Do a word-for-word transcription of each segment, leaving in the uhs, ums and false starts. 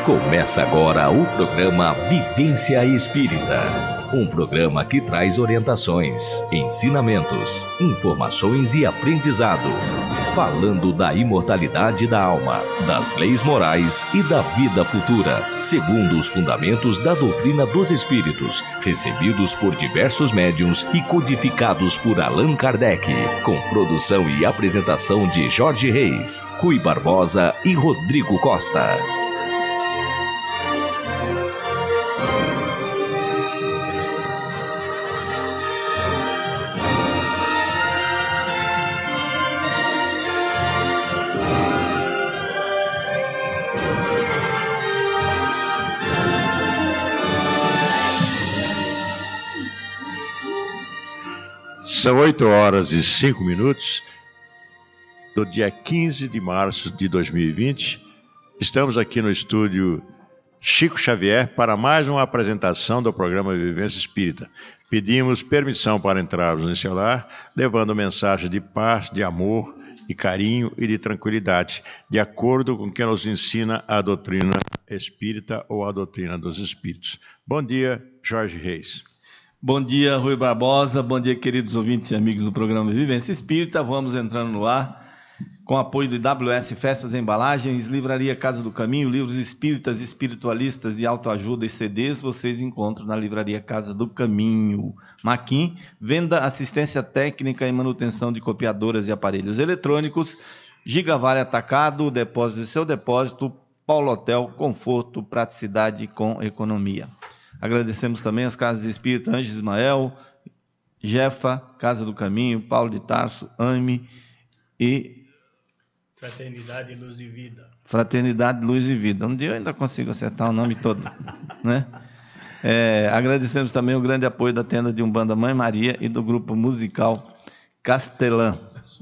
Começa agora o programa Vivência Espírita. Um programa que traz orientações, ensinamentos, informações e aprendizado. Falando da imortalidade da alma, das leis morais e da vida futura, segundo os fundamentos da doutrina dos espíritos, recebidos por diversos médiuns e codificados por Allan Kardec, com produção e apresentação de Jorge Reis, Rui Barbosa e Rodrigo Costa. São oito horas e cinco minutos do dia quinze de março de dois mil e vinte. Estamos aqui no estúdio Chico Xavier para mais uma apresentação do programa Vivência Espírita. Pedimos permissão para entrarmos em seu lar, levando mensagem de paz, de amor, de carinho e de tranquilidade, de acordo com o que nos ensina a doutrina espírita ou a doutrina dos espíritos. Bom dia, Jorge Reis. Bom dia, Rui Barbosa, bom dia, queridos ouvintes e amigos do programa Vivência Espírita. Vamos entrando no ar com apoio do I W S Festas e Embalagens, Livraria Casa do Caminho, livros espíritas, espiritualistas de autoajuda e C Ds, vocês encontram na Livraria Casa do Caminho. Maquin, venda, assistência técnica e manutenção de copiadoras e aparelhos eletrônicos. Gigavale Atacado, depósito de seu depósito. Paulo Hotel, conforto, praticidade com economia. Agradecemos também as Casas Espíritas Anjos Ismael, Jefa, Casa do Caminho, Paulo de Tarso, AME e... Fraternidade, Luz e Vida. Fraternidade, Luz e Vida. Um dia eu ainda consigo acertar o nome todo, né? É, agradecemos também o grande apoio da tenda de Umbanda Mãe Maria e do grupo musical Castelã.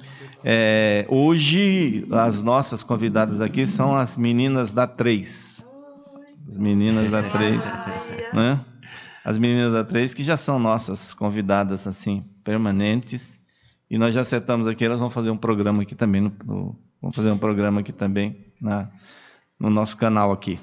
É, hoje, as nossas convidadas aqui são as meninas da três. As meninas da três, né? As meninas da três que já são nossas convidadas assim permanentes, e nós já acertamos aqui, elas vão fazer um programa aqui também, no, no, vão fazer um programa aqui também na, no nosso canal aqui.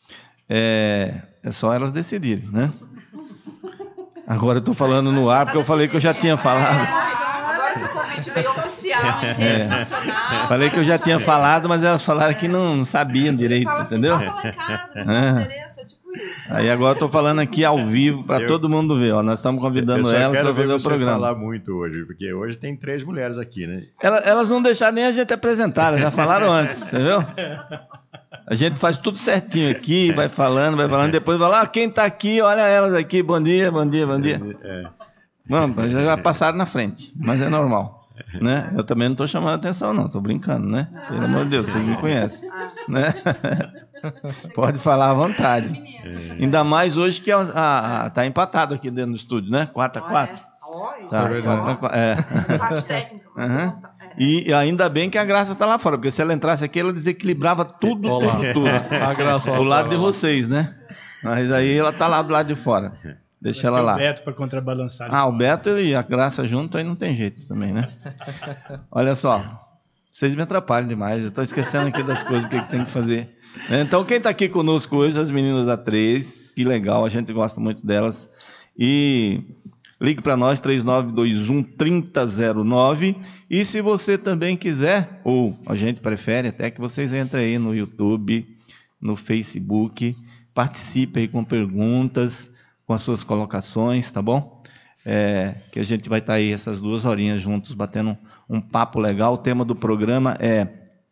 É, é só elas decidirem, né? Agora eu estou falando no ar porque eu falei que eu já tinha falado. Agora que o convite veio oficial, em rede É. nacional. Falei que eu já tinha falado, mas elas falaram que não, não sabiam direito, Fala assim, entendeu? passa lá em casa, É. não interessa, é tipo isso. Aí agora eu tô falando aqui ao vivo para Eu- todo mundo ver, ó. Nós estamos convidando Eu só elas quero para ver fazer o você programa. falar muito hoje, porque hoje tem três mulheres aqui, né? Ela- Elas não deixaram nem a gente apresentar, elas já falaram antes, entendeu? A gente faz tudo certinho aqui, vai falando, vai falando, depois vai lá, ah, quem tá aqui, olha elas aqui, bom dia, bom dia, bom dia. É. Vamos, já passaram na frente, mas é normal, né? Eu também não tô chamando a atenção não, tô brincando, né? Pelo amor de Deus, vocês me conhecem, né? Pode falar à vontade. Ainda mais hoje que a, a, a, tá empatado aqui dentro do estúdio, né? quatro a quatro. Olha, Tá, É quatro a quatro. É. parte técnica. você Aham. não tá- é. E ainda bem que a Graça tá lá fora, porque se ela entrasse aqui, ela desequilibrava tudo, Olá. tudo, tudo. A Graça lá Do lado fora, de lá. vocês, né? Mas aí ela tá lá do lado de fora. Deixa ela Tem lá. o Beto para contrabalançar. Ah, o Beto e a Graça junto, aí não tem jeito também, né? Olha só, vocês me atrapalham demais, eu tô esquecendo aqui das coisas que tem que fazer. Então, quem tá aqui conosco hoje, as meninas da três, que legal, a gente gosta muito delas. E ligue para nós, três nove dois um, três zero zero nove. E se você também quiser, ou a gente prefere até que vocês entrem aí no YouTube, no Facebook, participem aí com perguntas, com as suas colocações, tá bom? É, que a gente vai estar aí essas duas horinhas juntos, batendo um papo legal. O tema do programa é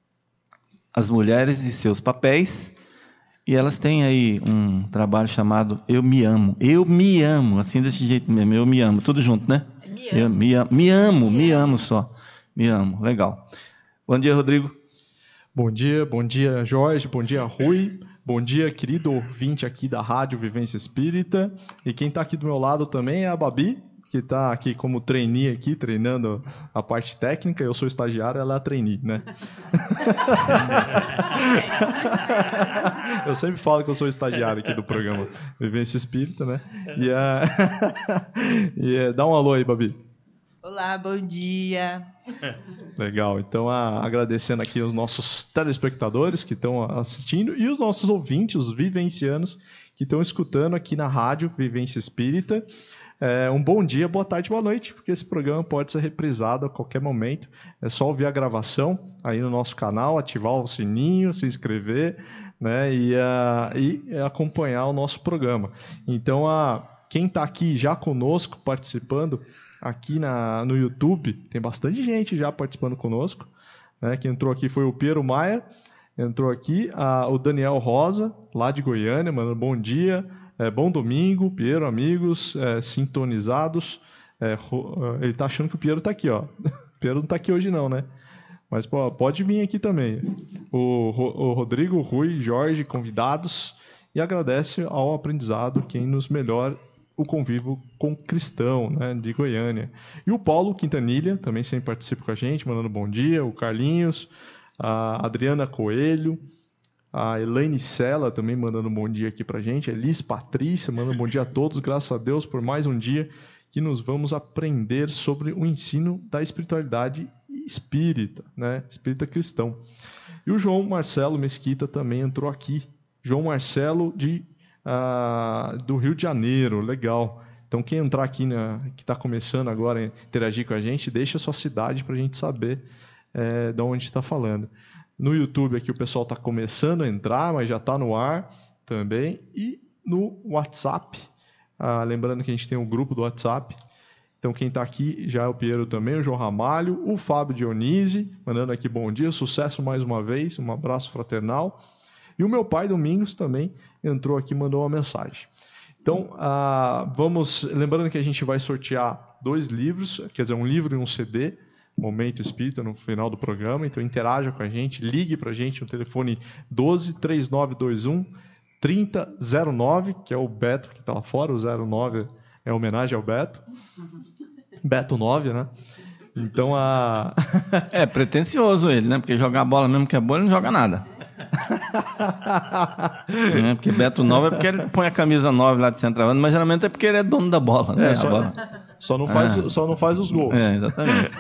as mulheres e seus papéis. E elas têm aí um trabalho chamado Eu Me Amo. Eu me amo, assim desse jeito mesmo, eu me amo. Tudo junto, né? Me Eu amo. me amo, me amo, me amo só. Me amo, legal. Bom dia, Rodrigo. Bom dia, bom dia, Jorge, bom dia, Rui, bom dia, querido ouvinte aqui da Rádio Vivência Espírita. E quem está aqui do meu lado também é a Babi, que está aqui como trainee aqui, treinando a parte técnica. Eu sou estagiário, ela é a trainee, né? Eu sempre falo que eu sou estagiário aqui do programa Vivência Espírita, né? E, uh... e uh, dá um alô aí, Babi. Olá, bom dia. Legal, então a, agradecendo aqui os nossos telespectadores que estão assistindo e os nossos ouvintes, os vivencianos que estão escutando aqui na rádio Vivência Espírita. É, um bom dia, boa tarde, boa noite, porque esse programa pode ser reprisado a qualquer momento. É só ouvir a gravação aí no nosso canal, ativar o sininho, se inscrever, né, e, uh, e acompanhar o nosso programa. Então, a, quem está aqui já conosco, participando aqui na, no YouTube, tem bastante gente já participando conosco. Né, que entrou aqui foi o Piero Maia, entrou aqui a, o Daniel Rosa, lá de Goiânia, mandando bom dia. É, bom domingo, Piero, amigos, é, sintonizados. É, ro, ele está achando que o Piero está aqui, ó. O Piero não está aqui hoje não, né? Mas pô, pode vir aqui também. O, o Rodrigo, o Rui, Jorge, convidados. E agradece ao aprendizado quem nos melhora o convívio com cristão, né, de Goiânia. E o Paulo Quintanilha também sempre participa com a gente, mandando bom dia. O Carlinhos, a Adriana Coelho. A Elaine Sela também mandando um bom dia aqui pra gente. A Elis Patrícia mandando um bom dia a todos. Graças a Deus por mais um dia que nos vamos aprender sobre o ensino da espiritualidade espírita, né? Espírita cristão. E o João Marcelo Mesquita também entrou aqui. João Marcelo de, uh, do Rio de Janeiro. Legal. Então quem entrar aqui, na, que está começando agora a interagir com a gente, deixa a sua cidade para a gente saber é, de onde está falando. No YouTube aqui o pessoal está começando a entrar, mas já está no ar também. E no WhatsApp, ah, lembrando que a gente tem um grupo do WhatsApp. Então quem está aqui já é o Piero também, o João Ramalho, o Fábio Dionise, mandando aqui bom dia, sucesso mais uma vez, um abraço fraternal. E o meu pai, Domingos, também entrou aqui e mandou uma mensagem. Então, ah, vamos, lembrando que a gente vai sortear dois livros, quer dizer, um livro e um C D, Momento Espírita, no final do programa. Então interaja com a gente, ligue para a gente no telefone doze, três nove dois um, trinta zero nove, que é o Beto que está lá fora. O zero nove é homenagem ao Beto. Beto nove, né? Então a... É pretencioso ele, né? Porque jogar bola mesmo que é boa, ele não joga nada. É, porque Beto nove é porque ele põe a camisa nove lá de centroavante, mas geralmente é porque ele é dono da bola, né? É, só... A bola. Só não faz, ah. só não faz os gols. É, exatamente.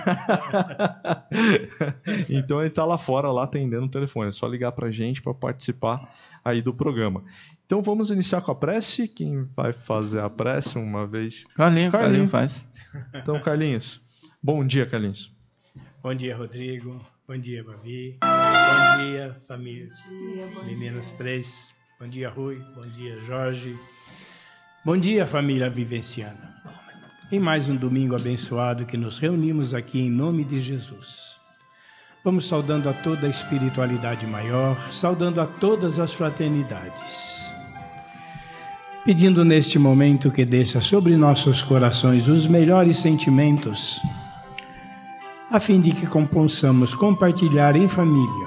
Então ele está lá fora, lá atendendo o telefone. É só ligar para a gente para participar aí do programa. Então vamos iniciar com a prece. Quem vai fazer a prece uma vez? Carlinhos, Carlinhos faz. Então, Carlinhos. Bom dia, Carlinhos. Bom dia, Rodrigo. Bom dia, Babi. Bom dia, família. Bom dia, Meninas três. Bom dia, Rui. Bom dia, Jorge. Bom dia, família vivenciana. Em mais um domingo abençoado que nos reunimos aqui em nome de Jesus. Vamos saudando a toda a espiritualidade maior, saudando a todas as fraternidades. Pedindo neste momento que desça sobre nossos corações os melhores sentimentos, a fim de que possamos compartilhar em família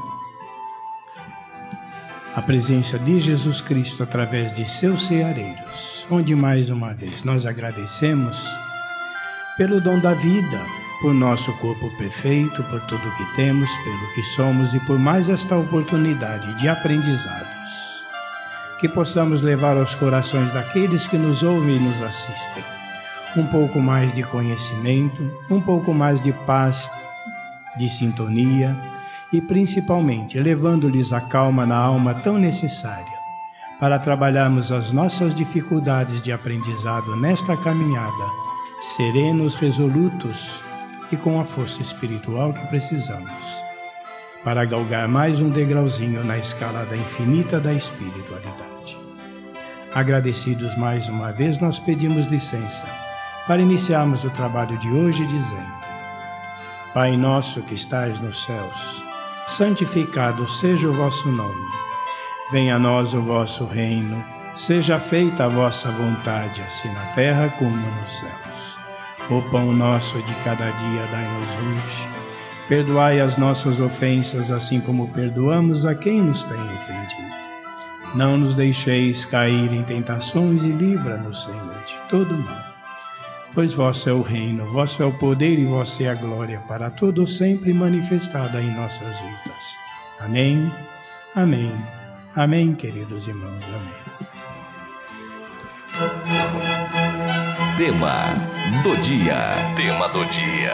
a presença de Jesus Cristo através de seus ceareiros, onde mais uma vez nós agradecemos pelo dom da vida, por nosso corpo perfeito, por tudo que temos, pelo que somos e por mais esta oportunidade de aprendizados. Que possamos levar aos corações daqueles que nos ouvem e nos assistem um pouco mais de conhecimento, um pouco mais de paz, de sintonia e principalmente levando-lhes a calma na alma tão necessária para trabalharmos as nossas dificuldades de aprendizado nesta caminhada, serenos, resolutos e com a força espiritual que precisamos, para galgar mais um degrauzinho na escala infinita da espiritualidade. Agradecidos mais uma vez, nós pedimos licença para iniciarmos o trabalho de hoje dizendo: Pai nosso que estais nos céus, santificado seja o vosso nome. Venha a nós o vosso reino, seja feita a vossa vontade, assim na terra como nos céus. O pão nosso de cada dia dai-nos hoje. Perdoai as nossas ofensas, assim como perdoamos a quem nos tem ofendido. Não nos deixeis cair em tentações e livra-nos, Senhor, de todo mal. Pois vosso é o reino, vosso é o poder e vossa é a glória, para todo sempre manifestada em nossas vidas. Amém, amém, amém, queridos irmãos, amém. Tema do dia. Tema do dia.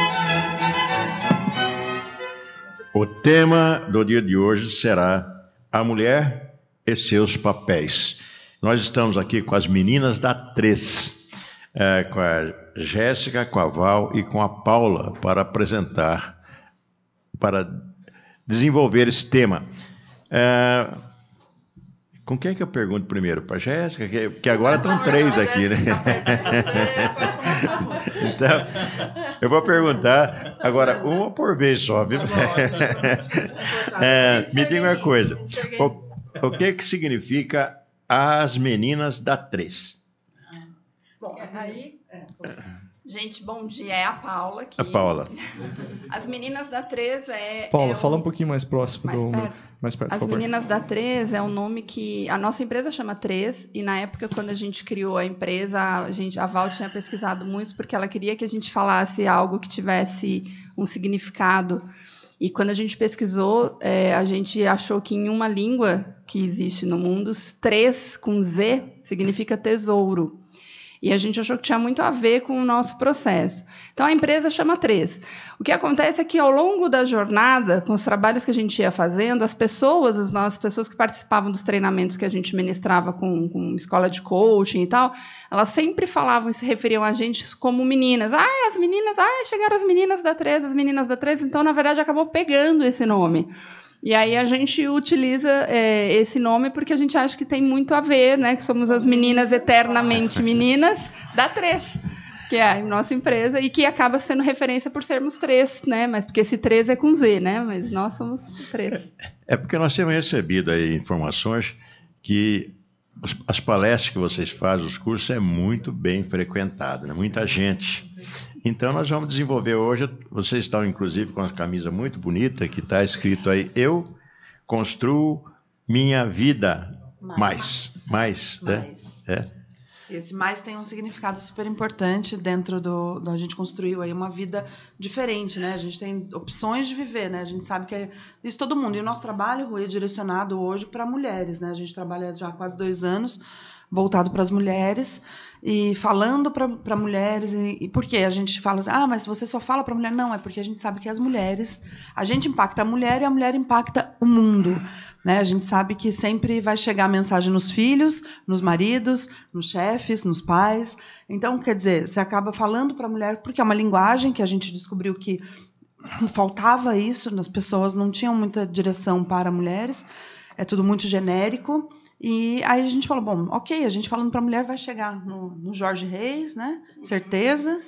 O tema do dia de hoje será a mulher e seus papéis. Nós estamos aqui com as meninas da Três, é, com a Jéssica, com a Val e com a Paula, para apresentar, para desenvolver esse tema. É, com quem é que eu pergunto primeiro? Para a Jéssica? Que, que agora estão três aqui, né? Então, eu vou perguntar agora uma por vez só, viu? É, me diga uma coisa. O, o que que significa as meninas da Três? Bom, aí... Gente, bom dia, é a Paula aqui. A Paula. As meninas da Três é... Paula, é fala um... um pouquinho mais próximo mais do... perto. Mais perto, As por favor. meninas da Três é um nome que... A nossa empresa chama Três, e na época, quando a gente criou a empresa, a, gente, a Val tinha pesquisado muito, porque ela queria que a gente falasse algo que tivesse um significado. E quando a gente pesquisou, é, a gente achou que em uma língua que existe no mundo, três com Z significa tesouro. E a gente achou que tinha muito a ver com o nosso processo. Então, a empresa chama Três. O que acontece é que, ao longo da jornada, com os trabalhos que a gente ia fazendo, as pessoas, as nossas pessoas que participavam dos treinamentos que a gente ministrava com, com escola de coaching e tal, elas sempre falavam e se referiam a gente como meninas. Ah, as meninas, ah, chegaram as meninas da Três, as meninas da Três. Então, na verdade, acabou pegando esse nome. E aí a gente utiliza é, esse nome porque a gente acha que tem muito a ver, né? Que somos as meninas eternamente meninas da Três, que é a nossa empresa, e que acaba sendo referência por sermos três, né? Mas porque esse três é com Z, né? Mas nós somos três. É porque nós temos recebido aí informações que as palestras que vocês fazem, os cursos, é muito bem frequentado, né? Muita gente. Então, nós vamos desenvolver hoje, vocês estão, inclusive, com uma camisa muito bonita, que está escrito aí, eu construo minha vida mais. Mais, mais, né? É. Esse mais tem um significado super importante dentro do, do... A gente construiu aí uma vida diferente, né? A gente tem opções de viver, né? A gente sabe que é isso todo mundo. E o nosso trabalho, Rui, é direcionado hoje para mulheres, né? A gente trabalha já há quase dois anos voltado para as mulheres e falando para mulheres. E, e por quê? A gente fala assim, ah, mas você só fala para mulher. Não, é porque a gente sabe que as mulheres, a gente impacta a mulher e a mulher impacta o mundo, né? A gente sabe que sempre vai chegar a mensagem nos filhos, nos maridos, nos chefes, nos pais. Então, quer dizer, você acaba falando para a mulher, porque é uma linguagem que a gente descobriu que faltava isso, as pessoas não tinham muita direção para mulheres, é tudo muito genérico. E aí a gente falou, bom, ok, a gente falando para a mulher vai chegar no, no Jorge Reis, né? Certeza.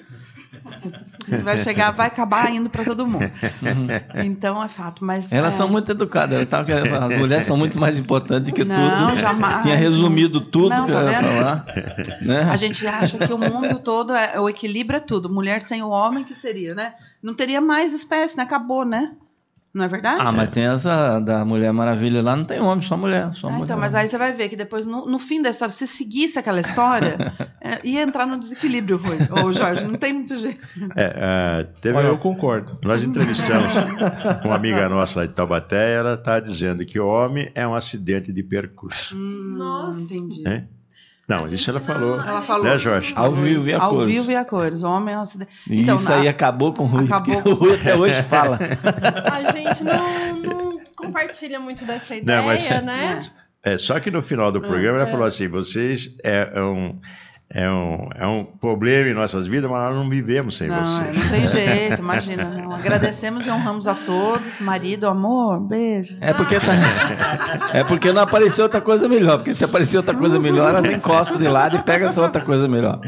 Vai chegar, vai acabar indo para todo mundo. Então é fato, mas elas é... são muito educadas, elas tavam querendo falar, as mulheres são muito mais importantes que não, tudo. Jamais. Tinha resumido tudo não, que tá eu ia vendo? falar. Né? A gente acha que o mundo todo, é, o equilíbrio é tudo. Mulher sem o homem, que seria, né? Não teria mais espécie, né? Acabou, né? Não é verdade? Ah, mas tem essa da Mulher Maravilha lá, não tem homem, só mulher. Só ah, mulher. Então, mas aí você vai ver que depois, no, no fim da história, se seguisse aquela história, é, ia entrar no desequilíbrio, Rui. Ô, Jorge, não tem muito jeito. É, uh, teve Olha, uma... eu concordo. Nós entrevistamos uma amiga nossa lá de Taubaté, ela está dizendo que o homem é um acidente de percurso. Hum, Nossa. Entendi. É? Não, isso ela falou. Ela falou. Né, Jorge? Ao vivo e a Ao cores. vivo e a cores. O homem é um acidente. E Então, isso na... aí acabou com o Rui. Acabou O Rui até hoje fala. A gente não, não compartilha muito dessa ideia, Não, mas- né? É, só que no final do programa ela É. falou assim, vocês é, é um, é, um, é um problema em nossas vidas, mas nós não vivemos sem Não, vocês. é, não tem jeito, imagina. Não. Agradecemos e honramos a todos. Marido, amor, beijo. É porque, tá... é porque não apareceu outra coisa melhor. Porque se aparecer outra coisa melhor, elas encostam de lado e pegam essa outra coisa melhor.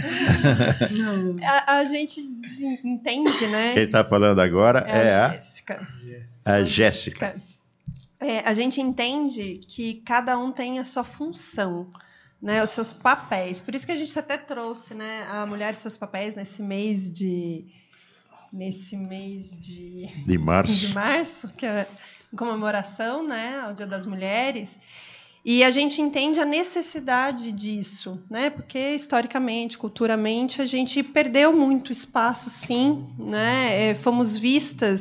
A, a gente entende, né? Quem está falando agora é, É a a, Jéssica. a Jéssica. É, a gente entende que cada um tem a sua função, né, os seus papéis. Por isso que a gente até trouxe, né, a mulher e seus papéis nesse mês de nesse mês de, De março. de março, que é em comemoração, né, ao Dia das Mulheres. E a gente entende a necessidade disso, né? Porque historicamente, culturalmente, a gente perdeu muito espaço, sim, né? É, fomos vistas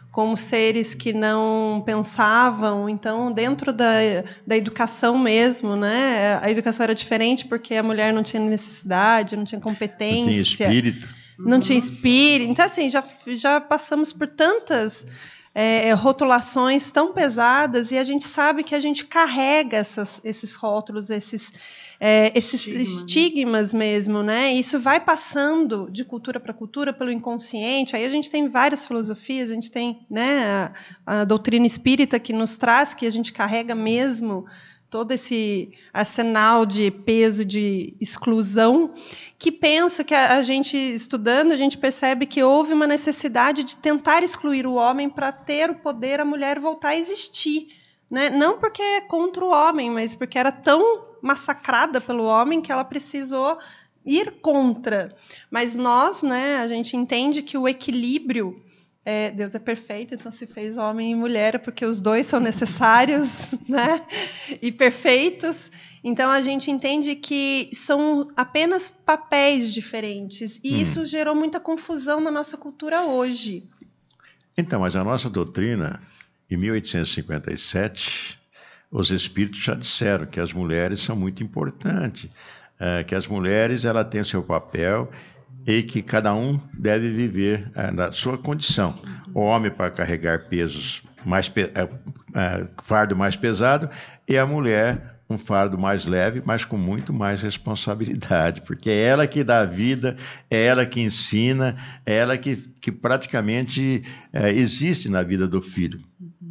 como seres que não pensavam. Então, dentro da, da educação mesmo, né, a educação era diferente porque a mulher não tinha necessidade, não tinha competência. Não tinha espírito. Não tinha espírito. Então, assim, já, já passamos por tantas é, rotulações tão pesadas e a gente sabe que a gente carrega essas, esses rótulos, esses... É, esses Estigma, estigmas né? mesmo, né? Isso vai passando de cultura para cultura pelo inconsciente. Aí a gente tem várias filosofias, a gente tem, né, a, a doutrina espírita que nos traz que a gente carrega mesmo todo esse arsenal de peso, de exclusão, que penso que a, a gente, estudando, a gente percebe que houve uma necessidade de tentar excluir o homem para ter o poder, a mulher voltar a existir. Né? Não porque é contra o homem, mas porque era tão massacrada pelo homem que ela precisou ir contra. Mas nós, né, a gente entende que o equilíbrio, é, Deus é perfeito, então se fez homem e mulher porque os dois são necessários, né, e perfeitos. Então a gente entende que são apenas papéis diferentes e hum. isso gerou muita confusão na nossa cultura hoje. Então, mas a nossa doutrina, em mil oitocentos e cinquenta e sete, os espíritos já disseram que as mulheres são muito importantes, uh, que as mulheres ela têm seu papel e que cada um deve viver uh, na sua condição. O homem para carregar pesos mais pe uh, uh, fardo mais pesado e a mulher um fardo mais leve, mas com muito mais responsabilidade, porque é ela que dá a vida, é ela que ensina, é ela que, que praticamente uh, existe na vida do filho.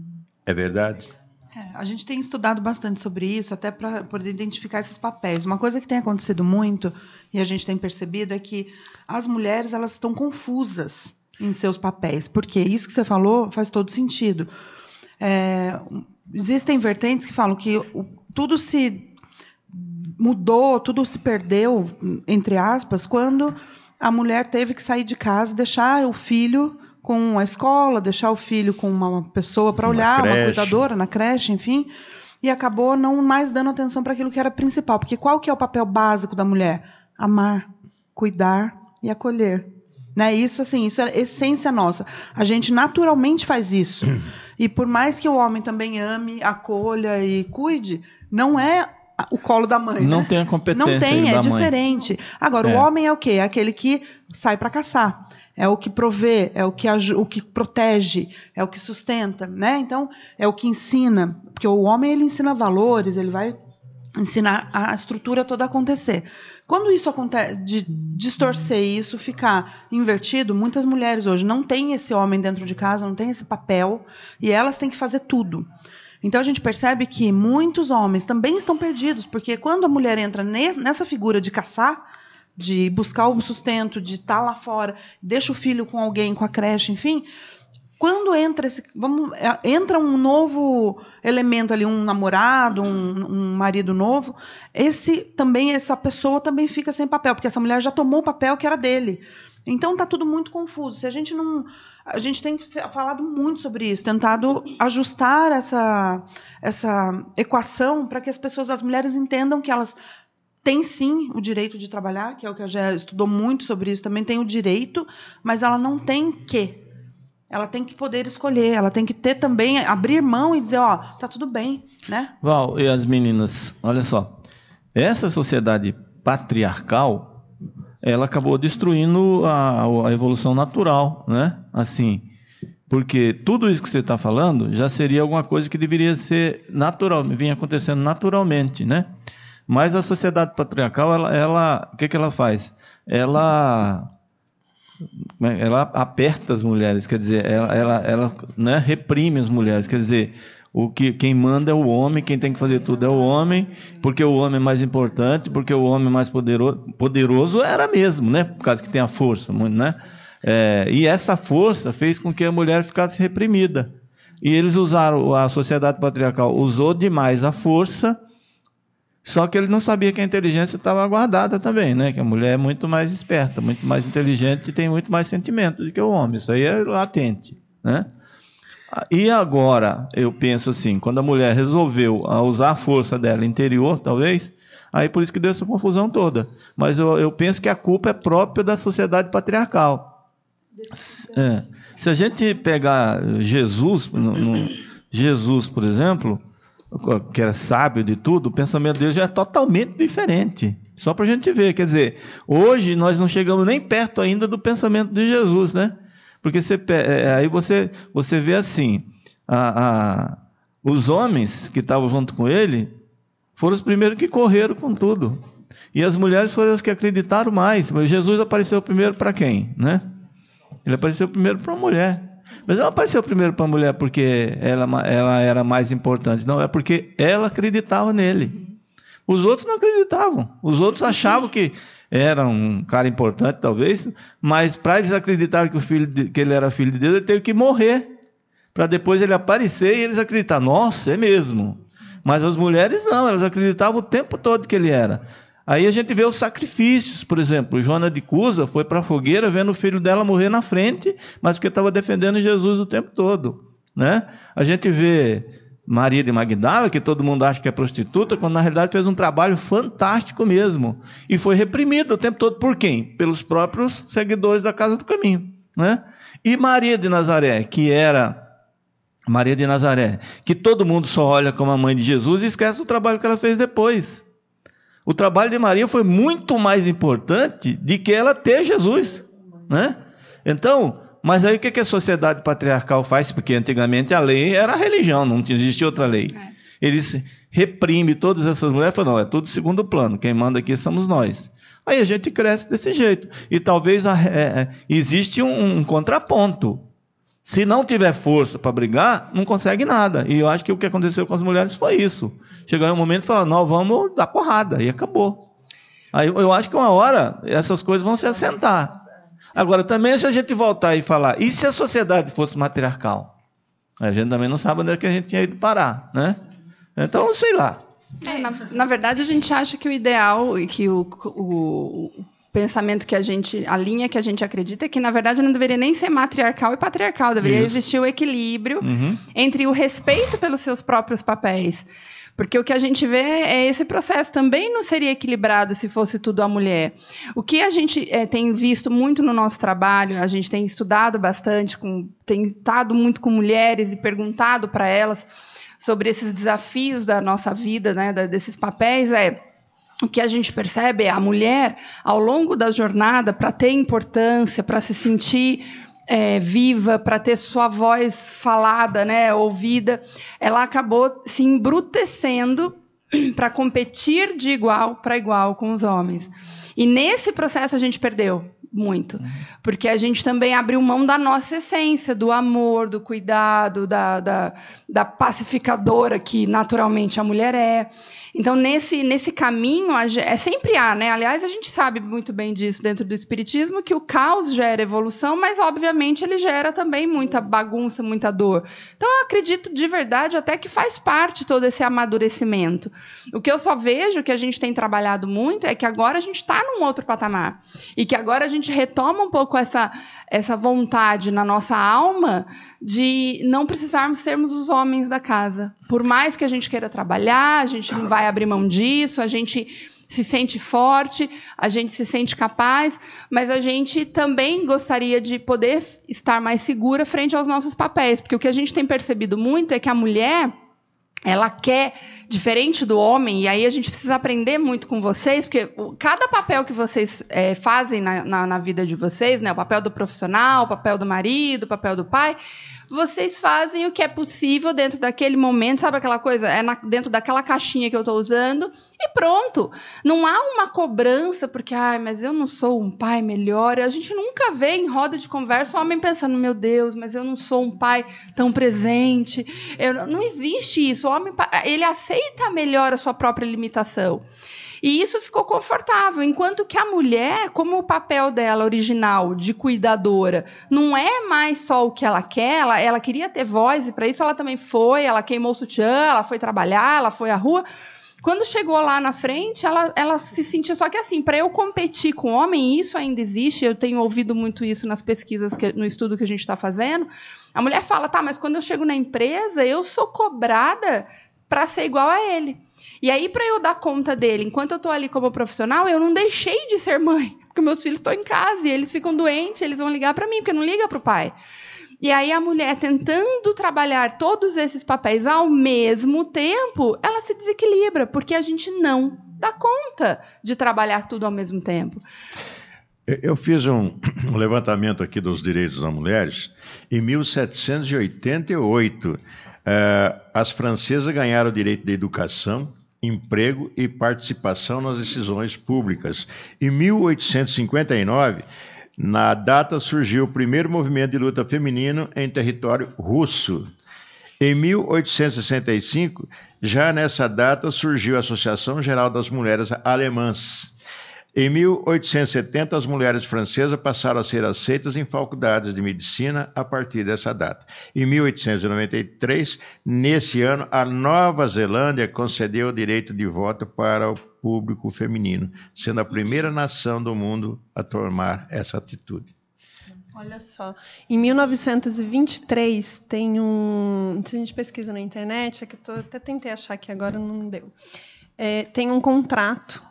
É verdade? É, a gente tem estudado bastante sobre isso, até para poder identificar esses papéis. Uma coisa que tem acontecido muito, e a gente tem percebido, é que as mulheres elas estão confusas em seus papéis, porque isso que você falou faz todo sentido. É, existem vertentes que falam que o, tudo se mudou, tudo se perdeu, entre aspas, quando a mulher teve que sair de casa e deixar o filho com a escola, deixar o filho com uma pessoa para olhar, uma cuidadora na creche, enfim, e acabou não mais dando atenção para aquilo que era principal. Porque qual que é o papel básico da mulher? Amar, cuidar e acolher. Né? Isso, assim, isso é essência nossa. A gente naturalmente faz isso. E por mais que o homem também ame, acolha e cuide, não é o colo da mãe. Não né? tem a competência Não tem, é da diferente. Mãe. Agora, é. o homem é o quê? É aquele que sai para caçar. É o que provê, é o que, o que protege, é o que sustenta, né? Então, é o que ensina. Porque o homem, ele ensina valores, ele vai ensinar a estrutura toda a acontecer. Quando isso acontece, de distorcer isso, ficar invertido, muitas mulheres hoje não têm esse homem dentro de casa, não têm esse papel, e elas têm que fazer tudo. Então, a gente percebe que muitos homens também estão perdidos, porque quando a mulher entra nessa figura de caçar, de buscar o sustento, de estar lá fora, deixa o filho com alguém, com a creche, enfim, quando entra esse, vamos, entra um novo elemento ali, um namorado, um, um marido novo, esse também, essa pessoa também fica sem papel, porque essa mulher já tomou o papel que era dele. Então está tudo muito confuso. Se a gente não, a gente tem falado muito sobre isso, tentado ajustar essa, essa equação para que as pessoas, as mulheres entendam que elas tem sim o direito de trabalhar, que é o que a Gé estudou muito sobre isso, também tem o direito, mas ela não tem que. Ela tem que poder escolher, ela tem que ter também, abrir mão e dizer, ó, tá tudo bem, né? Val, e as meninas, olha só, essa sociedade patriarcal, ela acabou destruindo a, a evolução natural, né? Assim, porque tudo isso que você está falando já seria alguma coisa que deveria ser natural, vinha acontecendo naturalmente, né? Mas a sociedade patriarcal, ela, ela, o que, que ela faz? Ela, ela aperta as mulheres, quer dizer, ela, ela, ela né, reprime as mulheres, quer dizer, o que, quem manda é o homem, quem tem que fazer tudo é o homem, porque o homem é mais importante, porque o homem mais poderoso, poderoso era mesmo, né? Por causa que tem a força, né? É, e essa força fez com que a mulher ficasse reprimida. E eles usaram, a sociedade patriarcal usou demais a força. Só que ele não sabia que a inteligência estava guardada também, né? Que a mulher é muito mais esperta, muito mais inteligente e tem muito mais sentimento do que o homem. Isso aí é latente, né? E agora, eu penso assim, quando a mulher resolveu usar a força dela interior, talvez, aí por isso que deu essa confusão toda. Mas eu, eu penso que a culpa é própria da sociedade patriarcal. É, se a gente pegar Jesus, no, no, Jesus, por exemplo, que era sábio de tudo, o pensamento dele já é totalmente diferente. Só para a gente ver, quer dizer, hoje nós não chegamos nem perto ainda do pensamento de Jesus, né? Porque você, é, aí você, você vê assim, a, a, os homens que estavam junto com ele foram os primeiros que correram com tudo. E as mulheres foram as que acreditaram mais. Mas Jesus apareceu primeiro para quem, né? Ele apareceu primeiro para a mulher. Mas não apareceu primeiro para a mulher porque ela, ela era mais importante. Não, é porque ela acreditava nele. Os outros não acreditavam. Os outros achavam que era um cara importante, talvez, mas para eles acreditarem que, o filho de, que ele era filho de Deus, ele teve que morrer, para depois ele aparecer e eles acreditar. Nossa, é mesmo. Mas as mulheres não, elas acreditavam o tempo todo que ele era. Aí a gente vê os sacrifícios, por exemplo, Joana de Cusa foi para a fogueira vendo o filho dela morrer na frente, mas porque estava defendendo Jesus o tempo todo, né? A gente vê Maria de Magdala, que todo mundo acha que é prostituta, quando na realidade fez um trabalho fantástico mesmo, e foi reprimida o tempo todo por quem? Pelos próprios seguidores da Casa do Caminho, né? E Maria de Nazaré, que era Maria de Nazaré, que todo mundo só olha como a mãe de Jesus e esquece o trabalho que ela fez depois. O trabalho de Maria foi muito mais importante do que ela ter Jesus, né? Então, mas aí o que a sociedade patriarcal faz? Porque antigamente a lei era a religião, não existia outra lei. É. Eles reprimem todas essas mulheres e falam, não, é tudo segundo plano, quem manda aqui somos nós. Aí a gente cresce desse jeito. E talvez a, é, existe um, um contraponto. Se não tiver força para brigar, não consegue nada. E eu acho que o que aconteceu com as mulheres foi isso. Chegou um momento e falou, não, vamos dar porrada. E acabou. Aí eu acho que uma hora essas coisas vão se assentar. Agora, também se a gente voltar e falar, e se a sociedade fosse matriarcal? A gente também não sabe onde é que a gente tinha ido parar, né? Então, sei lá. É, na, na verdade, a gente acha que o ideal e que o... o... o pensamento que a gente, a linha que a gente acredita é que, na verdade, não deveria nem ser matriarcal e patriarcal, deveria Isso. existir o equilíbrio uhum. entre o respeito pelos seus próprios papéis. Porque o que a gente vê é esse processo. Também não seria equilibrado se fosse tudo a mulher. O que a gente é, tem visto muito no nosso trabalho, a gente tem estudado bastante, com, tem estado muito com mulheres e perguntado para elas sobre esses desafios da nossa vida, né, da, desses papéis, é... O que a gente percebe é a mulher, ao longo da jornada, para ter importância, para se sentir é, viva, para ter sua voz falada, né, ouvida, ela acabou se embrutecendo para competir de igual para igual com os homens. E nesse processo a gente perdeu muito, porque a gente também abriu mão da nossa essência, do amor, do cuidado, da, da, da pacificadora que naturalmente a mulher é. Então, nesse, nesse caminho, é sempre há, né? Aliás, a gente sabe muito bem disso dentro do espiritismo, que o caos gera evolução, mas, obviamente, ele gera também muita bagunça, muita dor. Então, eu acredito de verdade até que faz parte todo esse amadurecimento. O que eu só vejo que a gente tem trabalhado muito é que agora a gente está num outro patamar. E que agora a gente retoma um pouco essa, essa vontade na nossa alma de não precisarmos sermos os homens da casa. Por mais que a gente queira trabalhar, a gente não vai abrir mão disso, a gente se sente forte, a gente se sente capaz, mas a gente também gostaria de poder estar mais segura frente aos nossos papéis, porque o que a gente tem percebido muito é que a mulher, ela quer, diferente do homem, e aí a gente precisa aprender muito com vocês, porque cada papel que vocês é, fazem na, na, na vida de vocês, né, o papel do profissional, o papel do marido, o papel do pai, vocês fazem o que é possível dentro daquele momento, sabe aquela coisa? É na, dentro daquela caixinha que eu estou usando e pronto. Não há uma cobrança porque, ai, mas eu não sou um pai melhor. A gente nunca vê em roda de conversa o homem pensando, meu Deus, mas eu não sou um pai tão presente. Eu, não existe isso. O homem, ele aceita melhor a sua própria limitação. E isso ficou confortável, enquanto que a mulher, como o papel dela original de cuidadora, não é mais só o que ela quer, ela, ela queria ter voz, e para isso ela também foi, ela queimou o sutiã, ela foi trabalhar, ela foi à rua. Quando chegou lá na frente, ela, ela se sentiu... Só que assim, para eu competir com homem, isso ainda existe, eu tenho ouvido muito isso nas pesquisas, que, no estudo que a gente está fazendo, a mulher fala, tá, mas quando eu chego na empresa, eu sou cobrada para ser igual a ele. E aí, para eu dar conta dele, enquanto eu estou ali como profissional, eu não deixei de ser mãe, porque meus filhos estão em casa e eles ficam doentes, eles vão ligar para mim, porque não liga para o pai. E aí a mulher tentando trabalhar todos esses papéis ao mesmo tempo, ela se desequilibra, porque a gente não dá conta de trabalhar tudo ao mesmo tempo. Eu fiz um, um levantamento aqui dos direitos das mulheres. Em mil setecentos e oitenta e oito, eh, as francesas ganharam o direito de educação, emprego e participação nas decisões públicas. Em mil oitocentos e cinquenta e nove, na data surgiu o primeiro movimento de luta feminino em território russo. Em mil oitocentos e sessenta e cinco, já nessa data, surgiu a Associação Geral das Mulheres Alemãs. Em mil oitocentos e setenta, as mulheres francesas passaram a ser aceitas em faculdades de medicina a partir dessa data. Em mil oitocentos e noventa e três, nesse ano, a Nova Zelândia concedeu o direito de voto para o público feminino, sendo a primeira nação do mundo a tomar essa atitude. Olha só, em mil novecentos e vinte e três tem um... Se a gente pesquisa na internet, é que eu tô, até tentei achar aqui agora, não deu. É, tem um contrato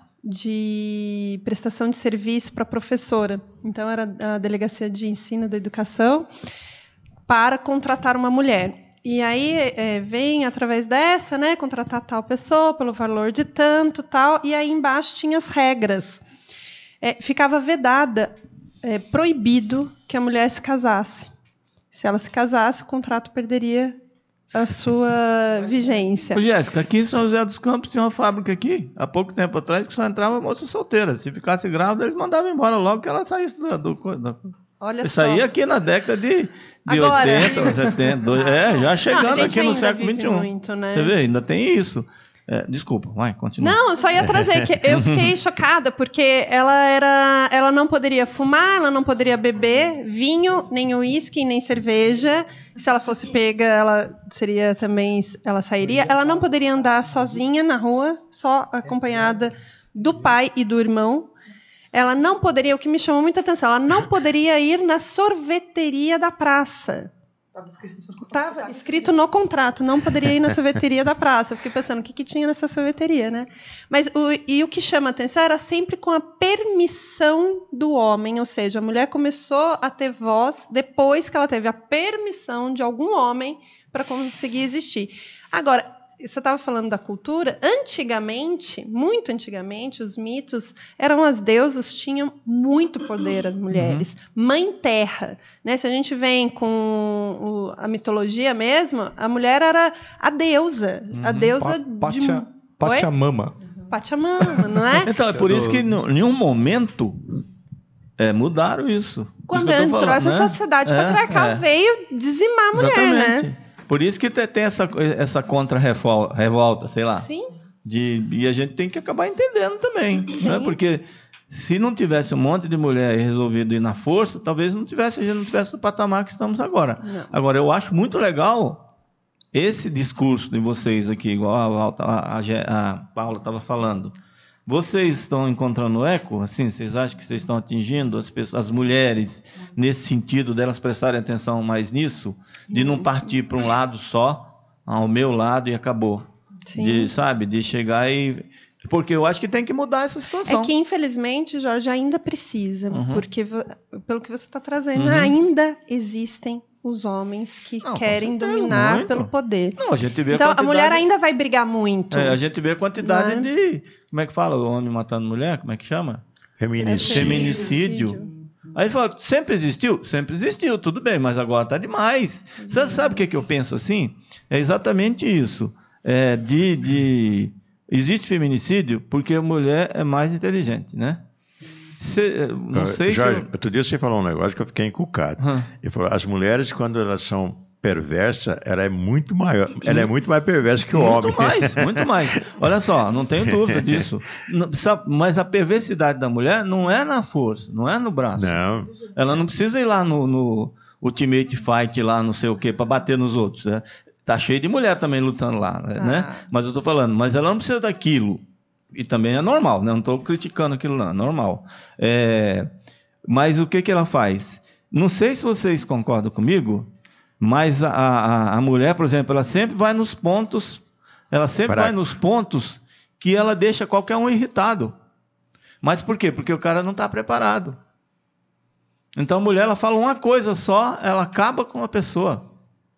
de prestação de serviço para professora. Então, era a Delegacia de Ensino da Educação para contratar uma mulher. E aí é, vem, através dessa, né, contratar tal pessoa pelo valor de tanto, tal, e aí embaixo tinha as regras. É, ficava vedada, é, proibido que a mulher se casasse. Se ela se casasse, o contrato perderia a sua vigência. Ô, Jéssica, aqui em São José dos Campos tinha uma fábrica aqui, há pouco tempo atrás, que só entrava moça solteira. Se ficasse grávida, eles mandavam embora logo que ela saísse do... do, do... Olha Isso só. aí aqui na década de, de Agora, oitenta, setenta, é, já chegando não, aqui no século vinte e um. Muito, né? Você vê, ainda tem isso. É, desculpa, vai, continua. Não, eu só ia trazer que eu fiquei chocada, porque ela, era, ela não poderia fumar, ela não poderia beber vinho, nem uísque, nem cerveja. Se ela fosse pega, ela seria também, ela sairia. Ela não poderia andar sozinha na rua, só acompanhada do pai e do irmão. Ela não poderia, o que me chamou muita atenção, ela não poderia ir na sorveteria da praça. Estava escrito no contrato, não poderia ir na sorveteria da praça. Eu fiquei pensando, o que, que tinha nessa sorveteria, né? Mas o, e o que chama a atenção era sempre com a permissão do homem, ou seja, a mulher começou a ter voz depois que ela teve a permissão de algum homem para conseguir existir. Agora, você estava falando da cultura. Antigamente, muito antigamente, os mitos eram as deusas, tinham muito poder, as mulheres. Uhum. Mãe Terra. Né? Se a gente vem com o, a mitologia mesmo, a mulher era a deusa. Uhum. A deusa pa de... Pacha, Pachamama. Pachamama, não é? Então, é por isso que em nenhum momento é, mudaram isso. Quando isso entrou falando, essa né? sociedade é, patriarcal, é. veio dizimar a mulher, Exatamente. né? Por isso que tem essa, essa contra-revolta, sei lá. Sim. De, e a gente tem que acabar entendendo também. Né? Porque se não tivesse um monte de mulher resolvido ir na força, talvez não tivesse, a gente não tivesse no patamar que estamos agora. Não. Agora, eu acho muito legal esse discurso de vocês aqui, igual a, a, a, a Paula estava falando. Vocês estão encontrando eco? Assim, vocês acham que vocês estão atingindo as, pessoas, as mulheres nesse sentido delas prestarem atenção mais nisso? De não partir para um lado só, ao meu lado e acabou. Sim. De, sabe? De chegar e... Porque eu acho que tem que mudar essa situação. É que, infelizmente, Jorge, ainda precisa. Uhum. Porque, pelo que você está trazendo, uhum. ainda existem os homens que não, querem certeza, dominar muito. Pelo poder. Não, a gente vê então, a, quantidade... a mulher ainda vai brigar muito. É, a gente vê a quantidade né? de... Como é que fala? O homem matando mulher? Como é que chama? Feminicídio. Feminicídio. Aí ele fala, sempre existiu? Sempre existiu, tudo bem, mas agora está demais. Você sabe o que, é que eu penso assim? É exatamente isso. É de, de... Existe feminicídio porque a mulher é mais inteligente, né? Cê, não sei Jorge, se... Eu... outro dia você falou um negócio que eu fiquei encucado. Hum. Ele falou, as mulheres, quando elas são perversas, ela é muito maior, ela é muito mais perversa que o muito homem. Muito mais, muito mais. Olha só, não tenho dúvida disso. Mas a perversidade da mulher não é na força, não é no braço. Não. Ela não precisa ir lá no, no Ultimate Fight, lá não sei o quê, para bater nos outros. Né? Tá cheio de mulher também lutando lá, ah. né? Mas eu tô falando, mas ela não precisa daquilo. E também é normal, né? Não estou criticando aquilo lá, é normal. É... Mas o que, que ela faz? Não sei se vocês concordam comigo, mas a, a, a mulher, por exemplo, ela sempre vai nos pontos Ela sempre Fraco. vai nos pontos que ela deixa qualquer um irritado. Mas por quê? Porque o cara não está preparado. Então a mulher, ela fala uma coisa só, ela acaba com a pessoa.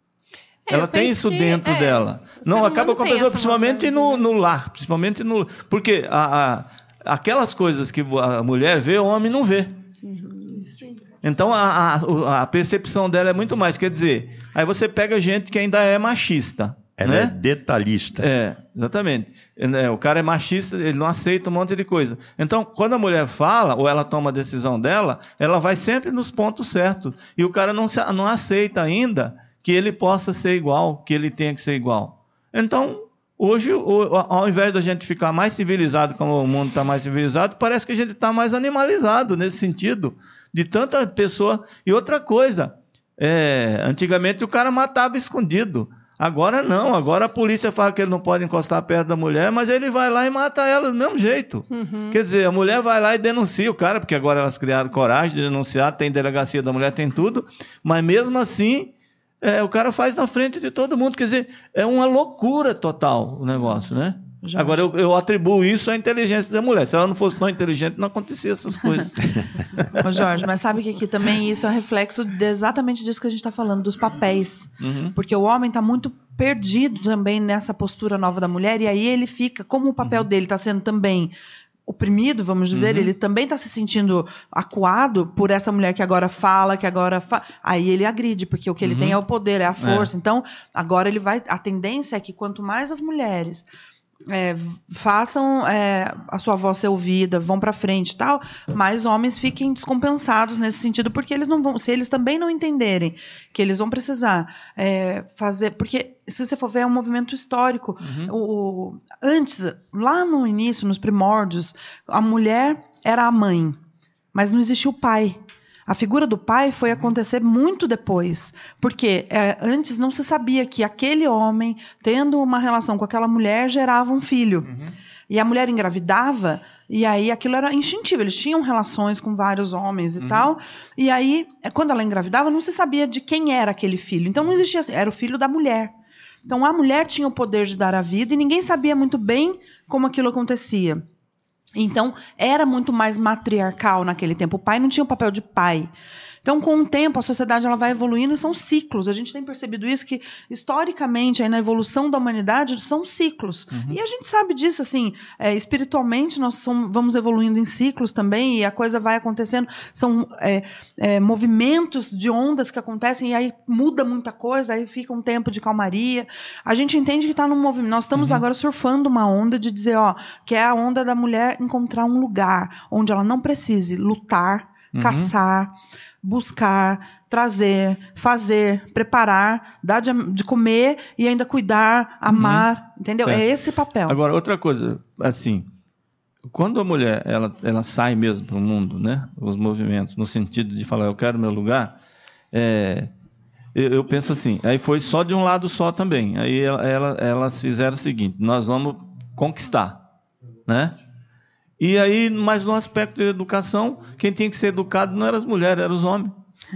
É, ela eu tem penso isso que, dentro é, dela. o ser Não, humano acaba com a tem pessoa, essa principalmente maldade, no, né? no lar. Principalmente no... Porque a, a, aquelas coisas que a mulher vê, o homem não vê. Sim. Então a, a, a percepção dela é muito mais. Quer dizer, aí você pega gente que ainda é machista. Ela né? é detalhista. É, exatamente. É, o cara é machista, ele não aceita um monte de coisa. Então, quando a mulher fala, ou ela toma a decisão dela, ela vai sempre nos pontos certos. E o cara não, se, não aceita ainda que ele possa ser igual, que ele tenha que ser igual. Então, hoje, o, ao invés da gente ficar mais civilizado, como o mundo está mais civilizado, parece que a gente está mais animalizado nesse sentido, de tanta pessoa. E outra coisa, é, antigamente o cara matava escondido. Agora não, agora a polícia fala que ele não pode encostar perto da mulher, mas ele vai lá e mata ela do mesmo jeito. Uhum. Quer dizer, a mulher vai lá e denuncia o cara, porque agora elas criaram coragem de denunciar, tem delegacia da mulher, tem tudo, mas mesmo assim, é, o cara faz na frente de todo mundo. Quer dizer, é uma loucura total o negócio, né? Já Agora, eu, eu atribuo isso à inteligência da mulher. Se ela não fosse tão inteligente, não acontecia essas coisas. Ô Jorge, mas sabe que aqui também isso é reflexo de exatamente disso que a gente está falando, dos papéis. Uhum. Porque o homem está muito perdido também nessa postura nova da mulher, e aí ele fica, como o papel dele está sendo também oprimido, vamos dizer, Uhum. ele também está se sentindo acuado por essa mulher que agora fala, que agora fa... aí ele agride, porque o que ele Uhum. tem é o poder, é a força. É. Então, agora ele vai, a tendência é que quanto mais as mulheres É, façam é, a sua voz ser ouvida, vão para frente e tal, mas homens fiquem descompensados nesse sentido, porque eles não vão, se eles também não entenderem que eles vão precisar é, fazer, porque se você for ver é um movimento histórico. Uhum. o, o, antes, lá no início, nos primórdios, a mulher era a mãe, mas não existia o pai. A figura do pai foi acontecer muito depois, porque é, antes não se sabia que aquele homem, tendo uma relação com aquela mulher, gerava um filho. Uhum. E a mulher engravidava, e aí aquilo era instintivo, eles tinham relações com vários homens e Uhum. tal, e aí, quando ela engravidava, não se sabia de quem era aquele filho. Então não existia assim, era o filho da mulher. Então a mulher tinha o poder de dar a vida, e ninguém sabia muito bem como aquilo acontecia. Então, era muito mais matriarcal naquele tempo. O pai não tinha o papel de pai. Então, com o tempo, a sociedade ela vai evoluindo e são ciclos. A gente tem percebido isso, que historicamente, aí na evolução da humanidade, são ciclos. Uhum. E a gente sabe disso, assim, é, espiritualmente nós somos, vamos evoluindo em ciclos também, e a coisa vai acontecendo. São é, é, movimentos de ondas que acontecem, e aí muda muita coisa, aí fica um tempo de calmaria. A gente entende que está num movimento. Nós estamos Uhum. agora surfando uma onda de dizer, ó, que é a onda da mulher encontrar um lugar onde ela não precise lutar, Uhum. caçar, buscar, trazer, fazer, preparar, dar de, de comer e ainda cuidar, amar, entendeu? É. É esse papel. Agora, outra coisa, assim, quando a mulher ela, ela sai mesmo para o mundo, né, os movimentos, no sentido de falar, eu quero meu lugar, é, eu, eu penso assim, aí foi só de um lado só também. Aí ela, ela, elas fizeram o seguinte, nós vamos conquistar, né? E aí, mas no aspecto de educação, quem tinha que ser educado não eram as mulheres, eram os homens.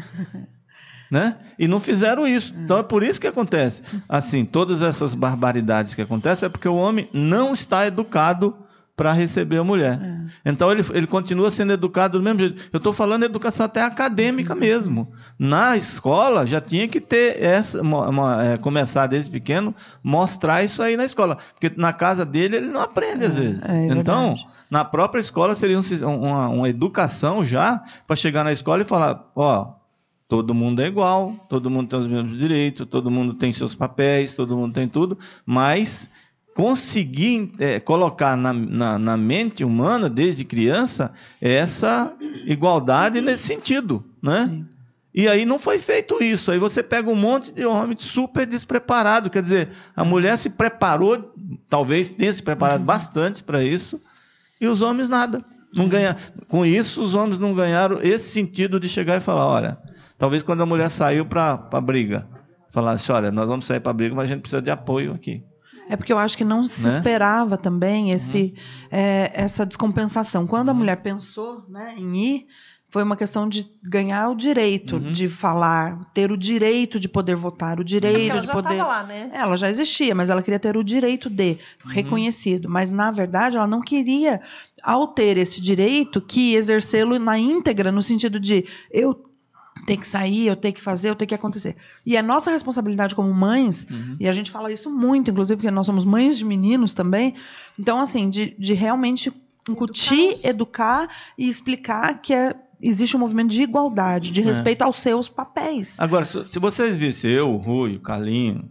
Né? E não fizeram isso. Então é por isso que acontece. Assim, todas essas barbaridades que acontecem é porque o homem não está educado para receber a mulher. É. Então ele, ele continua sendo educado do mesmo jeito. Eu estou falando de educação até acadêmica mesmo. Na escola já tinha que ter essa, uma, uma, é, começar desde pequeno, mostrar isso aí na escola. Porque na casa dele ele não aprende às vezes. É, é então, verdade. na própria escola seria um, uma, uma educação já para chegar na escola e falar, ó, todo mundo é igual, todo mundo tem os mesmos direitos, todo mundo tem seus papéis, todo mundo tem tudo, mas conseguir é, colocar na, na, na mente humana, desde criança, essa igualdade nesse sentido, né? Sim. E aí não foi feito isso. Aí você pega um monte de homem super despreparado. Quer dizer, a mulher se preparou, talvez tenha se preparado bastante para isso, e os homens nada. Não ganha. Com isso, os homens não ganharam esse sentido de chegar e falar, olha, talvez quando a mulher saiu para a briga, falasse, olha, nós vamos sair para a briga, mas a gente precisa de apoio aqui. É porque eu acho que não se Né? esperava também esse, é, essa descompensação. Quando a mulher pensou, né, em ir, foi uma questão de ganhar o direito Uhum. de falar, ter o direito de poder votar, o direito ela de já poder... estava lá, né? Ela já existia, mas ela queria ter o direito de, Uhum. reconhecido. Mas, na verdade, ela não queria, ao ter esse direito, que exercê-lo na íntegra, no sentido de eu ter que sair, eu ter que fazer, eu ter que acontecer. E é nossa responsabilidade como mães, Uhum. e a gente fala isso muito, inclusive, porque nós somos mães de meninos também, então, assim, de, de realmente incutir, educar e explicar que é, existe um movimento de igualdade, de É. respeito aos seus papéis. Agora, se, se vocês vissem eu, o Rui, o Carlinho,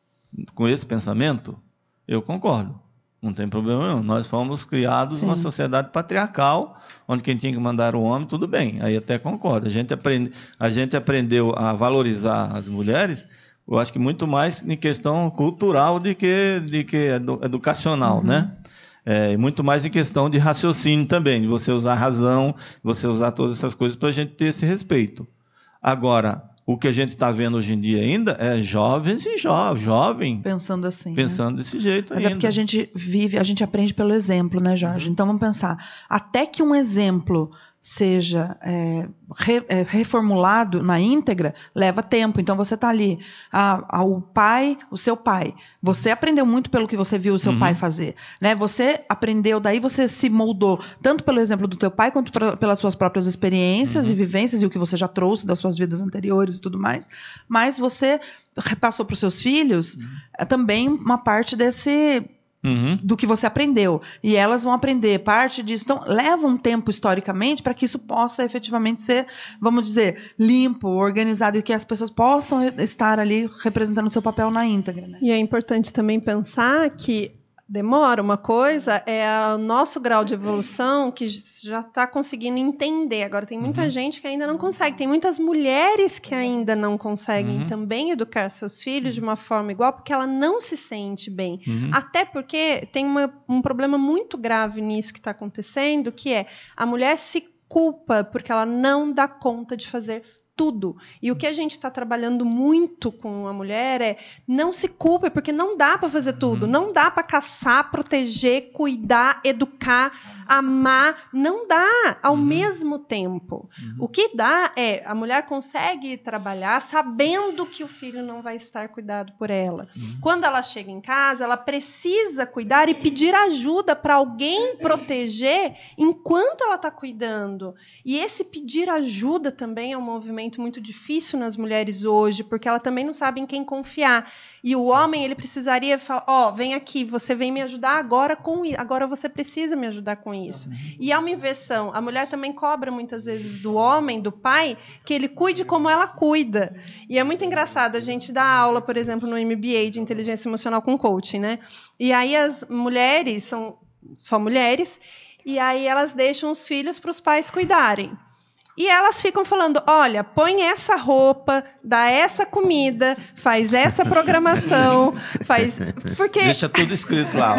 com esse pensamento, eu concordo. Não tem problema nenhum. Nós fomos criados Sim. numa sociedade patriarcal, onde quem tinha que mandar o homem, tudo bem. Aí até concordo. A gente, aprende, a gente aprendeu a valorizar as mulheres, eu acho que muito mais em questão cultural do que, de que edu, educacional, Uhum. né? É, muito mais em questão de raciocínio também, de você usar a razão, de você usar todas essas coisas para a gente ter esse respeito. Agora, o que a gente está vendo hoje em dia ainda é jovens e jo jovem Pensando assim. pensando né? desse jeito Mas ainda. é porque a gente vive, a gente aprende pelo exemplo, né, Jorge? Então vamos pensar, até que um exemplo seja é, re, é, reformulado na íntegra, leva tempo. Então você está ali, a, a, o pai, o seu pai, você aprendeu muito pelo que você viu o seu Uhum. pai fazer, né? Você aprendeu, daí você se moldou tanto pelo exemplo do teu pai quanto pra, pelas suas próprias experiências Uhum. e vivências e o que você já trouxe das suas vidas anteriores e tudo mais. Mas você repassou para os seus filhos é, também uma parte desse Uhum. do que você aprendeu. E elas vão aprender parte disso. Então, leva um tempo historicamente para que isso possa efetivamente ser, vamos dizer, limpo, organizado e que as pessoas possam estar ali representando o seu papel na íntegra. Né? E é importante também pensar que demora. Uma coisa é o nosso grau de evolução que já está conseguindo entender. Agora, tem muita Uhum. gente que ainda não consegue. Tem muitas mulheres que ainda não conseguem Uhum. também educar seus filhos de uma forma igual, porque ela não se sente bem. Uhum. Até porque tem uma, um problema muito grave nisso que está acontecendo, que é a mulher se culpa porque ela não dá conta de fazer tudo. E o que a gente está trabalhando muito com a mulher é não se culpe, porque não dá para fazer tudo. Uhum. Não dá para caçar, proteger, cuidar, educar, amar. Não dá ao Uhum. mesmo tempo. Uhum. O que dá é a mulher consegue trabalhar sabendo que o filho não vai estar cuidado por ela. Uhum. Quando ela chega em casa, ela precisa cuidar e pedir ajuda para alguém proteger enquanto ela está cuidando. E esse pedir ajuda também é um movimento muito difícil nas mulheres hoje, porque ela também não sabe em quem confiar. E o homem, ele precisaria falar, ó, oh, vem aqui, você vem me ajudar agora com isso, agora você precisa me ajudar com isso. E há uma inversão. A mulher também cobra muitas vezes do homem, do pai, que ele cuide como ela cuida. E é muito engraçado, a gente dá aula, por exemplo, no M B A de inteligência emocional com coaching, né? E aí as mulheres são só mulheres, e aí elas deixam os filhos para os pais cuidarem. E elas ficam falando, olha, põe essa roupa, dá essa comida, faz essa programação, faz... Porque... Deixa tudo escrito lá.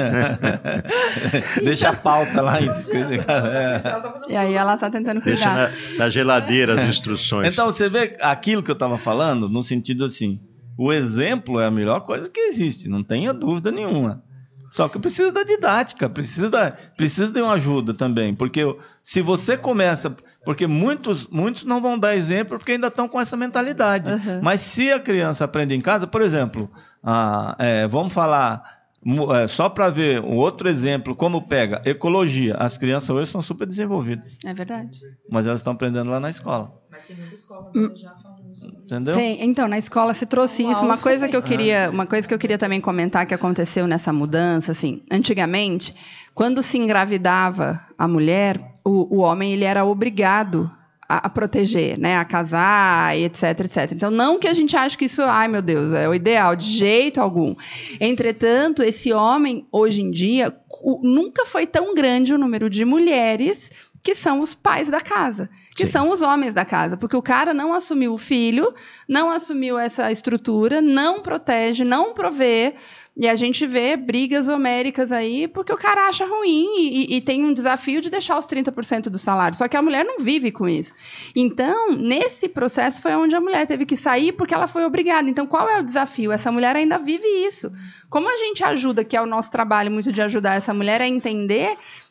Deixa a pauta lá escrito. E aí ela está tentando Deixa cuidar. na, na geladeira as instruções. Então, você vê aquilo que eu estava falando, no sentido assim, o exemplo é a melhor coisa que existe, não tenha dúvida nenhuma. Só que precisa da didática, precisa, precisa de uma ajuda também, porque se você começa... Porque muitos, muitos não vão dar exemplo porque ainda estão com essa mentalidade. Uhum. Mas se a criança aprende em casa, por exemplo, ah, é, vamos falar, é, só para ver um outro exemplo, como pega, ecologia. As crianças hoje são super desenvolvidas, É verdade. mas elas estão aprendendo lá na escola. Mas tem muita escola Hum. já falando isso. Entendeu? Tem, então, na escola se trouxe isso. Uma coisa que eu queria, uma coisa que eu queria também comentar que aconteceu nessa mudança, assim, antigamente, quando se engravidava a mulher, o, o homem ele era obrigado a, a proteger, né, a casar, e etc, etcétera. Então, não que a gente ache que isso, ai meu Deus, é o ideal, de jeito algum. Entretanto, esse homem, hoje em dia, o, nunca foi tão grande o número de mulheres que são os pais da casa, que Sim. são os homens da casa, porque o cara não assumiu o filho, não assumiu essa estrutura, não protege, não provê, e a gente vê brigas homéricas aí porque o cara acha ruim e, e tem um desafio de deixar os trinta por cento do salário, só que a mulher não vive com isso. Então, nesse processo foi onde a mulher teve que sair porque ela foi obrigada. Então, qual é o desafio? Essa mulher ainda vive isso. Como a gente ajuda, que é o nosso trabalho muito de ajudar essa mulher a entender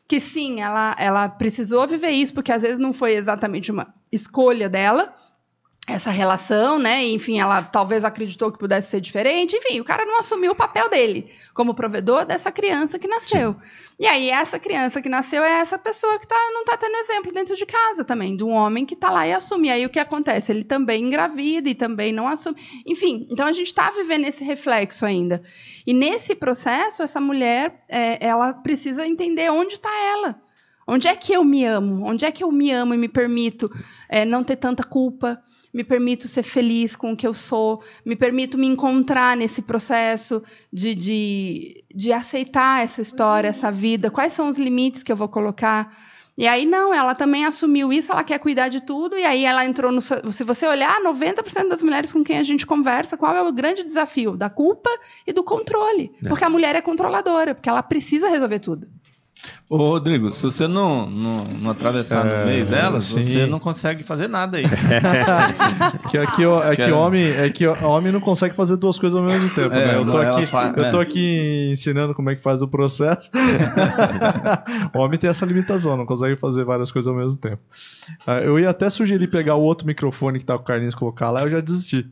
que sim, ela, ela precisou viver isso, porque às vezes não foi exatamente uma escolha dela, essa relação, né? Enfim, ela talvez acreditou que pudesse ser diferente. Enfim, o cara não assumiu o papel dele como provedor dessa criança que nasceu. E aí, essa criança que nasceu é essa pessoa que tá, não está tendo exemplo dentro de casa também, de um homem que está lá e assume. E aí, o que acontece? Ele também engravida e também não assume. Enfim, então a gente está vivendo esse reflexo ainda. E nesse processo, essa mulher, é, ela precisa entender onde está ela. Onde é que eu me amo? Onde é que eu me amo e me permito é, não ter tanta culpa? Me permito ser feliz com o que eu sou, me permito me encontrar nesse processo de, de, de aceitar essa história, essa vida, quais são os limites que eu vou colocar. E aí, não, ela também assumiu isso, ela quer cuidar de tudo, e aí ela entrou no... Se você olhar, noventa por cento das mulheres com quem a gente conversa, qual é o grande desafio? Da culpa e do controle. É. Porque a mulher é controladora, porque ela precisa resolver tudo. Ô, Rodrigo, se você não, não, não atravessar é, no meio delas, sim. Você não consegue fazer nada aí. que aqui, é que homem, é que homem não consegue fazer duas coisas ao mesmo tempo. É, né? Eu tô aqui, faz, eu tô aqui ensinando como é que faz o processo. O homem tem essa limitação, não consegue fazer várias coisas ao mesmo tempo. Eu ia até sugerir pegar o outro microfone que tá com o Carlinhos colocar lá, eu já desisti.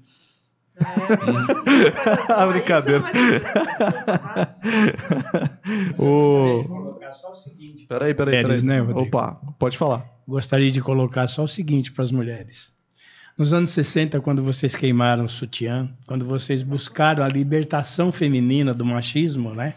É, brincadeira. o... Só o seguinte. Peraí, peraí, peraí. Né, Opa, pode falar. Gostaria de colocar só o seguinte para as mulheres. Nos anos sessenta, quando vocês queimaram o sutiã, quando vocês buscaram a libertação feminina do machismo, né?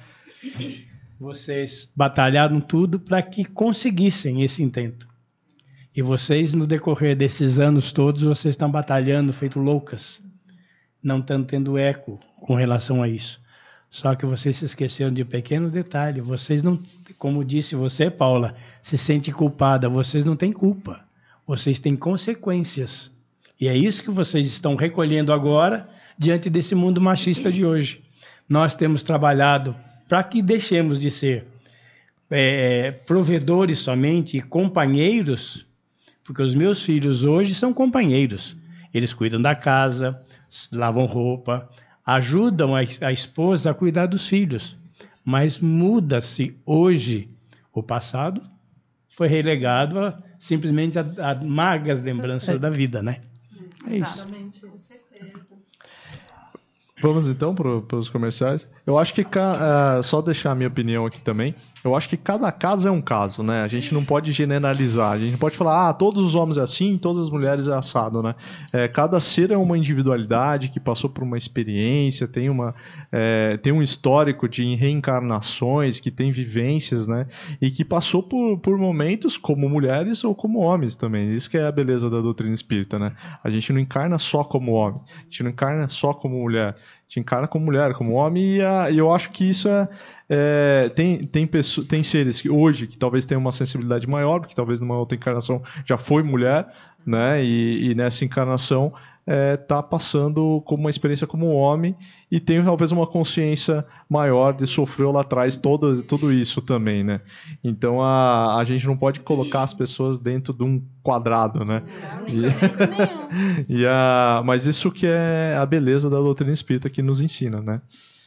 Vocês batalharam tudo para que conseguissem esse intento. E vocês, no decorrer desses anos todos, vocês estão batalhando feito loucas. Não estão tendo eco com relação a isso. Só que vocês se esqueceram de um pequeno detalhe. Vocês não, como disse você, Paula, se sente culpada. Vocês não têm culpa. Vocês têm consequências. E é isso que vocês estão recolhendo agora diante desse mundo machista de hoje. Nós temos trabalhado para que deixemos de ser é, provedores somente e companheiros, porque os meus filhos hoje são companheiros. Eles cuidam da casa, lavam roupa, ajudam a, a esposa a cuidar dos filhos, mas muda-se hoje. O passado foi relegado a, simplesmente a, a magas lembranças é. da vida, né? É isso. Exatamente, com certeza. Vamos então para os comerciais. Eu acho que, uh, só deixar a minha opinião aqui também, eu acho que cada caso é um caso, né? A gente não pode generalizar, a gente não pode falar, ah, todos os homens é assim, todas as mulheres é assado, né? É, cada ser é uma individualidade que passou por uma experiência, tem, uma, é, tem um histórico de reencarnações, que tem vivências, né? E que passou por, por momentos como mulheres ou como homens também. Isso que é a beleza da doutrina espírita, né? A gente não encarna só como homem, a gente não encarna só como mulher, te encarna como mulher, como homem, e, a, e eu acho que isso é, é tem, tem, pessoas, tem seres que hoje que talvez tenham uma sensibilidade maior, porque talvez numa outra encarnação já foi mulher, né, e, e nessa encarnação está é, passando como uma experiência como homem e tem talvez uma consciência maior de sofreu lá atrás todo, tudo isso também, né? Então a, a gente não pode colocar as pessoas dentro de um quadrado, né? E, e a, mas isso que é a beleza da doutrina espírita que nos ensina, né?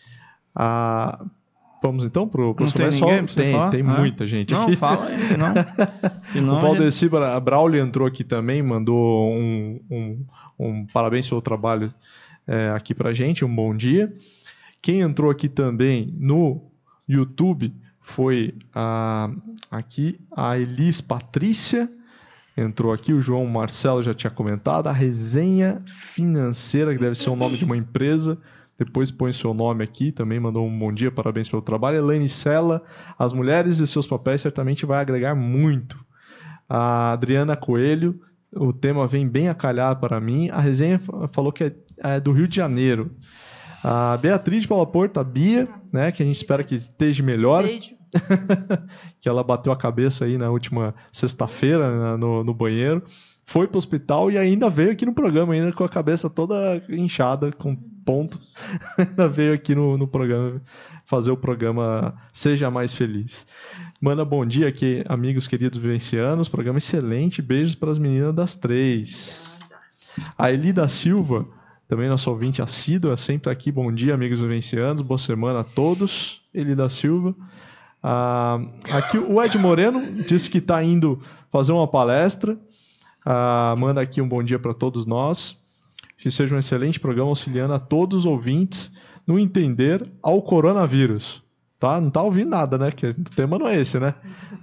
A, vamos então para o próximo comercial? Tem, tem, tem ah. muita gente não, aqui. Fala aí, senão, senão o Valdeci gente... Braulio entrou aqui também, mandou um, um, um parabéns pelo trabalho é, aqui para gente, um bom dia. Quem entrou aqui também no YouTube foi a, aqui a Elis Patrícia, entrou aqui, o João Marcelo já tinha comentado, a Resenha Financeira, que deve ser o nome de uma empresa, depois põe seu nome aqui, também mandou um bom dia, parabéns pelo trabalho. Elaine Sela, as mulheres e seus papéis certamente vai agregar muito. A Adriana Coelho, o tema vem bem a calhar para mim. A Resenha falou que é, é do Rio de Janeiro. A Beatriz de Paula Porto, a Bia, né, que a gente espera que esteja melhor. Beijo. Que ela bateu a cabeça aí na última sexta-feira no, no banheiro. Foi pro hospital e ainda veio aqui no programa, ainda com a cabeça toda inchada, com ponto. Ainda veio aqui no, no programa fazer o programa Seja Mais Feliz. Manda bom dia aqui, amigos queridos vivencianos. Programa excelente. Beijos para as meninas das três. A Eli da Silva, também nosso ouvinte assíduo, é sempre aqui. Bom dia, amigos vivencianos. Boa semana a todos. Eli da Silva. Ah, aqui o Ed Moreno disse que está indo fazer uma palestra. Ah, manda aqui um bom dia para todos nós. Que seja um excelente programa auxiliando a todos os ouvintes no entender ao coronavírus. Tá? Não tá ouvindo nada, né? Que o tema não é esse, né?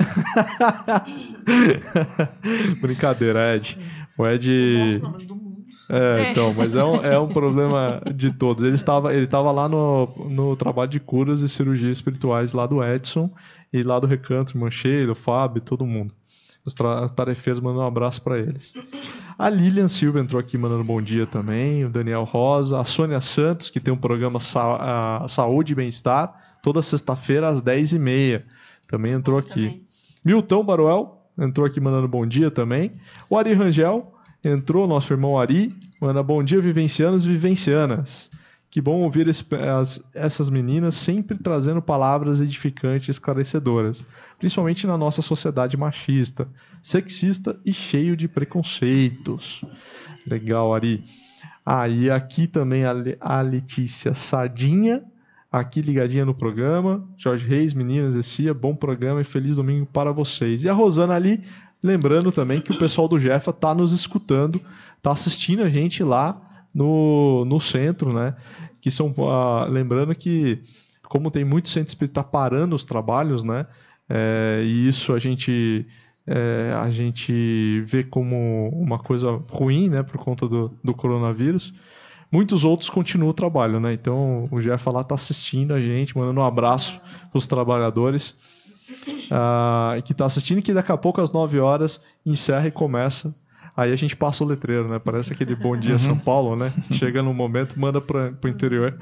Brincadeira, Ed. O Ed... É, então, mas é um, é um problema de todos. Ele estava, ele estava lá no, no trabalho de curas e cirurgias espirituais lá do Edson e lá do Recanto, Mancheiro, o Fábio, todo mundo. Os tarefeiros, mandando um abraço para eles. A Lilian Silva entrou aqui mandando bom dia também, o Daniel Rosa, a Sônia Santos, que tem um programa Sa- Saúde e Bem-Estar, toda sexta-feira às dez e meia, também entrou aqui. Também. Milton Baruel entrou aqui mandando bom dia também. O Ari Rangel entrou, nosso irmão Ari, manda bom dia, vivencianos e vivencianas. Que bom ouvir esse, as, essas meninas sempre trazendo palavras edificantes e esclarecedoras, principalmente na nossa sociedade machista, sexista e cheio de preconceitos. Legal, Ari. Ah, e aqui também a, Le, a Letícia Sardinha, aqui ligadinha no programa. Jorge Reis, meninas, esse dia, bom programa e feliz domingo para vocês. E a Rosana ali, lembrando também que o pessoal do Jefa está nos escutando, está assistindo a gente lá no, no centro, né? Que são, uh, lembrando que, como tem muito centro espírita parando os trabalhos, né? É, e isso a gente, é, a gente vê como uma coisa ruim, né? Por conta do, do coronavírus. Muitos outros continuam o trabalho, né? Então o Jeff lá está assistindo a gente, mandando um abraço para os trabalhadores uh, que está assistindo e que daqui a pouco às nove horas encerra e começa. Aí a gente passa o letreiro, né? Parece aquele Bom Dia São Paulo, né? Chega no momento, manda para o interior.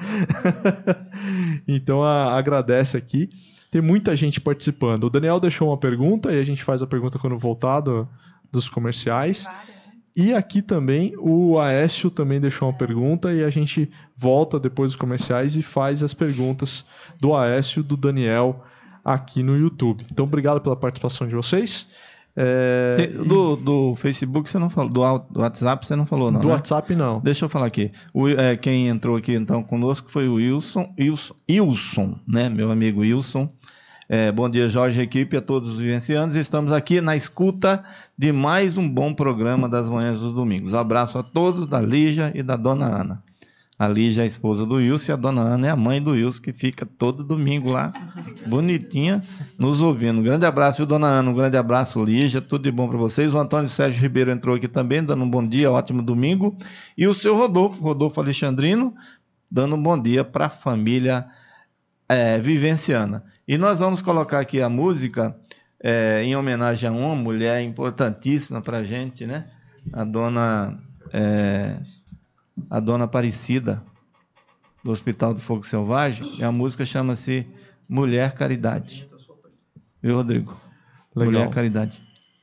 Então a, agradece aqui. Tem muita gente participando. O Daniel deixou uma pergunta e a gente faz a pergunta quando voltar do, dos comerciais. E aqui também o Aécio também deixou uma pergunta e a gente volta depois dos comerciais e faz as perguntas do Aécio e do Daniel aqui no YouTube. Então obrigado pela participação de vocês. É, Tem, do, do Facebook você não falou, do, do WhatsApp você não falou, não? Do né? WhatsApp não. Deixa eu falar aqui. O, é, quem entrou aqui então conosco foi o Wilson, Wilson, Wilson, né? Meu amigo Wilson. É, bom dia, Jorge, equipe, a todos os vivencianos. Estamos aqui na escuta de mais um bom programa das manhãs dos domingos. Abraço a todos da Lígia e da Dona Ana. A Lígia é a esposa do Wilson e a Dona Ana é a mãe do Wilson, que fica todo domingo lá, bonitinha, nos ouvindo. Um grande abraço, viu, Dona Ana? Um grande abraço, Lígia. Tudo de bom para vocês. O Antônio Sérgio Ribeiro entrou aqui também, dando um bom dia, ótimo domingo. E o seu Rodolfo, Rodolfo Alexandrino, dando um bom dia para a família é, vivenciana. E nós vamos colocar aqui a música é, em homenagem a uma mulher importantíssima para a gente, né? A dona... É, a dona Aparecida, do Hospital do Fogo Selvagem, e a música chama-se Mulher Caridade. Viu, Rodrigo? Legal. Mulher Caridade.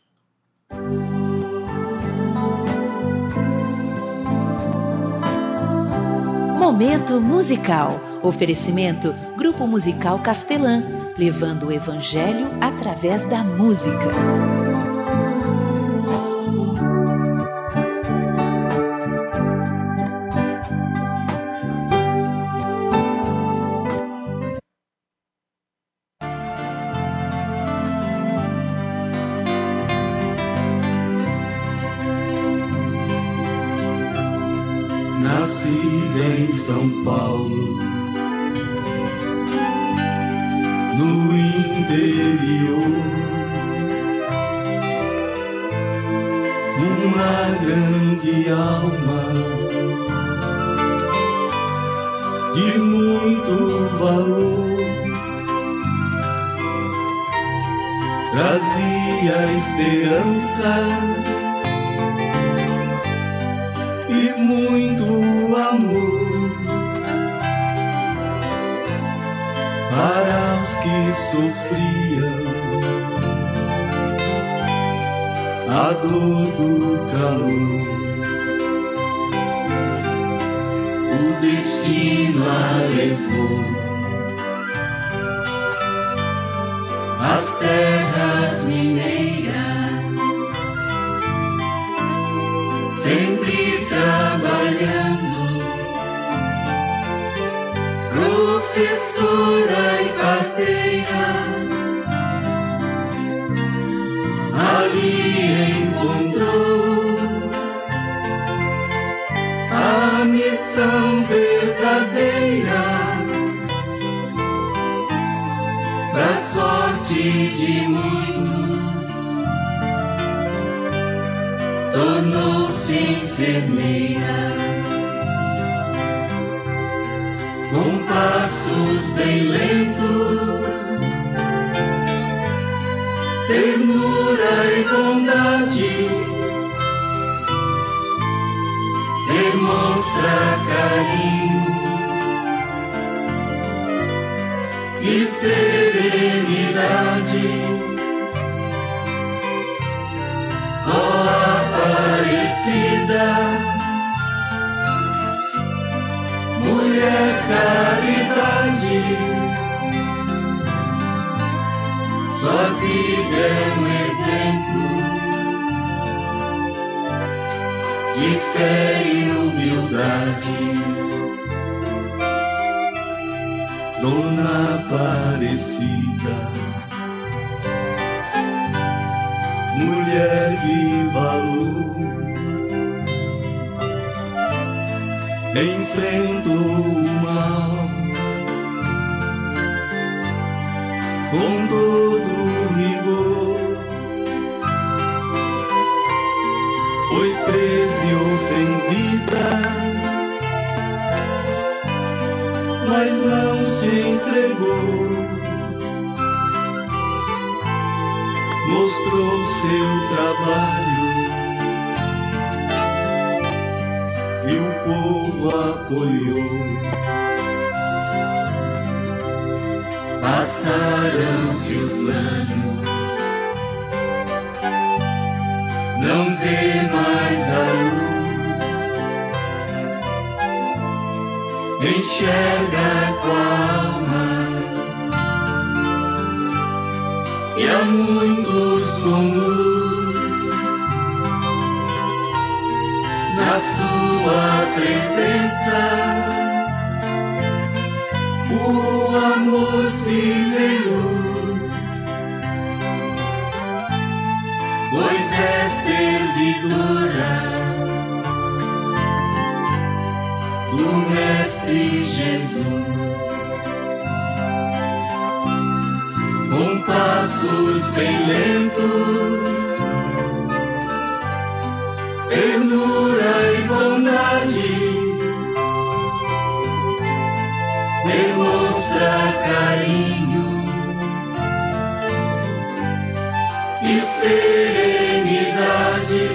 Momento musical. Oferecimento Grupo Musical Castelã, levando o Evangelho através da música. São Paulo, no interior, uma grande alma de muito valor, trazia esperança e muito amor para os que sofriam a dor do calor. O destino a levou às terras mineiras, sempre trabalhando, professora e parteira, encontrou a missão verdadeira pra sorte de muitos, tornou-se enfermeira. Com passos bem lentos, ternura e bondade, demonstra carinho e serenidade. Ó Aparecida, mulher caridade, sua vida é um exemplo de fé e humildade. Dona Aparecida, mulher de valor, enfrentou o mal com todo rigor, foi presa e ofendida, mas não se entregou, mostrou seu trabalho e o povo apoiou. Passaram-se os anos, não vê mais a luz, enxerga com a alma, e há muitos com luz na sua presença. O amor se vê luz, pois é servidora do Mestre Jesus. Com passos bem lentos, ternura e bondade, demonstra carinho e serenidade.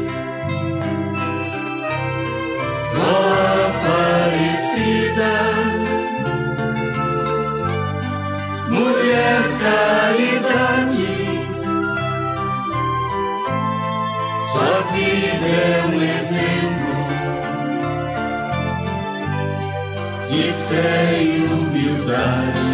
Vó Aparecida, mulher caridade, sua vida é um exemplo de fé e humildade.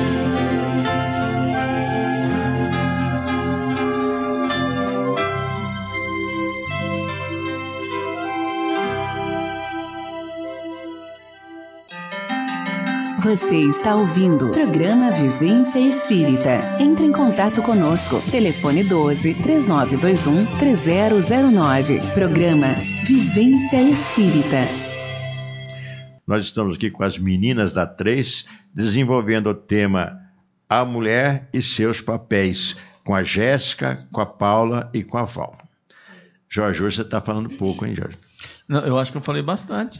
Você está ouvindo o programa Vivência Espírita. Entre em contato conosco. Telefone doze, três nove dois um, três zero zero nove. Programa Vivência Espírita. Nós estamos aqui com as meninas da três, desenvolvendo o tema A Mulher e Seus Papéis, com a Jéssica, com a Paula e com a Val. Jorge, hoje você está falando pouco, hein, Jorge? Não, eu acho que eu falei bastante.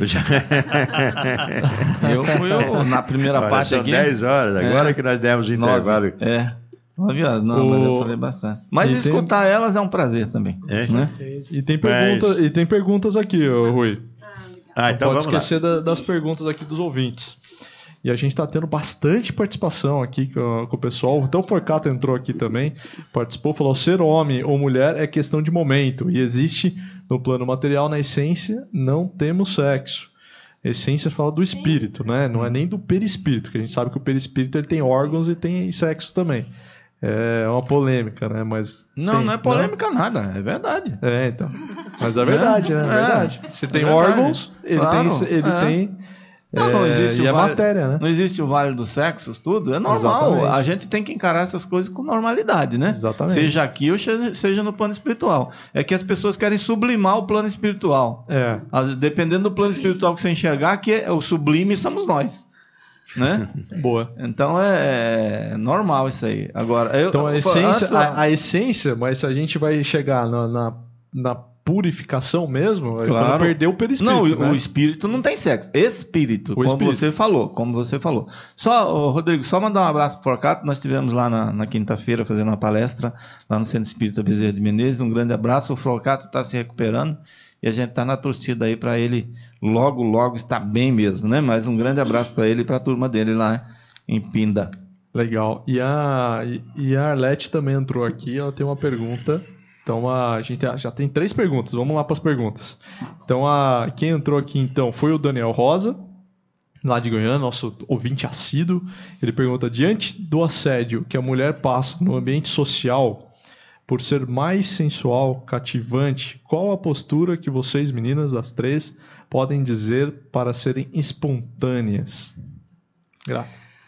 eu fui eu, na primeira Olha, parte são aqui. dez horas, agora é, que nós demos o intervalo. É, nove horas, não, o... mas eu falei bastante. Mas e escutar tem... elas é um prazer também. É? Né? E, tem pergunta, mas... e tem perguntas aqui, Rui. Ah, então não vamos pode esquecer da, das perguntas aqui dos ouvintes. E a gente está tendo bastante participação aqui com, com o pessoal. Então o Forcato entrou aqui também, participou, falou: ser homem ou mulher é questão de momento. E existe no plano material, na essência, não temos sexo. A essência fala do espírito, né? Não é nem do perispírito, que a gente sabe que o perispírito ele tem órgãos e tem sexo também. É uma polêmica, né? Mas não, tem, não é polêmica não? nada, é verdade. É, então. Mas é verdade, né? É verdade. Se tem é verdade. órgãos, ele, claro, tem, ele é. tem Não, não existe e o é vale, matéria, né? Não existe o vale dos sexos, tudo. É normal. Exatamente. A gente tem que encarar essas coisas com normalidade, né? Exatamente. Seja aqui ou seja no plano espiritual. É que as pessoas querem sublimar o plano espiritual. É. Dependendo do plano espiritual que você enxergar, que é o sublime somos nós. Né? Boa. Então é, é normal isso aí. Agora, eu, então a eu, essência, antes, a, a essência, mas se a gente vai chegar na, na, na purificação mesmo, claro. É quando perder o perispírito. Não, né? o espírito não tem sexo. Espírito, o como espírito. você falou, como você falou. Só, ô, Rodrigo, só mandar um abraço pro Forcato. Nós estivemos lá na, na quinta-feira fazendo uma palestra lá no Centro Espírita Bezerra de Menezes. Um grande abraço. O Forcato está se recuperando e a gente está na torcida aí para ele logo, logo estar bem mesmo, né? Mas um grande abraço para ele e para a turma dele lá em Pinda. Legal. E a, e a Arlete também entrou aqui. Ela tem uma pergunta. Então a gente já tem três perguntas, vamos lá para as perguntas. Então a, quem entrou aqui então foi o Daniel Rosa, lá de Goiânia, nosso ouvinte assíduo. Ele pergunta: diante do assédio que a mulher passa no ambiente social, por ser mais sensual, cativante, qual a postura que vocês, meninas, as três, podem dizer para serem espontâneas? Grato.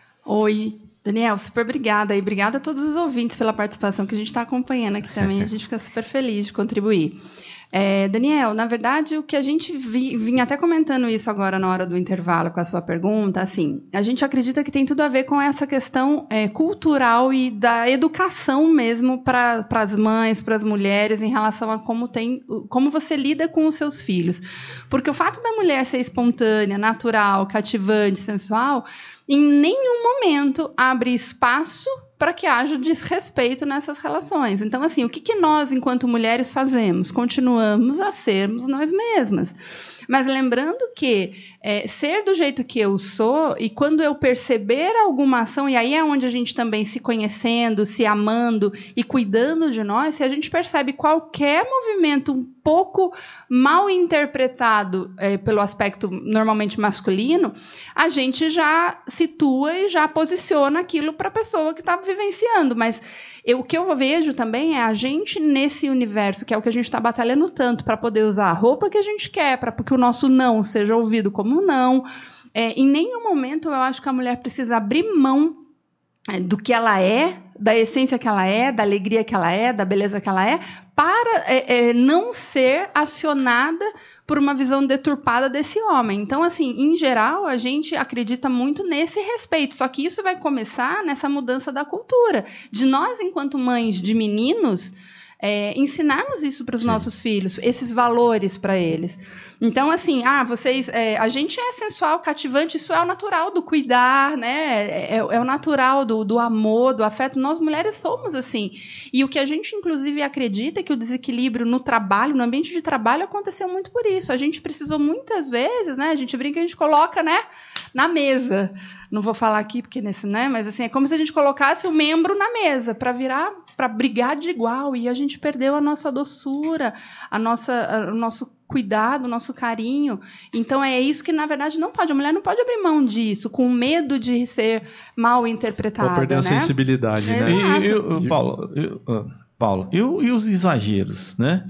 Oi. Daniel, super obrigada e obrigada a todos os ouvintes pela participação que a gente está acompanhando aqui também. A gente fica super feliz de contribuir. É, Daniel, na verdade, o que a gente vi, vinha até comentando isso agora na hora do intervalo com a sua pergunta, assim, a gente acredita que tem tudo a ver com essa questão é, cultural e da educação mesmo para as mães, para as mulheres, em relação a como, tem, como você lida com os seus filhos. Porque o fato da mulher ser espontânea, natural, cativante, sensual, em nenhum momento abre espaço para que haja desrespeito nessas relações. Então, assim, o que, que nós, enquanto mulheres, fazemos? Continuamos a sermos nós mesmas. Mas lembrando que é, ser do jeito que eu sou, e quando eu perceber alguma ação, e aí é onde a gente também se conhecendo, se amando e cuidando de nós, se a gente percebe qualquer movimento um pouco mal interpretado é, pelo aspecto normalmente masculino, a gente já situa e já posiciona aquilo para a pessoa que está vivenciando. Mas eu, o que eu vejo também é a gente nesse universo, que é o que a gente está batalhando tanto para poder usar a roupa que a gente quer, para que o nosso não seja ouvido como não. É, em nenhum momento eu acho que a mulher precisa abrir mão é, do que ela é, da essência que ela é, da alegria que ela é, da beleza que ela é, para é, é, não ser acionada por uma visão deturpada desse homem. Então, assim, em geral, a gente acredita muito nesse respeito, só que isso vai começar nessa mudança da cultura, de nós, enquanto mães de meninos, é, ensinarmos isso para os nossos filhos, esses valores para eles. Então, assim, ah, vocês, é, a gente é sensual, cativante, isso é o natural do cuidar, né? É, é o natural do, do amor, do afeto. Nós mulheres somos assim. E o que a gente, inclusive, acredita é que o desequilíbrio no trabalho, no ambiente de trabalho, aconteceu muito por isso. A gente precisou muitas vezes, né? A gente brinca, a gente coloca, né, na mesa. Não vou falar aqui porque nesse, né? Mas assim, é como se a gente colocasse o membro na mesa para virar, para brigar de igual. E a gente perdeu a nossa doçura, a nossa, a, o nosso cuidado, o nosso carinho. Então é isso que, na verdade, não pode. A mulher não pode abrir mão disso, com medo de ser mal interpretada. Para perder né? a sensibilidade, né? E, e, e, Paulo, e, Paulo e, e os exageros, né?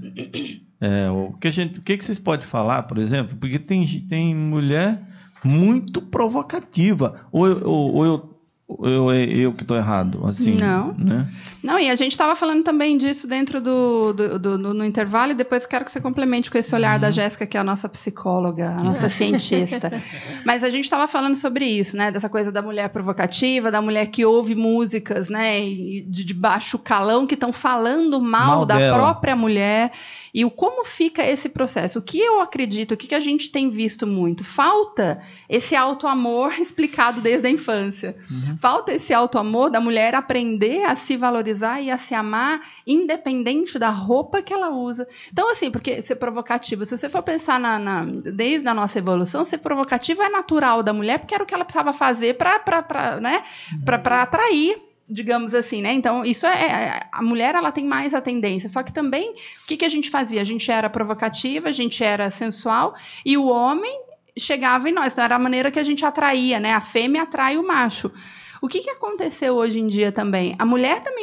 É, o que, a gente, o que, que vocês podem falar, por exemplo? Porque tem, tem mulher muito provocativa. Ou, ou, ou eu Eu, eu que estou errado, assim. Não. Né? Não, e a gente estava falando também disso dentro do, do, do, do no intervalo, e depois quero que você complemente com esse olhar uhum. da Jéssica, que é a nossa psicóloga, a nossa cientista. Mas a gente estava falando sobre isso, né? Dessa coisa da mulher provocativa, da mulher que ouve músicas, né? De, de baixo calão, que estão falando mal, mal da dela. própria mulher. E o, como fica esse processo? O que eu acredito, o que, que a gente tem visto muito? Falta esse auto-amor explicado desde a infância. Uhum. Falta esse auto-amor da mulher aprender a se valorizar e a se amar, independente da roupa que ela usa. Então, assim, porque ser provocativo, se você for pensar na, na, desde a nossa evolução, ser provocativo é natural da mulher, porque era o que ela precisava fazer para né, para atrair, digamos assim, né? Então, isso é... A mulher, ela tem mais a tendência. Só que também, o que, que a gente fazia? A gente era provocativa, a gente era sensual, e o homem chegava em nós. Então, era a maneira que a gente atraía, né? A fêmea atrai o macho. O que, que aconteceu hoje em dia também? A mulher também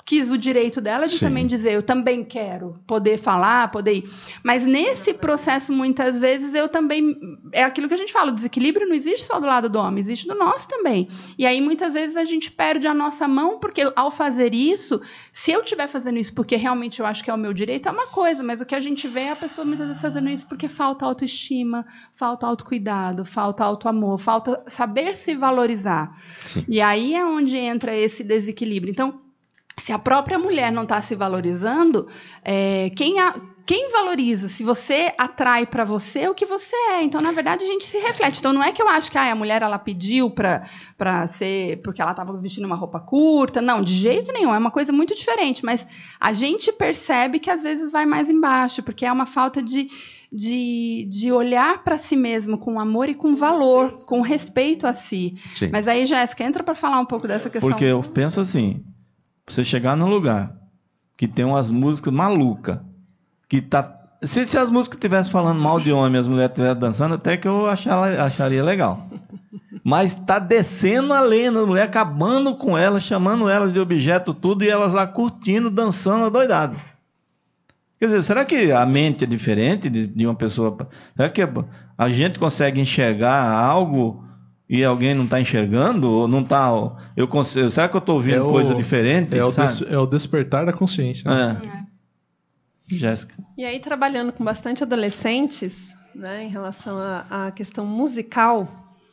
quis o direito dela de Sim. também dizer, eu também quero poder falar, poder ir. Mas nesse processo, muitas vezes, eu também... É aquilo que a gente fala, o desequilíbrio não existe só do lado do homem, existe do nosso também. E aí, muitas vezes, a gente perde a nossa mão, porque ao fazer isso, se eu estiver fazendo isso porque realmente eu acho que é o meu direito, é uma coisa, mas o que a gente vê é a pessoa muitas vezes fazendo isso porque falta autoestima, falta autocuidado, falta autoamor, falta saber se valorizar. Sim. E aí é onde entra esse desequilíbrio. Então, se a própria mulher não está se valorizando, é, quem, a, quem valoriza? Se você atrai para você o que você é. Então, na verdade, a gente se reflete. Então, não é que eu acho que ah, a mulher ela pediu para ser porque ela estava vestindo uma roupa curta. Não, de jeito nenhum. É uma coisa muito diferente. Mas a gente percebe que às vezes vai mais embaixo, porque é uma falta de... De, de olhar para si mesmo com amor e com valor, com respeito a si. Sim. Mas aí, Jéssica, entra para falar um pouco dessa questão. Porque eu penso assim, você chegar num lugar que tem umas músicas malucas, que tá... Se, se as músicas estivessem falando mal de homem e as mulheres estivessem dançando, até que eu achar, acharia legal. Mas tá descendo a lenda, a mulher acabando com elas, chamando elas de objeto tudo, e elas lá curtindo, dançando, adoidado. Quer dizer, será que a mente é diferente de, de uma pessoa? Será que a gente consegue enxergar algo e alguém não está enxergando? Ou não tá, eu consigo, será que eu estou ouvindo é coisa o, diferente? É o, des, é o despertar da consciência. Né? É. É. Jéssica. E aí, trabalhando com bastante adolescentes, né, em relação à, à questão musical,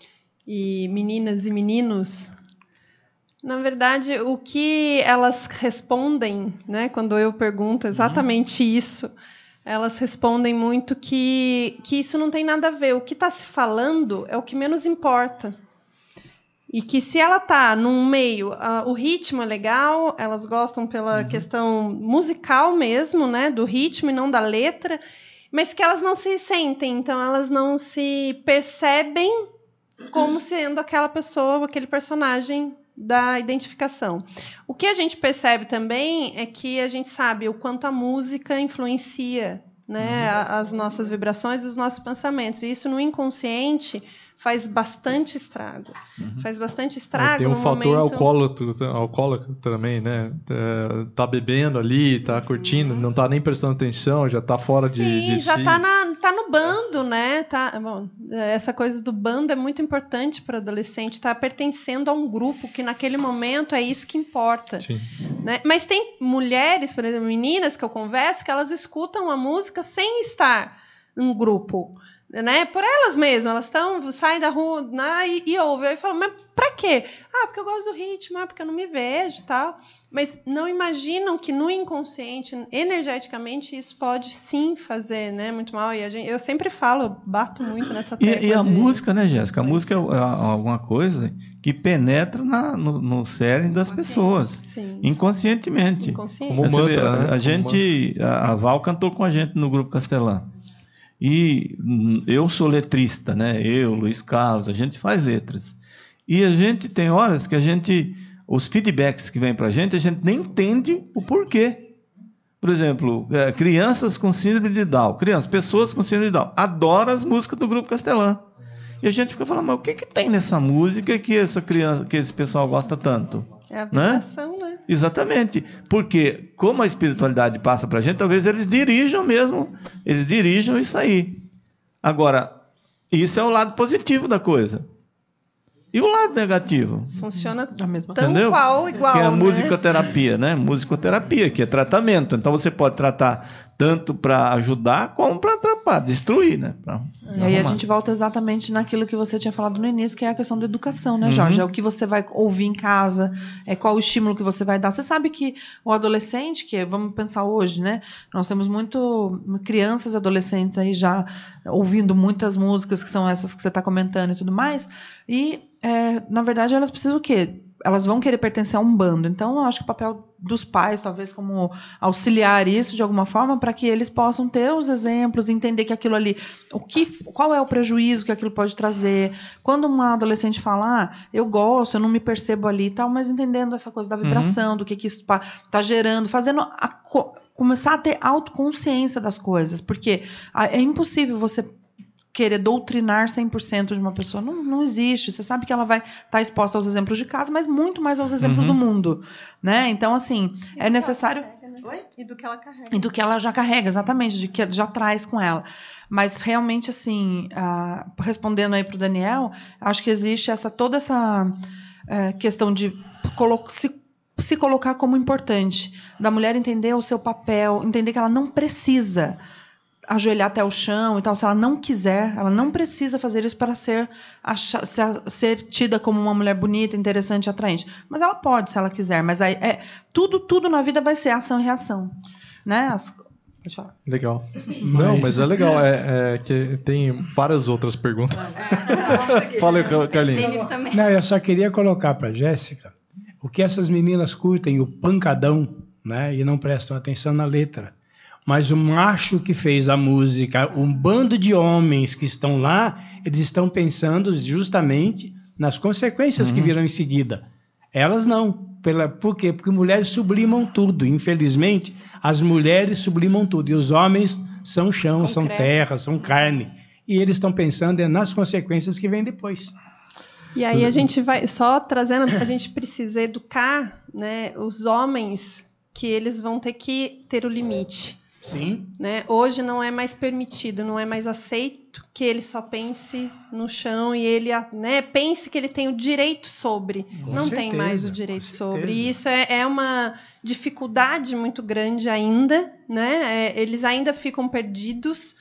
e meninas e meninos... Na verdade, o que elas respondem, né, quando eu pergunto exatamente uhum. isso, elas respondem muito que, que isso não tem nada a ver. O que está se falando é o que menos importa. E que se ela está num meio, uh, o ritmo é legal, elas gostam pela uhum. questão musical mesmo, né, do ritmo e não da letra, mas que elas não se sentem, então elas não se percebem como sendo aquela pessoa, aquele personagem da identificação. O que a gente percebe também é que a gente sabe o quanto a música influencia, né, uhum. as nossas vibrações e os nossos pensamentos. E isso no inconsciente faz bastante estrago. Uhum. Faz bastante estrago. É, tem um no fator momento... alcoólatra, alcoólatra também, né? Tá bebendo ali, tá uhum. curtindo, não tá nem prestando atenção, já tá fora Sim, de, de já si. tá, na, tá no bando, né? Tá, bom, essa coisa do bando é muito importante para o adolescente, tá pertencendo a um grupo que naquele momento é isso que importa. Sim. Né? Mas tem mulheres, por exemplo, meninas que eu converso, que elas escutam a música sem estar num grupo. Né? Por elas mesmas, elas estão, saem da rua né, e, e ouvem. Aí falam, mas pra quê? Ah, porque eu gosto do ritmo, ah, porque eu não me vejo e tal. Mas não imaginam que no inconsciente, energeticamente, isso pode sim fazer né, muito mal. E a gente, eu sempre falo, eu bato muito nessa tecla. E, e a de... música, né, Jéssica? A música é alguma coisa que penetra na, no, no cerne das pessoas. Sim. Inconscientemente. Inconsciente. Como mantra, vê, a, né? a gente, a, a Val cantou com a gente no Grupo Castelã. E eu sou letrista, né? Eu, Luiz Carlos, a gente faz letras. E a gente tem horas que a gente, os feedbacks que vêm para a gente, a gente nem entende o porquê. Por exemplo, é, crianças com síndrome de Down, crianças, pessoas com síndrome de Down, adoram as músicas do Grupo Castelã. E a gente fica falando, mas o que, que tem nessa música que essa criança, que esse pessoal gosta tanto? É a vibração, né? né? Exatamente. Porque, como a espiritualidade passa para a gente, talvez eles dirijam mesmo, eles dirijam isso aí. Agora, isso é o lado positivo da coisa. E o lado negativo? Funciona a mesma tão Entendeu? qual, igual, que é a né? musicoterapia, né? Musicoterapia, que é tratamento. Então, você pode tratar tanto para ajudar, como para atrapalhar, destruir, né? Pra e aí a gente volta exatamente naquilo que você tinha falado no início, que é a questão da educação, né, Jorge? Uhum. É o que você vai ouvir em casa, é qual o estímulo que você vai dar. Você sabe que o adolescente, que vamos pensar hoje, né? Nós temos muito crianças e adolescentes aí já ouvindo muitas músicas que são essas que você está comentando e tudo mais. E, é, na verdade, elas precisam o quê? Elas vão querer pertencer a um bando. Então, eu acho que o papel dos pais, talvez, como auxiliar isso de alguma forma, para que eles possam ter os exemplos, entender que aquilo ali, o que, qual é o prejuízo que aquilo pode trazer. Quando uma adolescente fala, ah, eu gosto, eu não me percebo ali e tal, mas entendendo essa coisa da vibração, uhum. do que, que isso está gerando, fazendo a, começar a ter autoconsciência das coisas, porque é impossível você querer doutrinar cem por cento de uma pessoa. Não, não existe. Você sabe que ela vai estar exposta aos exemplos de casa, mas muito mais aos exemplos Uhum. do mundo. Né? Então, assim, E é do necessário... que ela carrega, né? E do que ela carrega. E do que ela já carrega, exatamente, de que já traz com ela. Mas realmente, assim, ah, respondendo aí para o Daniel, acho que existe essa, toda essa eh, questão de colo- se, se colocar como importante, da mulher entender o seu papel, entender que ela não precisa ajoelhar até o chão e tal, se ela não quiser, ela não precisa fazer isso para ser, achar, ser, ser tida como uma mulher bonita, interessante e atraente. Mas ela pode, se ela quiser. Mas aí, é, tudo, tudo na vida vai ser ação e reação. Né? As, pode falar. Legal. Não, mas é legal. É, é que tem várias outras perguntas. Fala aí, Carlinhos. Tem isso também. Não, eu só queria colocar para Jéssica o que essas meninas curtem, o pancadão, né? E não prestam atenção na letra. Mas o macho que fez a música, um bando de homens que estão lá, eles estão pensando justamente nas consequências Uhum. que virão em seguida. Elas não. Pela, por quê? Porque mulheres sublimam tudo. Infelizmente, as mulheres sublimam tudo. E os homens são chão, Concretos. são terra, são carne. E eles estão pensando é nas consequências que vêm depois. E aí a gente vai, só trazendo, a gente precisa educar, né, os homens que eles vão ter que ter o limite. Sim. Né? Hoje não é mais permitido, não é mais aceito que ele só pense no chão e ele, né, pense que ele tem o direito sobre. Com não tem certeza, mais o com direito certeza. sobre. E isso é, é uma dificuldade muito grande ainda. Né? É, eles ainda ficam perdidos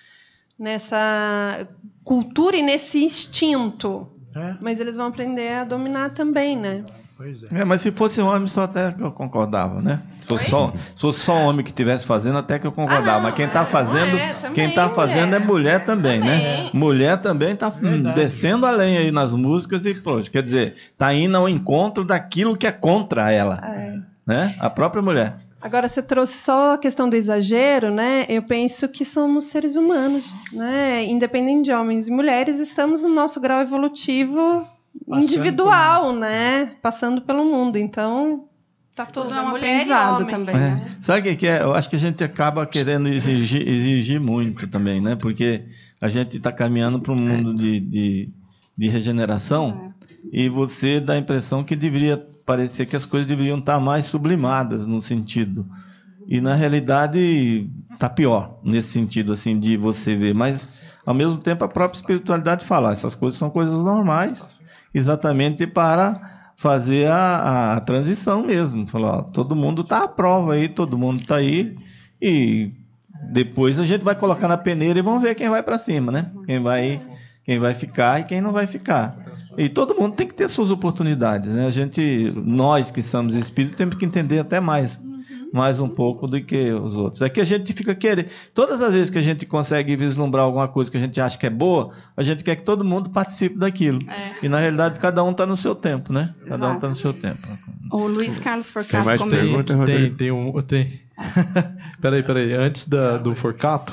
nessa cultura e nesse instinto. É, Mas eles vão aprender a dominar também, né? pois é. É, mas se fosse homem, só até que eu concordava, né? Se fosse, só, se fosse só homem que estivesse fazendo, até que eu concordava. Ah, não, mas quem está é, fazendo, é, também, quem tá fazendo é mulher também, Também. né? Mulher também está Verdade. descendo além aí nas músicas e, poxa, quer dizer, está indo ao encontro daquilo que é contra ela, É. né? A própria mulher. Agora, você trouxe só a questão do exagero, né? Eu penso que somos seres humanos, né? Independente de homens e mulheres, estamos no nosso grau evolutivo Passando individual, né? Passando pelo mundo. Então, tá tudo, Tudo é um mulher e aprendizado homem. também, É. né? Sabe o que que é? Eu acho que a gente acaba querendo exigir, exigir muito também, né? Porque a gente está caminhando para um mundo de, de, de regeneração e você dá a impressão que deveria parecer que as coisas deveriam estar mais sublimadas no sentido. E na realidade está pior nesse sentido assim de você ver. Mas ao mesmo tempo a própria espiritualidade fala, essas coisas são coisas normais, exatamente para fazer a, a transição mesmo. Falou, ó, todo mundo está à prova aí, todo mundo está aí e depois a gente vai colocar na peneira e vamos ver quem vai para cima, né? Quem vai, quem vai ficar e quem não vai ficar. E todo mundo tem que ter suas oportunidades, né? A gente, nós que somos espíritos, temos que entender até mais, mais um pouco do que os outros. É que a gente fica querendo, todas as vezes que a gente consegue vislumbrar alguma coisa que a gente acha que é boa, a gente quer que todo mundo participe daquilo. É. E na realidade cada um está no seu tempo, né? Cada um Exato. está no seu tempo. O Luiz Carlos Tem Forcato mais comentou. perguntas, Tem, Rodrigo? tem um. Tem. peraí, peraí. Antes da, do Forcato,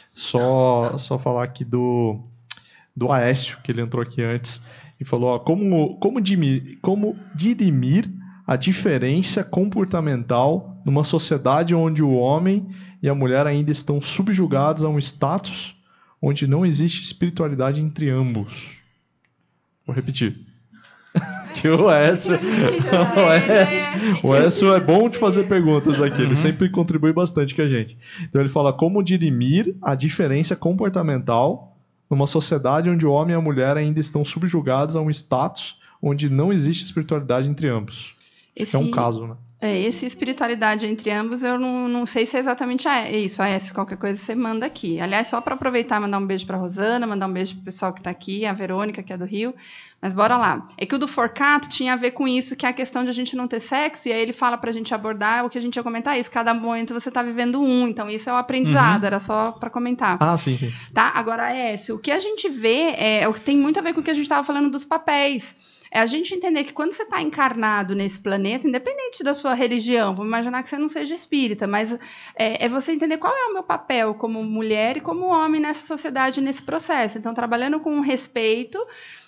só, só falar aqui do, do Aécio, que ele entrou aqui antes, e falou: ó, como, como, dimi, como dirimir a diferença comportamental numa sociedade onde o homem e a mulher ainda estão subjugados a um status onde não existe espiritualidade entre ambos. Vou repetir. Que o Écio, o Écio, o Écio é bom de fazer perguntas aqui, ele sempre contribui bastante com a gente. Então ele fala como dirimir a diferença comportamental numa sociedade onde o homem e a mulher ainda estão subjugados a um status onde não existe espiritualidade entre ambos. Esse, É um caso, né? É, esse espiritualidade entre ambos, eu não, não sei se é exatamente a- isso, a essa, qualquer coisa você manda aqui. Aliás, só para aproveitar, mandar um beijo para Rosana, mandar um beijo pro pessoal que está aqui, a Verônica, que é do Rio. Mas bora lá. É que o do Forcato tinha a ver com isso, que é a questão de a gente não ter sexo, e aí ele fala pra gente abordar o que a gente ia comentar isso. Cada momento você tá vivendo um, então isso é o aprendizado, Uhum. era só para comentar. Ah, sim, sim. Tá? Agora, Écio, o que a gente vê é o que tem muito a ver com o que a gente estava falando dos papéis. É a gente entender que quando você está encarnado nesse planeta, independente da sua religião, vamos imaginar que você não seja espírita, mas é, é você entender qual é o meu papel como mulher e como homem nessa sociedade, nesse processo. Então, trabalhando com respeito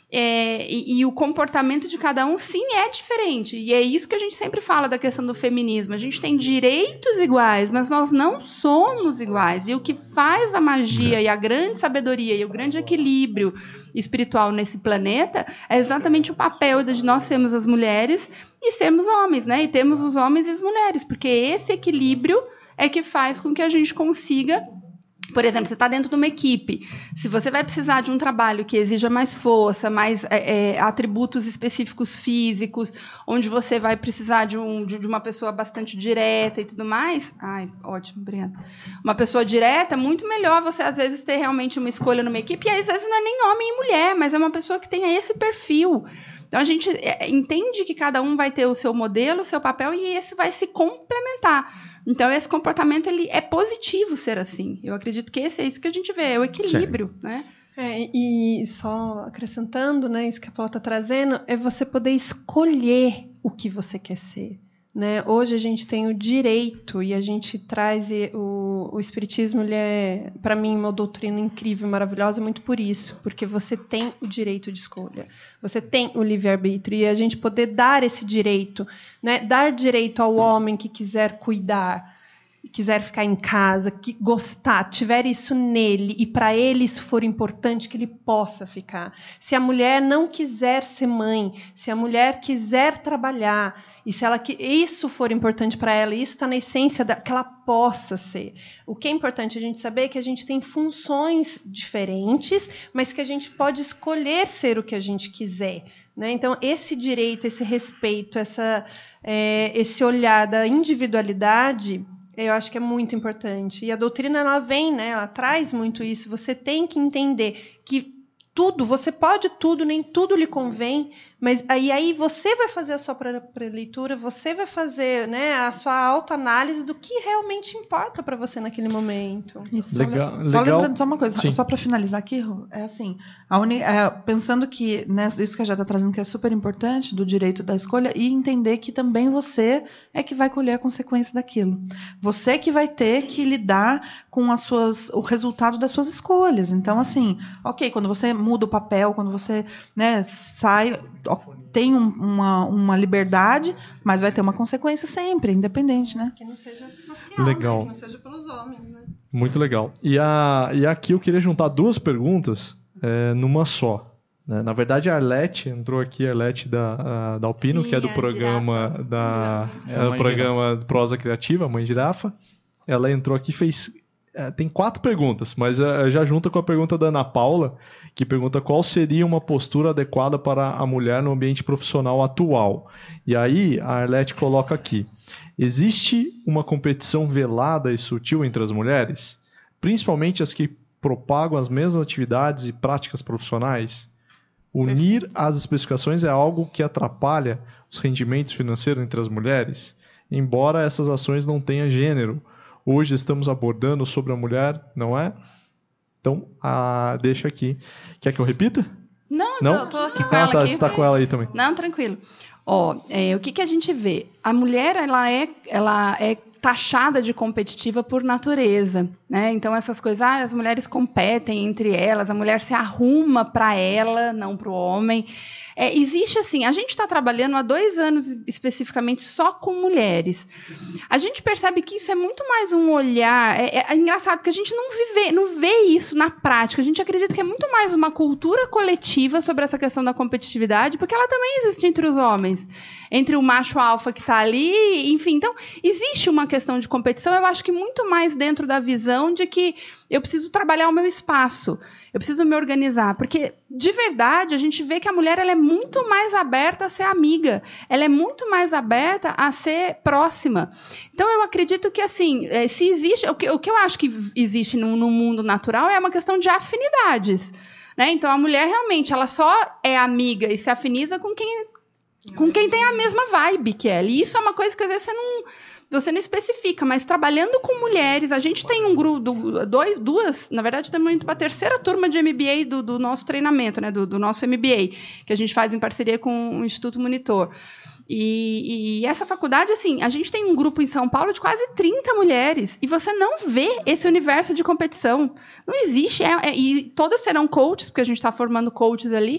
É, e, e o comportamento de cada um, sim, é diferente. E é isso que a gente sempre fala da questão do feminismo. A gente tem direitos iguais, mas nós não somos iguais. E o que faz a magia e a grande sabedoria e o grande equilíbrio espiritual nesse planeta é exatamente o papel de nós sermos as mulheres e sermos homens, né? E temos os homens e as mulheres, porque esse equilíbrio é que faz com que a gente consiga... Por exemplo, você está dentro de uma equipe. Se você vai precisar de um trabalho que exija mais força, mais é, é, atributos específicos físicos, onde você vai precisar de, um, de, de uma pessoa bastante direta e tudo mais... Ai, ótimo, obrigada. Uma pessoa direta, muito melhor você, às vezes, ter realmente uma escolha numa equipe. E, às vezes, não é nem homem e mulher, mas é uma pessoa que tenha esse perfil. Então, a gente entende que cada um vai ter o seu modelo, o seu papel, e esse vai se complementar. Então, esse comportamento ele é positivo ser assim. Eu acredito que esse é isso que a gente vê, é o equilíbrio, Sim. né? É, e só acrescentando, né, isso que a Paula está trazendo, é você poder escolher o que você quer ser. Né? Hoje a gente tem o direito e a gente traz o, o Espiritismo, ele é, para mim, uma doutrina incrível, maravilhosa, muito por isso, porque você tem o direito de escolha, você tem o livre-arbítrio, e a gente poder dar esse direito, né? Dar direito ao homem que quiser cuidar, quiser ficar em casa, que gostar, tiver isso nele e para ele isso for importante, que ele possa ficar. Se a mulher não quiser ser mãe, se a mulher quiser trabalhar, e se ela, isso for importante para ela, isso está na essência da, que ela possa ser. O que é importante a gente saber é que a gente tem funções diferentes, mas que a gente pode escolher ser o que a gente quiser. Né? Então, esse direito, esse respeito, essa, é, esse olhar da individualidade... eu acho que é muito importante. E a doutrina, ela vem, né? Ela traz muito isso. Você tem que entender que tudo, você pode tudo, nem tudo lhe convém, mas aí, aí você vai fazer a sua própria leitura, você vai fazer, né, a sua autoanálise do que realmente importa para você naquele momento. Isso, legal, só, só legal. lembrando só uma coisa, Sim. só para finalizar aqui, Ru, é assim, a uni, é, pensando que, né, isso que a Jé está trazendo que é super importante, do direito da escolha, e entender que também você é que vai colher a consequência daquilo. Você que vai ter que lidar com as suas, o resultado das suas escolhas. Então, assim, ok, quando você muda o papel, quando você, né, sai... tem um, uma, uma liberdade, mas vai ter uma consequência sempre, independente, né? Que não seja social, legal. Né? Que não seja pelos homens, né? Muito legal. E, a, e aqui eu queria juntar duas perguntas é, numa só. Né? Na verdade, a Arlete entrou aqui, a Arlete da, a, da Alpino, Sim, que é do programa, da, é, é do programa Prosa Criativa, Mãe Girafa. Ela entrou aqui e fez... tem quatro perguntas, mas já junta com a pergunta da Ana Paula, que pergunta qual seria uma postura adequada para a mulher no ambiente profissional atual. E aí a Arlete coloca aqui: existe uma competição velada e sutil entre as mulheres, principalmente as que propagam as mesmas atividades e práticas profissionais? Unir as especificações é algo que atrapalha os rendimentos financeiros entre as mulheres, embora essas ações não tenham gênero. Hoje estamos abordando sobre a mulher, não é? Então, ah, deixa aqui. Quer que eu repita? Não, não? eu tô, tô aqui com ah, ela. Tá, aqui. você está com ela aí também. Não, tranquilo. Ó, é, o que, que a gente vê? A mulher, ela é, ela é taxada de competitiva por natureza, né? Então, essas coisas, ah, as mulheres competem entre elas, a mulher se arruma para ela, não para o homem. É, existe assim, a gente está trabalhando há dois anos especificamente só com mulheres. A gente percebe que isso é muito mais um olhar, é, é engraçado porque a gente não, vive, não vê isso na prática, a gente acredita que é muito mais uma cultura coletiva sobre essa questão da competitividade, porque ela também existe entre os homens, entre o macho alfa que está ali, enfim, então existe uma questão de competição, eu acho que muito mais dentro da visão de que eu preciso trabalhar o meu espaço, eu preciso me organizar, porque, de verdade, a gente vê que a mulher ela é muito mais aberta a ser amiga, ela é muito mais aberta a ser próxima. Então, eu acredito que, assim, se existe... O que, o que eu acho que existe no, no mundo natural é uma questão de afinidades, né? Então, a mulher, realmente, ela só é amiga e se afiniza com quem, com quem tem a mesma vibe que ela. E isso é uma coisa que, às vezes, você não... Você não especifica, mas trabalhando com mulheres, a gente tem um grupo, dois, duas, na verdade, estamos indo para a terceira turma de M B A do, do nosso treinamento, né, do, do nosso M B A, que a gente faz em parceria com o Instituto Monitor. E, e essa faculdade, assim, a gente tem um grupo em São Paulo de quase trinta mulheres, e você não vê esse universo de competição. Não existe, é, é, e todas serão coaches, porque a gente está formando coaches ali,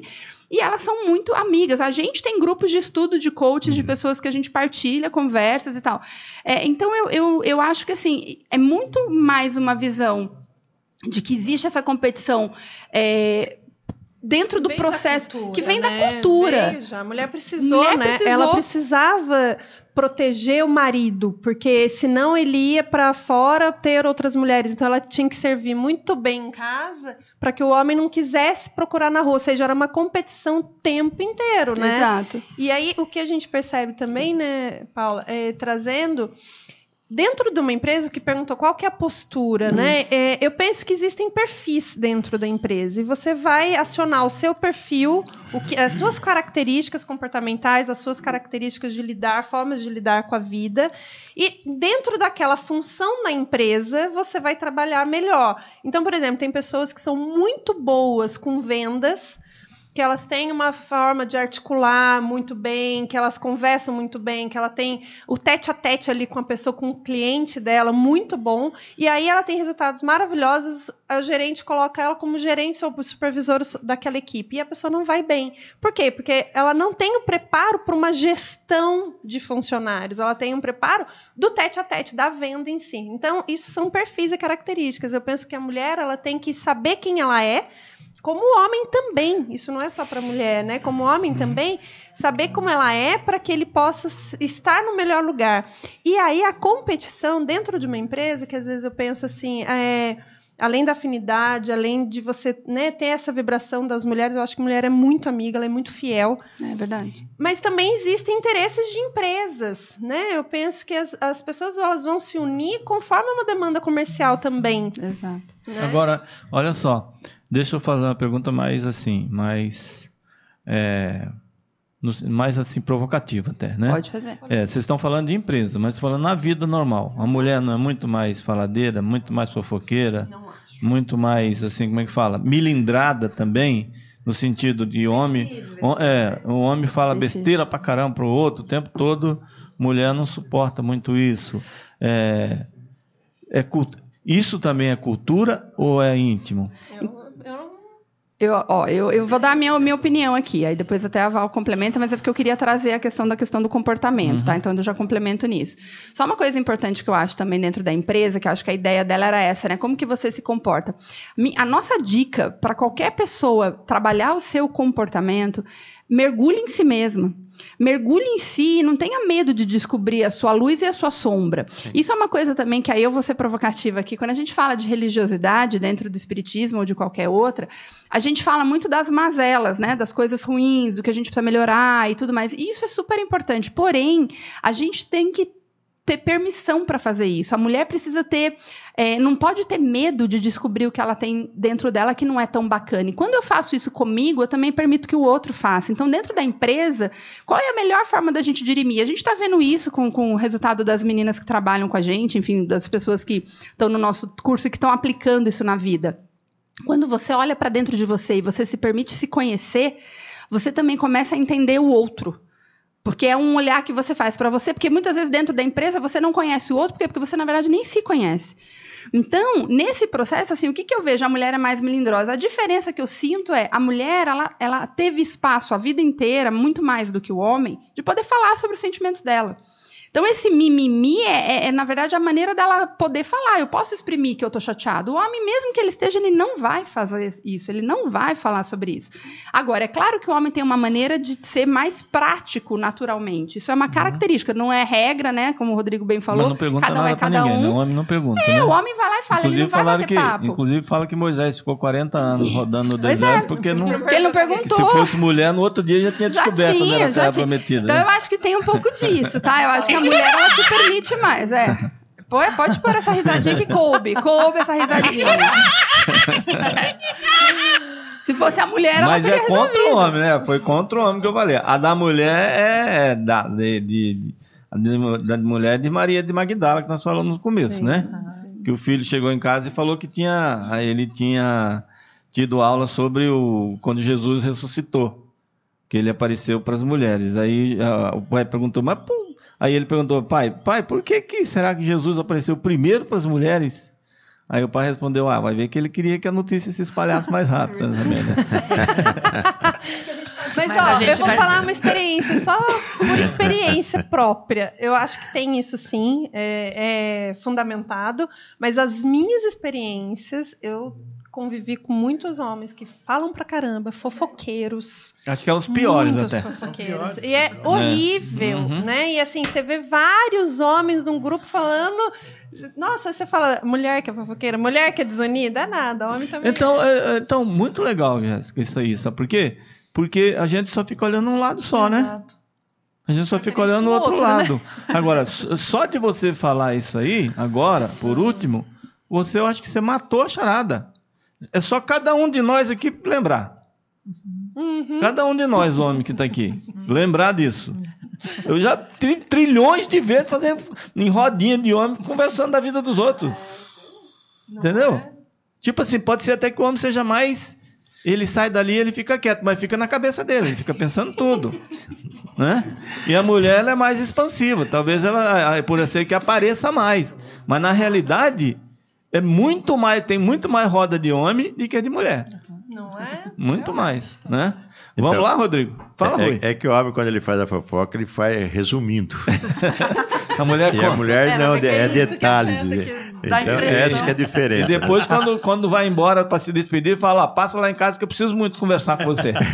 E elas são muito amigas. A gente tem grupos de estudo de coaches, de pessoas que a gente partilha, conversas e tal. É, então, eu, eu, eu acho que assim, é muito mais uma visão de que existe essa competição é, dentro do vem processo, cultura, que vem né? da cultura. Veja, a mulher precisou, mulher né? precisou. Ela precisava proteger o marido, porque senão ele ia para fora ter outras mulheres. Então ela tinha que servir muito bem em casa para que o homem não quisesse procurar na rua. Ou seja, era uma competição o tempo inteiro, né? Exato. E aí o que a gente percebe também, né, Paula, é, trazendo... Dentro de uma empresa, que perguntou qual que é a postura, né? É, eu penso que existem perfis dentro da empresa e você vai acionar o seu perfil, o que, as suas características comportamentais, as suas características de lidar, formas de lidar com a vida, e dentro daquela função na empresa, você vai trabalhar melhor. Então, por exemplo, tem pessoas que são muito boas com vendas, que elas têm uma forma de articular muito bem, que elas conversam muito bem, que ela tem o tete-a-tete ali com a pessoa, com o cliente dela, muito bom, e aí ela tem resultados maravilhosos, o gerente coloca ela como gerente ou supervisor daquela equipe, e a pessoa não vai bem. Por quê? Porque ela não tem o preparo para uma gestão de funcionários, ela tem um preparo do tete-a-tete, da venda em si. Então, isso são perfis e características. Eu penso que a mulher ela tem que saber quem ela é, como o homem também, isso não é só para a mulher, né? Como o homem também, saber como ela é para que ele possa estar no melhor lugar. E aí a competição dentro de uma empresa, que às vezes eu penso assim, é, além da afinidade, além de você, né, ter essa vibração das mulheres, eu acho que a mulher é muito amiga, ela é muito fiel. É verdade. Mas também existem interesses de empresas, né? Eu penso que as, as pessoas elas vão se unir conforme uma demanda comercial também. Exato. Né? Agora, olha só, deixa eu fazer uma pergunta mais assim, mais, é, mais assim provocativa até, né? Pode fazer. É, vocês estão falando de empresa, mas falando na vida normal. A mulher não é muito mais faladeira, muito mais fofoqueira, muito mais, assim, como é que fala? Milindrada também, no sentido de homem. É, o homem fala besteira pra caramba pro outro o tempo todo, mulher não suporta muito isso. É, é culto. Isso também é cultura ou é íntimo? Eu, eu... Eu, ó, eu, eu vou dar a minha, minha opinião aqui, aí depois até a Val complementa, mas é porque eu queria trazer a questão da questão do comportamento, uhum. tá? Então eu já complemento nisso. Só uma coisa importante que eu acho também dentro da empresa, que eu acho que a ideia dela era essa, né? Como que você se comporta? A nossa dica para qualquer pessoa trabalhar o seu comportamento, mergulhe em si mesma. Mergulhe em si, não tenha medo de descobrir a sua luz e a sua sombra. Sim. Isso é uma coisa também que aí eu vou ser provocativa aqui. Quando a gente fala de religiosidade dentro do espiritismo ou de qualquer outra, a gente fala muito das mazelas, né? Das coisas ruins, do que a gente precisa melhorar e tudo mais. E isso é super importante. Porém, a gente tem que ter permissão para fazer isso. A mulher precisa ter... É, não pode ter medo de descobrir o que ela tem dentro dela que não é tão bacana. E quando eu faço isso comigo, eu também permito que o outro faça. Então, dentro da empresa, qual é a melhor forma da gente dirimir? A gente está vendo isso com, com o resultado das meninas que trabalham com a gente, enfim, das pessoas que estão no nosso curso e que estão aplicando isso na vida. Quando você olha para dentro de você e você se permite se conhecer, você também começa a entender o outro. Porque é um olhar que você faz para você, porque muitas vezes dentro da empresa você não conhece o outro, porque, porque você, na verdade, nem se conhece. Então, nesse processo, assim, o que, que eu vejo? A mulher é mais melindrosa. A diferença que eu sinto é, a mulher, ela, ela teve espaço a vida inteira, muito mais do que o homem, de poder falar sobre os sentimentos dela. Então, esse mimimi é, é, é, na verdade, a maneira dela poder falar. Eu posso exprimir que eu estou chateado. O homem, mesmo que ele esteja, ele não vai fazer isso. Ele não vai falar sobre isso. Agora, é claro que o homem tem uma maneira de ser mais prático, naturalmente. Isso é uma característica. Não é regra, né? Como o Rodrigo bem falou. Mas não pergunta cada um nada é pra cada ninguém, um. Né? O homem não pergunta, É, né? o homem vai lá e fala. Inclusive, ele não vai falaram bater que, papo. inclusive, fala que Moisés ficou quarenta anos rodando no Pois deserto é, porque não... Ele não perguntou. Se fosse mulher, no outro dia já tinha Já descoberto tinha, onde era a já terra tinha. prometida. Então, né? eu acho que tem um pouco disso, tá? Eu acho que a mulher, ela se permite mais, é. Pô, pode pôr essa risadinha que coube. Coube essa risadinha. Se fosse a mulher, ela Mas teria é contra resolvido. o homem, né? Foi contra o homem que eu falei. A da mulher é da, de, de, de, a de, da mulher de Maria de Magdala, que nós falamos no começo, sim, né? Sim. Que o filho chegou em casa e falou que tinha, ele tinha tido aula sobre o quando Jesus ressuscitou. Que ele apareceu para as mulheres. Aí a, o pai perguntou, mas pô, aí ele perguntou, pai, pai, por que, que será que Jesus apareceu primeiro para as mulheres? Aí o pai respondeu, ah, vai ver que ele queria que a notícia se espalhasse mais rápido. Também, né? Mas, Mas ó, a gente eu vou vai- falar uma experiência, só por experiência própria. Eu acho que tem isso sim, é, é fundamentado, mas as minhas experiências, eu convivi com muitos homens que falam pra caramba, fofoqueiros. Acho que é os piores muitos até. fofoqueiros. E é horrível, Uhum. né? E assim, você vê vários homens num grupo falando... Nossa, você fala, mulher que é fofoqueira, mulher que é desunida, é nada, homem também. Então, é, é, então, muito legal, Jéssica, isso aí, sabe por quê? Porque a gente só fica olhando um lado só, né? Exato. A gente só fica Parece olhando o um outro, outro, né? lado. Agora, s- só de você falar isso aí, agora, por último, você, eu acho que você matou a charada. É só cada um de nós aqui lembrar. Uhum. Cada um de nós, homem que está aqui, lembrar disso. Eu já tri trilhões de vezes fazendo em rodinha de homem conversando da vida dos outros. Entendeu? Tipo assim, pode ser até que o homem seja mais... Ele sai dali e ele fica quieto, mas fica na cabeça dele, ele fica pensando tudo. Né? E a mulher ela é mais expansiva. Talvez ela, por ser que apareça mais. Mas na realidade, é muito mais, tem muito mais roda de homem do que de mulher. Não é? Muito mais, né? Então, Vamos lá, Rodrigo. Fala, Rui. É, é que o homem, quando ele faz a fofoca, ele faz resumindo. A mulher E a conta. mulher É, não, mas é é isso que detalhes. afeta, que Então, dá impressão. essa que é a E diferença. depois, quando, quando vai embora para se despedir, fala, ó, passa lá em casa que eu preciso muito conversar com você. Né?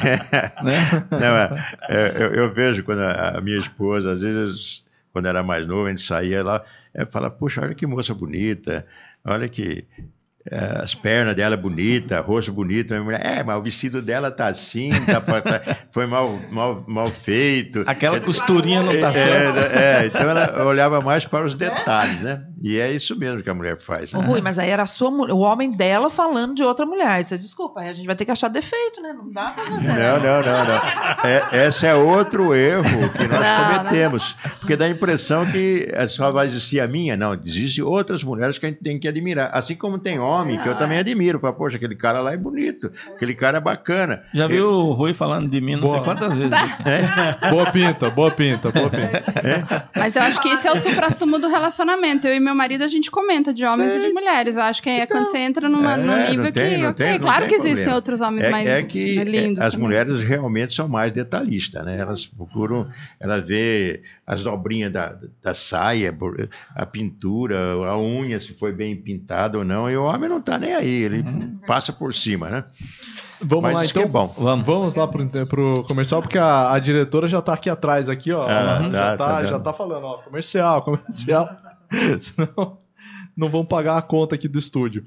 Não, é, é, eu, eu vejo quando a, a minha esposa, às vezes, quando era mais nova, a gente saía lá, ela fala, puxa, olha que moça bonita, olha que é, as pernas dela bonitas, rosto bonito. A minha mulher, é, mas o vestido dela tá assim, tá, tá, foi mal, mal, mal feito. Aquela É, costurinha não tá é, certa. é, então ela olhava mais para os detalhes, né? E é isso mesmo que a mulher faz. Ô, Né? Rui, mas aí era a sua mulher, o homem dela falando de outra mulher. Você desculpa, aí a gente vai ter que achar defeito, né? Não dá pra fazer. Não, não, não, não. É, esse é outro erro que nós Não, cometemos. Porque dá a impressão que só vai existir a minha. Não, existem outras mulheres que a gente tem que admirar. Assim como tem homem que eu também admiro. Fala, poxa, aquele cara lá é bonito. Aquele cara é bacana. Já viu o Rui falando de mim não Boa. sei quantas vezes. É? Boa pinta, boa pinta, boa pinta. Mas eu acho que esse é o supra-sumo do relacionamento. Eu e meu marido, a gente comenta de homens e de mulheres. Eu acho que é quando você entra numa, É, num não nível tem- que, não ok, tem- não claro tem que existem problema. outros homens É, mais é que lindos. é, as também. mulheres realmente são mais detalhistas, né? Elas procuram, elas vê as dobrinhas da, da saia, a pintura, a unha, se foi bem pintada ou não, e o homem não está nem aí, ele passa por cima, né? Vamos Mas lá, isso que então. é bom. Vamos. Vamos lá pro, pro comercial, porque a, a diretora já tá aqui atrás, aqui, ó. Ah, Ela tá, já, tá, tá já dando. tá falando, ó, comercial, comercial. Senão não vão pagar a conta aqui do estúdio.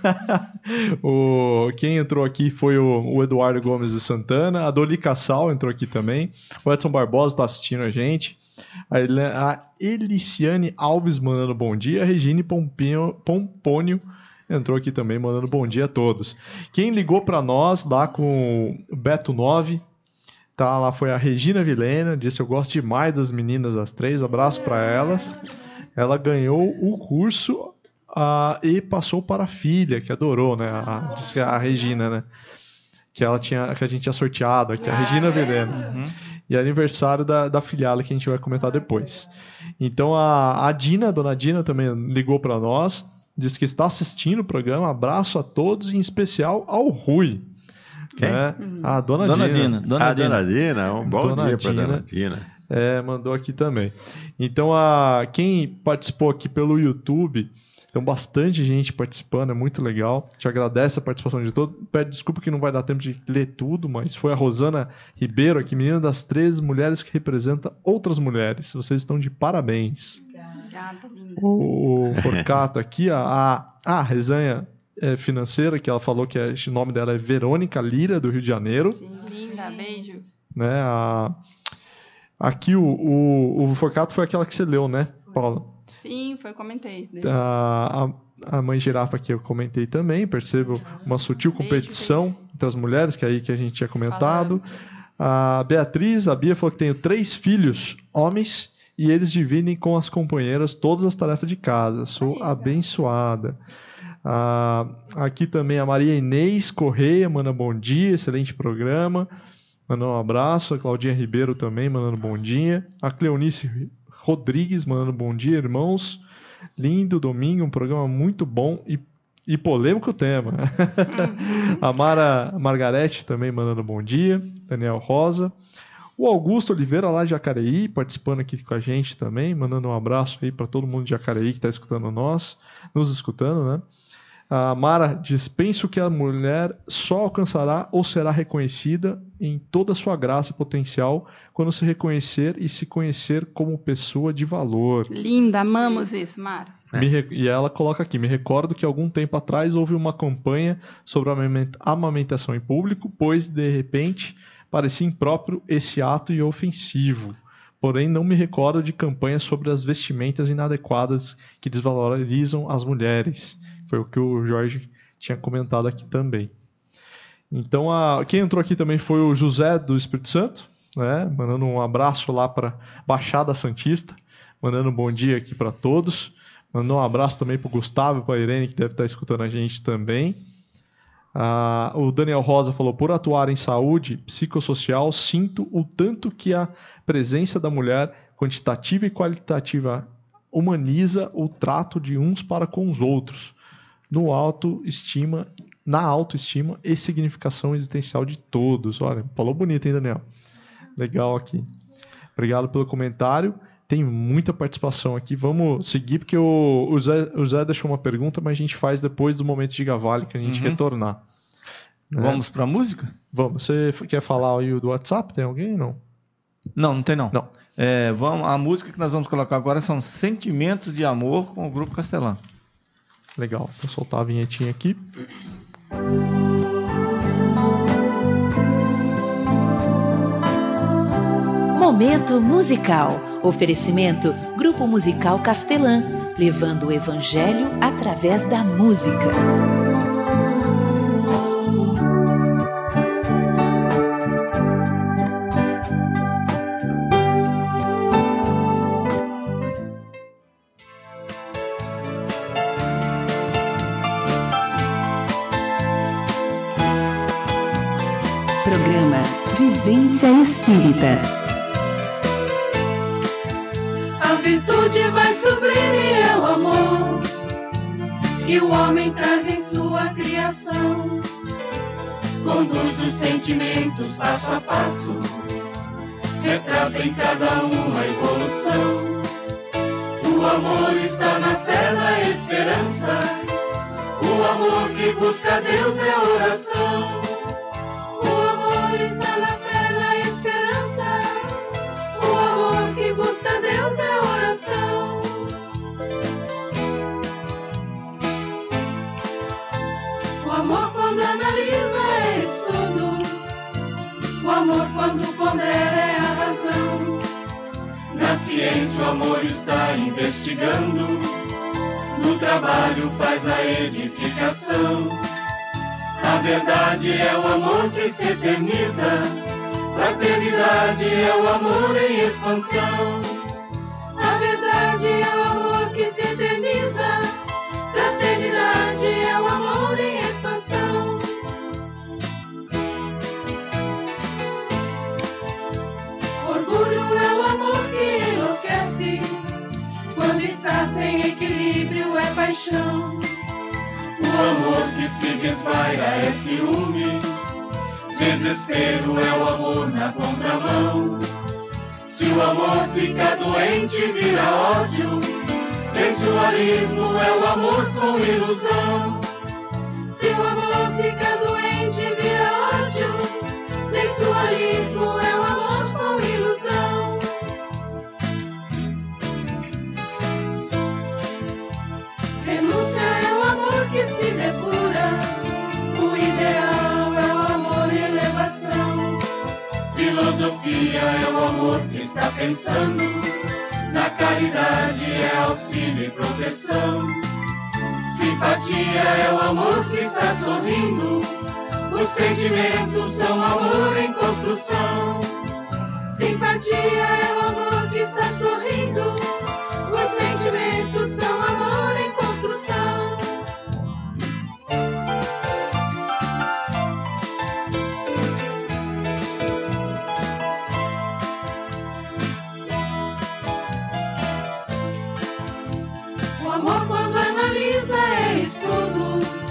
o, quem entrou aqui foi o, o Eduardo Gomes de Santana, a Doli Cassal entrou aqui também, o Edson Barbosa tá assistindo a gente, a, Ele- a Eliciane Alves mandando bom dia, a Regine Pompinho, Pompônio entrou aqui também mandando bom dia a todos. Quem ligou para nós lá com o Beto nove, tá, lá foi a Regina Vilena, disse eu gosto demais das meninas das três, abraço para elas. Ela ganhou o curso ah, e passou para a filha, que adorou, né? A, disse que a Regina, né? Que, ela tinha, que a gente tinha sorteado aqui, a Regina Vilena. Uhum. E é aniversário da, da filhada que a gente vai comentar depois. Então a, a Dina, a dona Dina também ligou para nós, disse que está assistindo o programa. Abraço a todos, em especial ao Rui. Quem? Né? A dona, Dona Dina. Dina. Dona a Dina. Dona Dina, um bom Dona dia para Dina. Dona Dina. É, mandou aqui também. Então, a, quem participou aqui pelo YouTube, tem bastante gente participando, é muito legal. Te agradece a participação de todos. Pede desculpa que não vai dar tempo de ler tudo, mas foi a Rosana Ribeiro aqui, menina das treze mulheres que representa outras mulheres. Vocês estão de parabéns. Obrigada, linda. O, o Forcato aqui, a, a, a resenha é, financeira, que ela falou que é, o nome dela é Verônica Lira, do Rio de Janeiro. Sim, linda, beijo. Né, a, aqui o, o, o Forcato foi aquela que você leu, né, Paula? Sim, foi, comentei. A, a, a mãe girafa aqui eu comentei também, percebo uma sutil Beijo, competição entre as mulheres, que é aí que a gente tinha comentado. A Beatriz, a Bia falou que tenho três filhos, homens, e eles dividem com as companheiras todas as tarefas de casa. Sou abençoada. Ah, aqui também a Maria Inês Correia manda bom dia, excelente programa. Mandando um abraço. A Claudinha Ribeiro também mandando bom dia. A Cleonice Rodrigues mandando bom dia, irmãos. Lindo domingo, um programa muito bom e, E polêmico tema. A Mara Margarete também mandando bom dia. Daniel Rosa. O Augusto Oliveira, lá de Jacareí, participando aqui com a gente também, mandando um abraço aí para todo mundo de Jacareí que está escutando nós, nos escutando, né? A Mara diz, penso que a mulher só alcançará ou será reconhecida em toda a sua graça e potencial quando se reconhecer e se conhecer como pessoa de valor. Linda, amamos isso, Mara. Me re... E ela coloca aqui, me recordo que algum tempo atrás houve uma campanha sobre a amamentação em público, pois, de repente, parecia impróprio esse ato e ofensivo. Porém, não me recordo de campanhas sobre as vestimentas inadequadas que desvalorizam as mulheres. Foi o que o Jorge tinha comentado aqui também. Então, a... quem entrou aqui também foi o José do Espírito Santo, né? Mandando um abraço lá para Baixada Santista, mandando um bom dia aqui para todos. Mandou um abraço também para o Gustavo e para a Irene, que deve estar escutando a gente também. Ah, o Daniel Rosa falou, por atuar em saúde psicossocial, sinto o tanto que a presença da mulher, quantitativa e qualitativa, humaniza o trato de uns para com os outros, no autoestima, na autoestima e significação existencial de todos. Olha, falou bonito, hein, Daniel? Legal aqui. Obrigado pelo comentário. Tem muita participação aqui. Vamos seguir, porque o, o, Zé, o Zé deixou uma pergunta, mas a gente faz depois do momento de Gavale, que a gente uhum. retornar. Né? Vamos para a música? Vamos. Você quer falar aí do WhatsApp? Tem alguém ou não? Não, não tem não. não. É, vamos, a música que nós vamos colocar agora são Sentimentos de Amor com o Grupo Castelã. Legal. Vou soltar a vinhetinha aqui. Momento musical. Oferecimento Grupo Musical Castelã, levando o Evangelho através da música. Programa Vivência Espírita. A virtude mais sublime é o amor que o homem traz em sua criação. Conduz os sentimentos passo a passo, retrata em cada um a evolução. O amor está na fé, na esperança. O amor que busca Deus é oração. O amor está na fé, na esperança. O amor que busca Deus é oração. O amor quando analisa é estudo. O amor quando pondera é a razão. Na ciência o amor está investigando. No trabalho faz a edificação. A verdade é o amor que se eterniza. Fraternidade é o amor em expansão. A verdade é o amor que se eterniza. Fraternidade é o amor em expansão. Orgulho é o amor que enlouquece. Quando está sem equilíbrio é paixão. O amor que se desvaira é ciúme. Desespero é o amor na contramão. Se o amor fica doente vira ódio. Sensualismo é o amor com ilusão. Se o amor fica doente vira ódio. Sensualismo é o amor com ilusão. Renúncia é o amor que se depura. O ideal é o amor em elevação. Filosofia é o amor que está pensando. Na caridade é auxílio e proteção. Simpatia é o amor que está sorrindo. Os sentimentos são amor em construção. Simpatia é o amor que está sorrindo. Os sentimentos são amor em construção. O amor quando analisa é estudo.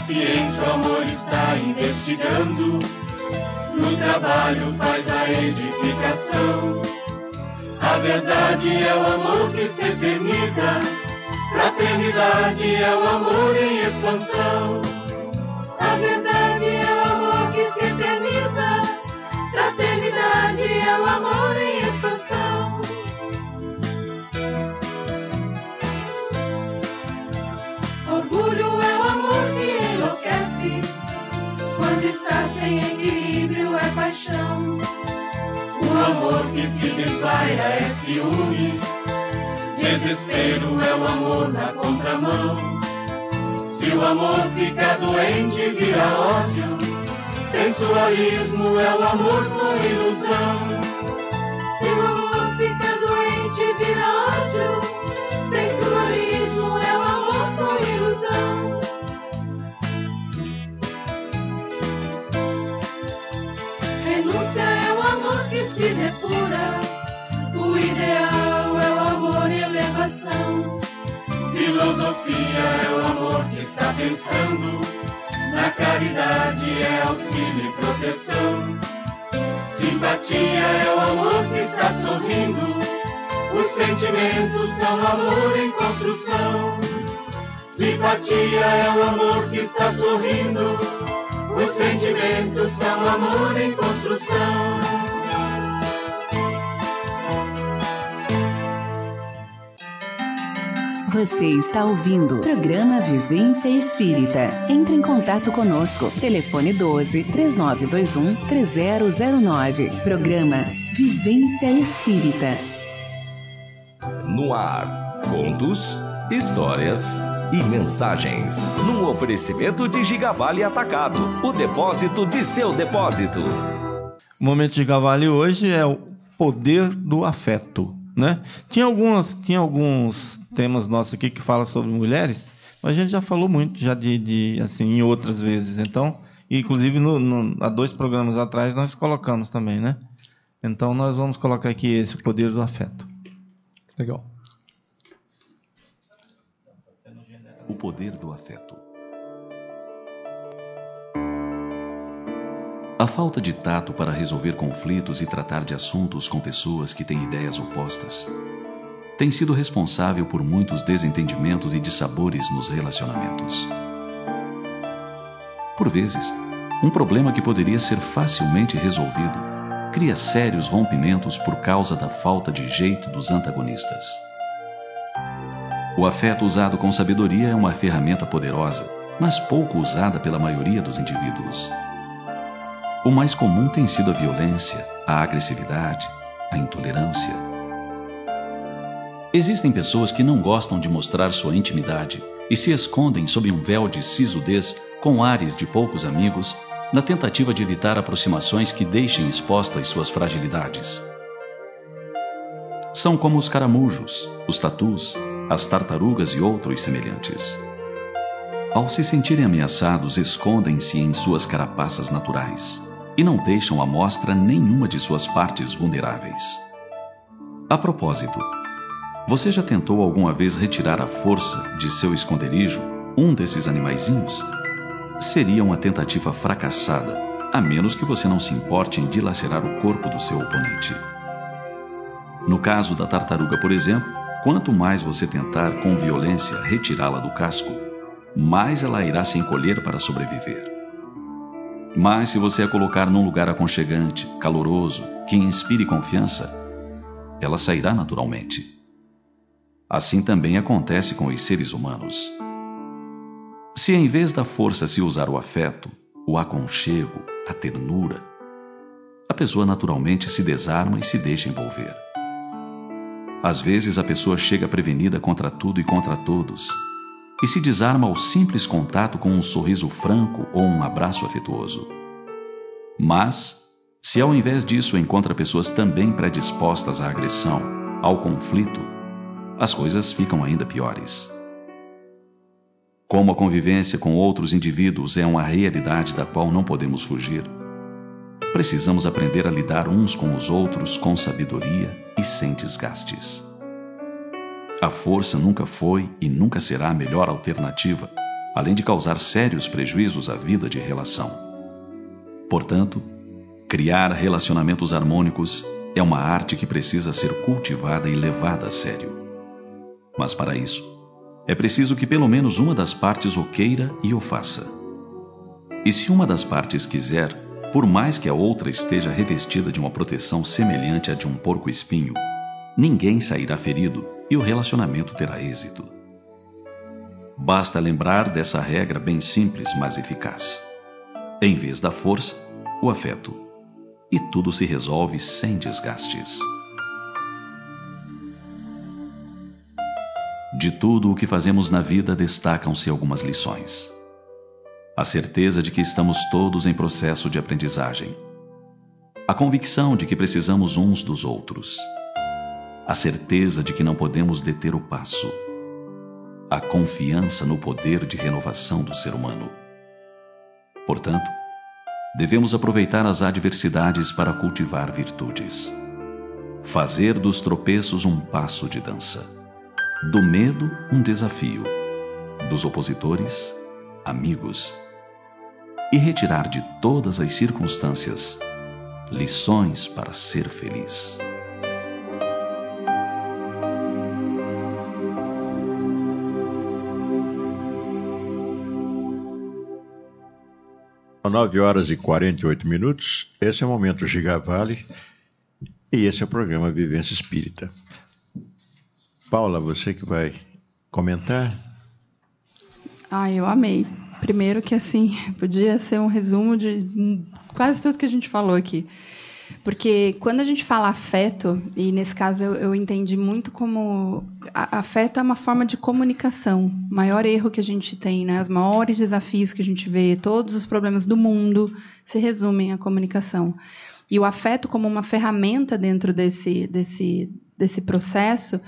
ciência o amor está investigando, no trabalho faz a edificação. A verdade é o amor que se eterniza, fraternidade é o amor em expansão. A verdade é o amor que se eterniza, fraternidade é o amor em expansão. Orgulho é o amor que enlouquece, quando está sem equilíbrio é paixão. O amor que se desvaira é ciúme, desespero é o amor na contramão. Se o amor fica doente vira ódio, sensualismo é o amor com ilusão. Se o amor fica doente vira ódio, sensualismo é o amor com ilusão. Renúncia é o amor que se depura, o ideal é o amor em elevação. Filosofia é o amor que está pensando, na caridade é auxílio e proteção. Simpatia é o amor que está sorrindo, os sentimentos são amor em construção. Simpatia é o amor que está sorrindo, os sentimentos são amor em construção. Você está ouvindo o programa Vivência Espírita. Entre em contato conosco. Telefone doze, três nove dois um, três zero zero nove. Programa Vivência Espírita. No ar, contos, histórias e mensagens. Num oferecimento de Gigavale Atacado, o depósito de seu depósito. O momento de Gigavale hoje é o poder do afeto. Né? Tinha, algumas, tinha alguns temas nossos aqui que falam sobre mulheres, mas a gente já falou muito já de, de assim, em outras vezes. Então, inclusive no, no, há dois programas atrás nós colocamos também, né? Então nós vamos colocar aqui esse, o poder do afeto. Legal. O poder do afeto. A falta de tato para resolver conflitos e tratar de assuntos com pessoas que têm ideias opostas tem sido responsável por muitos desentendimentos e dissabores nos relacionamentos. Por vezes, um problema que poderia ser facilmente resolvido cria sérios rompimentos por causa da falta de jeito dos antagonistas. O afeto usado com sabedoria é uma ferramenta poderosa, mas pouco usada pela maioria dos indivíduos. O mais comum tem sido a violência, a agressividade, a intolerância. Existem pessoas que não gostam de mostrar sua intimidade e se escondem sob um véu de sisudez com ares de poucos amigos, na tentativa de evitar aproximações que deixem expostas suas fragilidades. São como os caramujos, os tatus, as tartarugas e outros semelhantes. Ao se sentirem ameaçados, escondem-se em suas carapaças naturais e não deixam à mostra nenhuma de suas partes vulneráveis. A propósito, você já tentou alguma vez retirar à força de seu esconderijo um desses animaizinhos? Seria uma tentativa fracassada, a menos que você não se importe em dilacerar o corpo do seu oponente. No caso da tartaruga, por exemplo, quanto mais você tentar com violência retirá-la do casco, mais ela irá se encolher para sobreviver. Mas se você a colocar num lugar aconchegante, caloroso, que inspire confiança, ela sairá naturalmente. Assim também acontece com os seres humanos. Se em vez da força se usar o afeto, o aconchego, a ternura, a pessoa naturalmente se desarma e se deixa envolver. Às vezes a pessoa chega prevenida contra tudo e contra todos, e se desarma ao simples contato com um sorriso franco ou um abraço afetuoso. Mas, se ao invés disso encontra pessoas também predispostas à agressão, ao conflito, as coisas ficam ainda piores. Como a convivência com outros indivíduos é uma realidade da qual não podemos fugir, precisamos aprender a lidar uns com os outros com sabedoria e sem desgastes. A força nunca foi e nunca será a melhor alternativa além de causar sérios prejuízos à vida de relação. Portanto, criar relacionamentos harmônicos é uma arte que precisa ser cultivada e levada a sério. Mas para isso, é preciso que pelo menos uma das partes o queira e o faça. E se uma das partes quiser, por mais que a outra esteja revestida de uma proteção semelhante à de um porco-espinho, ninguém sairá ferido e o relacionamento terá êxito. Basta lembrar dessa regra bem simples, mas eficaz. Em vez da força, o afeto. E tudo se resolve sem desgastes. De tudo o que fazemos na vida destacam-se algumas lições. A certeza de que estamos todos em processo de aprendizagem. A convicção de que precisamos uns dos outros. A certeza de que não podemos deter o passo. A confiança no poder de renovação do ser humano. Portanto, devemos aproveitar as adversidades para cultivar virtudes. Fazer dos tropeços um passo de dança. Do medo, um desafio. Dos opositores, amigos. E retirar de todas as circunstâncias lições para ser feliz. nove horas e quarenta e oito minutos, esse é o Momento Gigavale e esse é o programa Vivência Espírita. Paula, você que vai comentar? Ah, eu amei. Primeiro que, assim, podia ser um resumo de quase tudo que a gente falou aqui. Porque quando a gente fala afeto, e nesse caso eu, eu entendi muito como... A, afeto é uma forma de comunicação. O maior erro que a gente tem, né? Os maiores desafios que a gente vê, todos os problemas do mundo se resumem à comunicação. E o afeto como uma ferramenta dentro desse, desse, desse processo,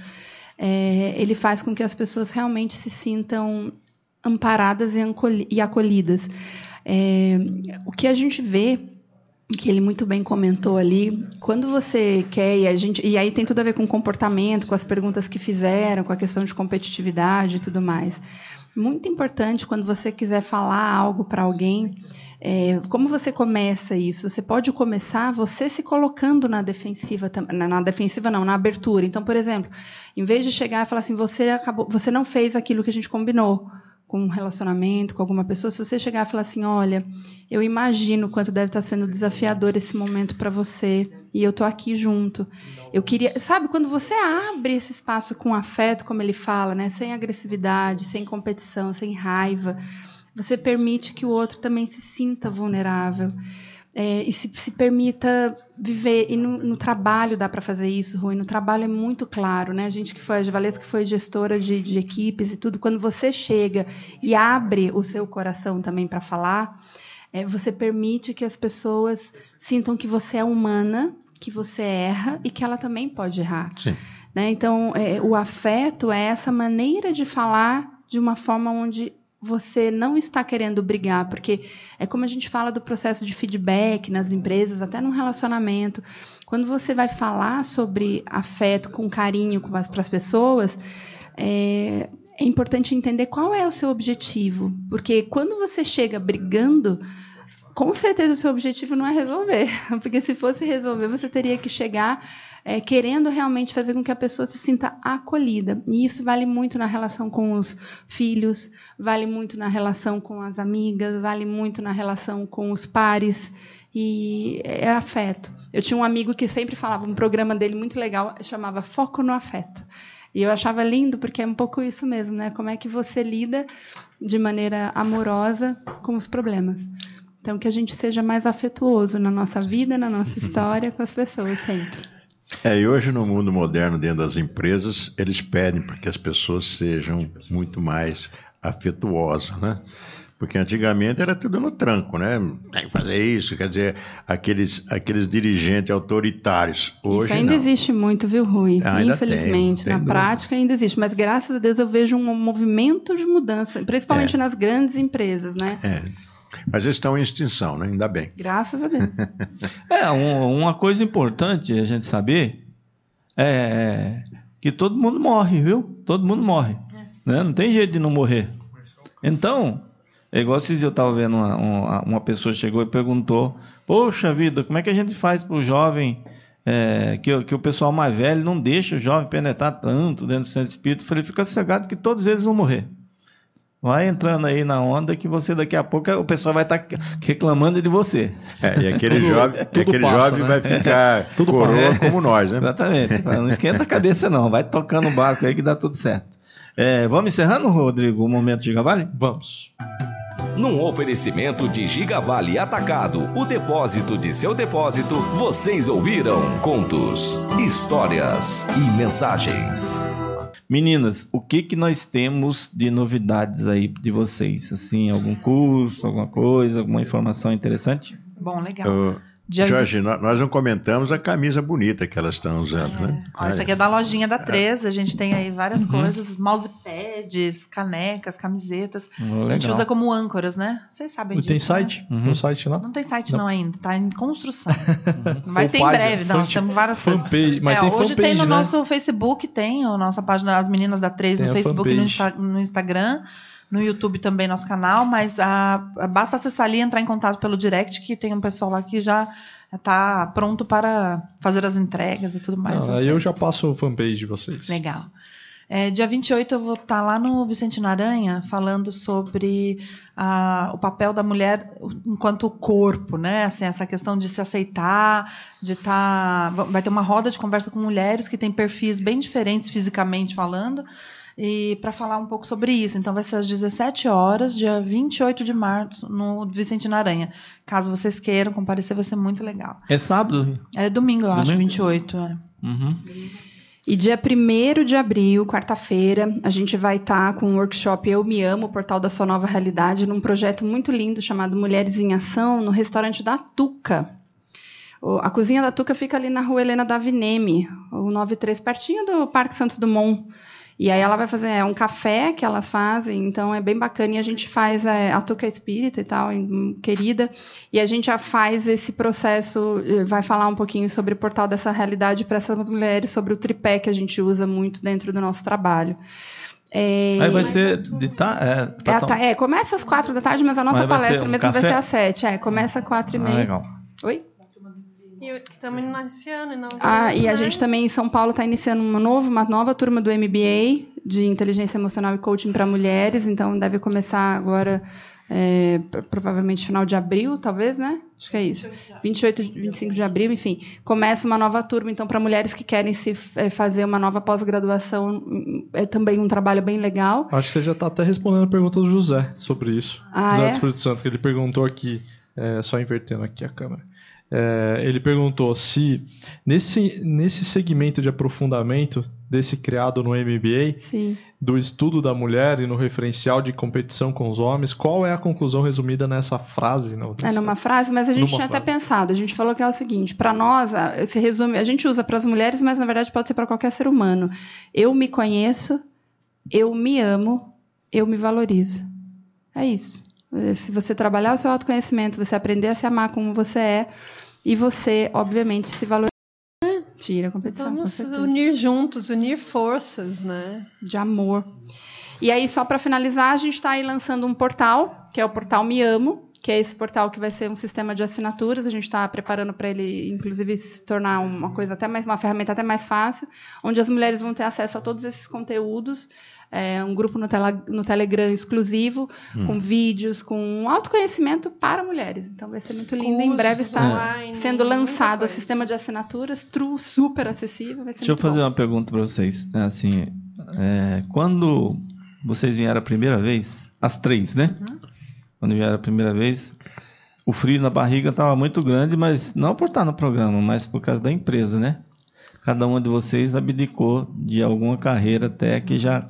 é, ele faz com que as pessoas realmente se sintam amparadas e acolhidas. É, o que a gente vê, que ele muito bem comentou ali, quando você quer, e, a gente, e aí tem tudo a ver com comportamento, com as perguntas que fizeram, com a questão de competitividade e tudo mais. Muito importante quando você quiser falar algo para alguém, é, como você começa isso? Você pode começar você se colocando na defensiva, na, na defensiva não, na abertura. Então, por exemplo, em vez de chegar e falar assim, você, acabou, você não fez aquilo que a gente combinou, com um relacionamento, com alguma pessoa, se você chegar e falar assim, olha, eu imagino quanto deve estar sendo desafiador esse momento para você, e eu estou aqui junto. Eu queria... Sabe, quando você abre esse espaço com afeto, como ele fala, né, sem agressividade, sem competição, sem raiva, você permite que o outro também se sinta vulnerável. É, e se, se permita viver, e no, no trabalho dá para fazer isso, Rui, no trabalho é muito claro, né? A gente que foi, a Valesca que foi gestora de, de equipes e tudo, quando você chega e abre o seu coração também para falar, é, você permite que as pessoas sintam que você é humana, que você erra e que ela também pode errar. Sim. Né? Então, é, o afeto é essa maneira de falar de uma forma onde você não está querendo brigar, porque é como a gente fala do processo de feedback nas empresas, até num relacionamento. Quando você vai falar sobre afeto com carinho para as pessoas, é, é importante entender qual é o seu objetivo, porque quando você chega brigando, com certeza o seu objetivo não é resolver, porque se fosse resolver, você teria que chegar é, querendo realmente fazer com que a pessoa se sinta acolhida. E isso vale muito na relação com os filhos, vale muito na relação com as amigas, vale muito na relação com os pares, e é afeto. Eu tinha um amigo que sempre falava, um programa dele muito legal, chamava Foco no Afeto. E eu achava lindo, porque é um pouco isso mesmo, né? Como é que você lida de maneira amorosa com os problemas. Então, que a gente seja mais afetuoso na nossa vida, na nossa história, com as pessoas sempre. É, e hoje no mundo moderno, dentro das empresas, eles pedem para que as pessoas sejam muito mais afetuosas, né? Porque antigamente era tudo no tranco, né? Tem que fazer isso, quer dizer, aqueles, aqueles dirigentes autoritários. Hoje, isso ainda não. existe muito, viu, Rui? Ainda Infelizmente, tem, na dúvida. prática ainda existe, mas graças a Deus eu vejo um movimento de mudança, principalmente É. nas grandes empresas, né? É. Mas eles estão em extinção, né? Ainda bem. Graças a Deus. É, um- uma coisa importante a gente saber é que todo mundo morre, viu? Todo mundo morre. Né? Não tem jeito de não morrer. Então, é igual esses dias eu estava vendo uma, uma, uma pessoa chegou e perguntou, poxa vida, como é que a gente faz para o jovem, é, que, que o pessoal mais velho não deixa o jovem penetrar tanto dentro do centro espírita? Eu falei, fica sossegado que todos eles vão morrer. Vai entrando aí na onda que você daqui a pouco o pessoal vai estar tá reclamando de você. É, e aquele tudo, jovem, tudo aquele passa, jovem né? vai ficar é, coroa é, como nós, né? Exatamente. Não esquenta a cabeça não, vai tocando o barco aí que dá tudo certo. É, vamos encerrando, Rodrigo, o momento Gigavale? Vamos. Num oferecimento de Gigavale Atacado, o depósito de seu depósito, vocês ouviram contos, histórias e mensagens. Meninas, o que que nós temos de novidades aí de vocês? Assim, algum curso, alguma coisa, alguma informação interessante? Bom, legal. Uh, Jorge, nós não comentamos a camisa bonita que elas estão usando, é. né? Ó, essa aqui é da lojinha da três, a gente tem aí várias uhum. coisas, mousepads, canecas, camisetas. Oh, a gente usa como âncoras, né? Vocês sabem disso. Tem site? Né? Uhum. Tem site lá? Não tem site não, não ainda, tá em construção. Uhum. Vai Ou ter página, em breve, não, nós temos várias fanpage, coisas. Mas é, tem hoje fanpage, tem no né? nosso Facebook, tem a nossa página, as meninas da três no Facebook e no, Insta, no Instagram. No YouTube também, nosso canal, mas a, a, basta acessar ali e entrar em contato pelo direct, que tem um pessoal lá que já está pronto para fazer as entregas e tudo mais. Ah, aí eu já passo o fanpage de vocês. Legal. É, dia vinte e oito eu vou estar lá no Vicente Naranha falando sobre a, o papel da mulher enquanto corpo, né? Assim, essa questão de se aceitar, de estar... Tá, vai ter uma roda de conversa com mulheres que têm perfis bem diferentes fisicamente falando, e para falar um pouco sobre isso. Então vai ser às dezessete horas, dia vinte e oito de março, no Vicente Naranha. Caso vocês queiram comparecer, vai ser muito legal. É sábado? É domingo, eu domingo? acho, vinte e oito. É. Uhum. E dia primeiro de abril, quarta-feira, a gente vai estar com o workshop Eu Me Amo, o portal da sua nova realidade, num projeto muito lindo chamado Mulheres em Ação, no restaurante da Tuca. A cozinha da Tuca fica ali na rua Helena da Vineme, o noventa e três, pertinho do Parque Santos Dumont. E aí ela vai fazer é, um café que elas fazem, então é bem bacana. E a gente faz é, a Tuca Espírita e tal, querida. E a gente já faz esse processo, vai falar um pouquinho sobre o portal dessa realidade para essas mulheres, sobre o tripé que a gente usa muito dentro do nosso trabalho. É, aí vai ser de ta... é, tá é, tão... é, começa às quatro da tarde, mas a nossa mas palestra um mesmo café? vai ser às sete. É, começa às quatro e meia. Ah, legal. Oi? E estamos iniciando, não. Ah, e né? a gente também em São Paulo está iniciando uma nova, uma nova turma do M B A de inteligência emocional e coaching para mulheres. Então deve começar agora, é, provavelmente final de abril, talvez, né? Acho que é isso. vinte e oito, vinte e cinco de abril, enfim. Começa uma nova turma, então, para mulheres que querem se é, fazer uma nova pós-graduação, é também um trabalho bem legal. Acho que você já está até respondendo a pergunta do José sobre isso. Ah, José é? do Espírito Santo, que ele perguntou aqui, é, só invertendo aqui a câmera. É, ele perguntou se nesse, nesse segmento de aprofundamento desse criado no M B A, Sim. do estudo da mulher e no referencial de competição com os homens, qual é a conclusão resumida nessa frase? Não, é numa frase, mas a gente tinha frase. até pensado, a gente falou que é o seguinte, para nós, esse resume, a gente usa para as mulheres, mas na verdade pode ser para qualquer ser humano. Eu me conheço, eu me amo, eu me valorizo. É isso. Se você trabalhar o seu autoconhecimento, você aprender a se amar como você é, e você, obviamente, se valorizar. Tira a competição. Vamos unir juntos, unir forças, né? De amor. E aí, só para finalizar, a gente está aí lançando um portal, que é o portal Me Amo, que é esse portal que vai ser um sistema de assinaturas. A gente está preparando para ele, inclusive, se tornar uma coisa até mais, uma ferramenta até mais fácil, onde as mulheres vão ter acesso a todos esses conteúdos. É um grupo no, tela, no Telegram exclusivo, hum. com vídeos, com autoconhecimento para mulheres. Então vai ser muito lindo. Cursos, em breve está online, sendo lançado o sistema de assinaturas, true, super acessível. Vai ser Deixa eu fazer bom. uma pergunta para vocês. É assim, é, quando vocês vieram a primeira vez, as três, né? Uhum. Quando vieram a primeira vez, o frio na barriga estava muito grande, mas não por estar no programa, mas por causa da empresa, né? Cada uma de vocês abdicou de alguma carreira até que já...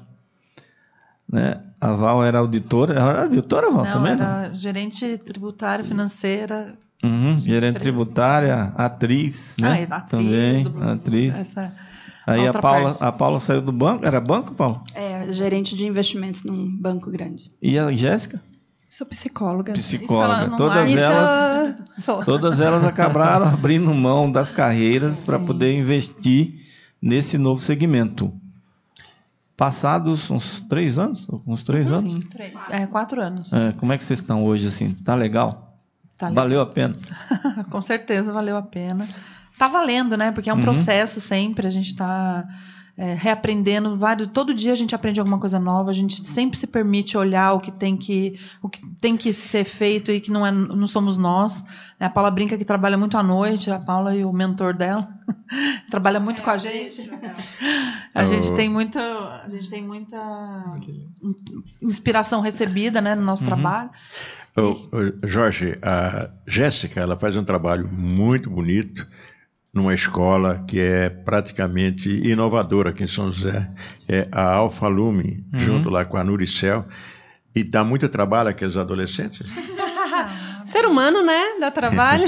Né? A Val era auditora. Era auditora, Val, não, também? Era não? gerente tributária, financeira. Uhum, gerente tributária, atriz, né? Ah, atriz, também, do... atriz. Essa... Aí a Paula, a Paula saiu do banco. Era banco, Paula? É, gerente de investimentos num banco grande. E a Jéssica? Sou psicóloga. Psicóloga. Todas elas, Isso... todas elas acabaram abrindo mão das carreiras para poder investir nesse novo segmento. passados uns três anos? Uns três Sim, anos? três. É, quatro anos. É, como é que vocês estão hoje, assim? Tá legal? Tá legal. Valeu a pena? Com certeza valeu a pena. Tá valendo, né? Porque é um Uhum. processo sempre, a gente tá é, reaprendendo vários. Todo dia a gente aprende alguma coisa nova, a gente sempre se permite olhar o que tem que, o que, tem que ser feito e que não, é, não somos nós. A Paula brinca que trabalha muito à noite, a Paula e o mentor dela trabalha muito é, com a gente. A gente tem muita, a gente tem muita inspiração recebida, né, no nosso uhum. trabalho. O, o, Jorge, a Jéssica, ela faz um trabalho muito bonito numa escola que é praticamente inovadora aqui em São José, é a Alfa Lume, uhum. junto lá com a Nuricel, e dá muito trabalho àqueles adolescentes. Ser humano, né? Dá trabalho.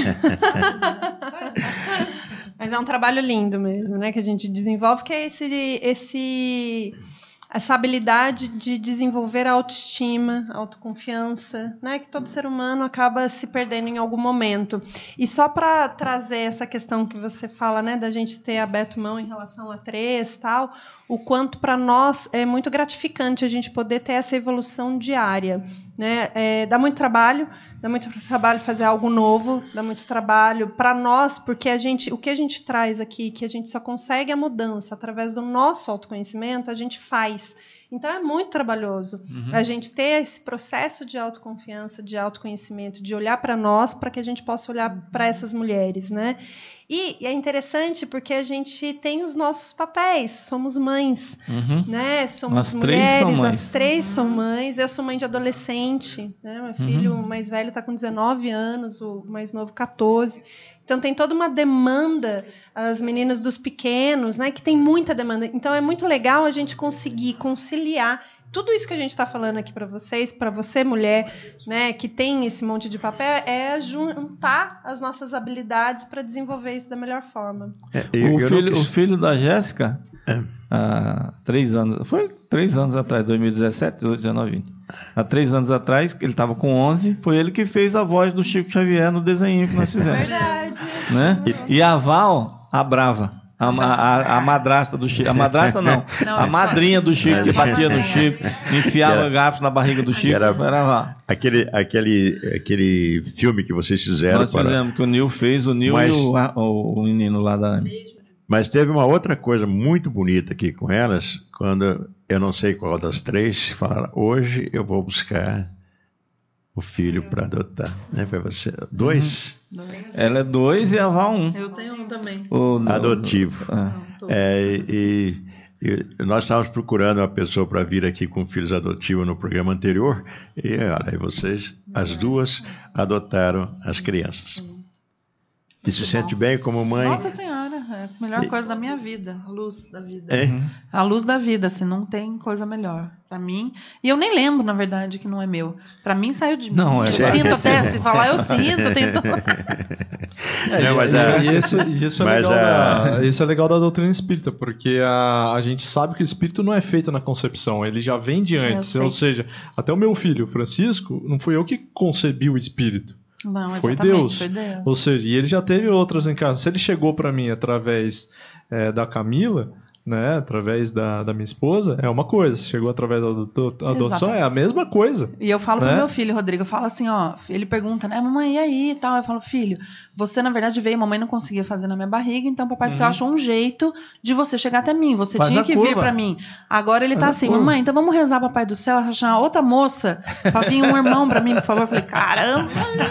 Mas é um trabalho lindo mesmo, né? Que a gente desenvolve, que é esse, esse, essa habilidade de desenvolver a autoestima, a autoconfiança, né? Que todo ser humano acaba se perdendo em algum momento. E só para trazer essa questão que você fala, né? Da gente ter aberto mão em relação a três e tal, o quanto para nós é muito gratificante a gente poder ter essa evolução diária, né? É, dá muito trabalho, dá muito trabalho fazer algo novo, dá muito trabalho para nós, porque a gente, o que a gente traz aqui, que a gente só consegue a mudança através do nosso autoconhecimento, a gente faz. Então é muito trabalhoso uhum. a gente ter esse processo de autoconfiança, de autoconhecimento, de olhar para nós, para que a gente possa olhar para essas mulheres, né? E é interessante porque a gente tem os nossos papéis, somos mães, uhum. né? Somos as mulheres, as três são mães. Eu sou mãe de adolescente, né? Meu filho uhum. mais velho está com dezenove anos, o mais novo catorze. Então tem toda uma demanda, as meninas dos pequenos, né? Que tem muita demanda. Então é muito legal a gente conseguir conciliar tudo isso que a gente está falando aqui para vocês, para você, mulher, né, que tem esse monte de papel, é juntar as nossas habilidades para desenvolver isso da melhor forma. É, eu, o, eu filho, quis... o filho da Jéssica, é. há três anos, foi três anos atrás, dois mil e dezessete, dezoito, dezenove, vinte. Há três anos atrás, ele estava com onze, foi ele que fez a voz do Chico Xavier no desenho que nós fizemos. Verdade. Né? E a Val, a brava. A, a, a madrasta do Chico. A madrasta não. não a madrinha do Chico, que batia no Chico, enfiava era, garfo na barriga do Chico. Era, era aquele, aquele, aquele filme que vocês fizeram. Nós para... fizemos, que o Nil fez, o Nil Mas, e o, o, o menino lá da. Mas teve uma outra coisa muito bonita aqui com elas, quando eu não sei qual das três, falaram: hoje eu vou buscar o filho para adotar. Né? Foi você? Dois? Uhum. Ela é dois e a Val um. Eu tenho um também. O, adotivo. Ah. É, e, e nós estávamos procurando uma pessoa para vir aqui com filhos adotivos no programa anterior. E olha, vocês, as duas, adotaram as crianças. E se sente bem como mãe? Nossa Senhora, é a melhor e... coisa da minha vida, a luz da vida. É? A luz da vida, assim, não tem coisa melhor para mim. E eu nem lembro, na verdade, que não é meu. Para mim saiu de mim. Não, é. Eu sinto até, se falar, eu sinto, tento. É, não, mas é... E isso, isso, é legal a... da, isso é legal da doutrina espírita, porque a, a gente sabe que o espírito não é feito na concepção, ele já vem de antes. Ou seja, até o meu filho, Francisco, não fui eu que concebi o espírito. Não, foi Deus. foi Deus. Ou seja, e ele já teve outras encarnações. Se ele chegou para mim através é, da Camila, né, através da, da minha esposa, é uma coisa. Se chegou através da adoção, é a mesma coisa. E eu falo né? pro meu filho, Rodrigo, eu falo assim, ó, ele pergunta, né, mamãe, e aí e tal? Eu falo, filho, você na verdade veio, mamãe não conseguia fazer na minha barriga, então papai do uhum. céu achou um jeito de você chegar até mim, você Faz tinha que curva. vir para mim. Agora ele Faz tá assim, curva. mamãe, então vamos rezar papai do céu, achar outra moça pra vir um irmão para mim, por favor. Eu falei, caramba!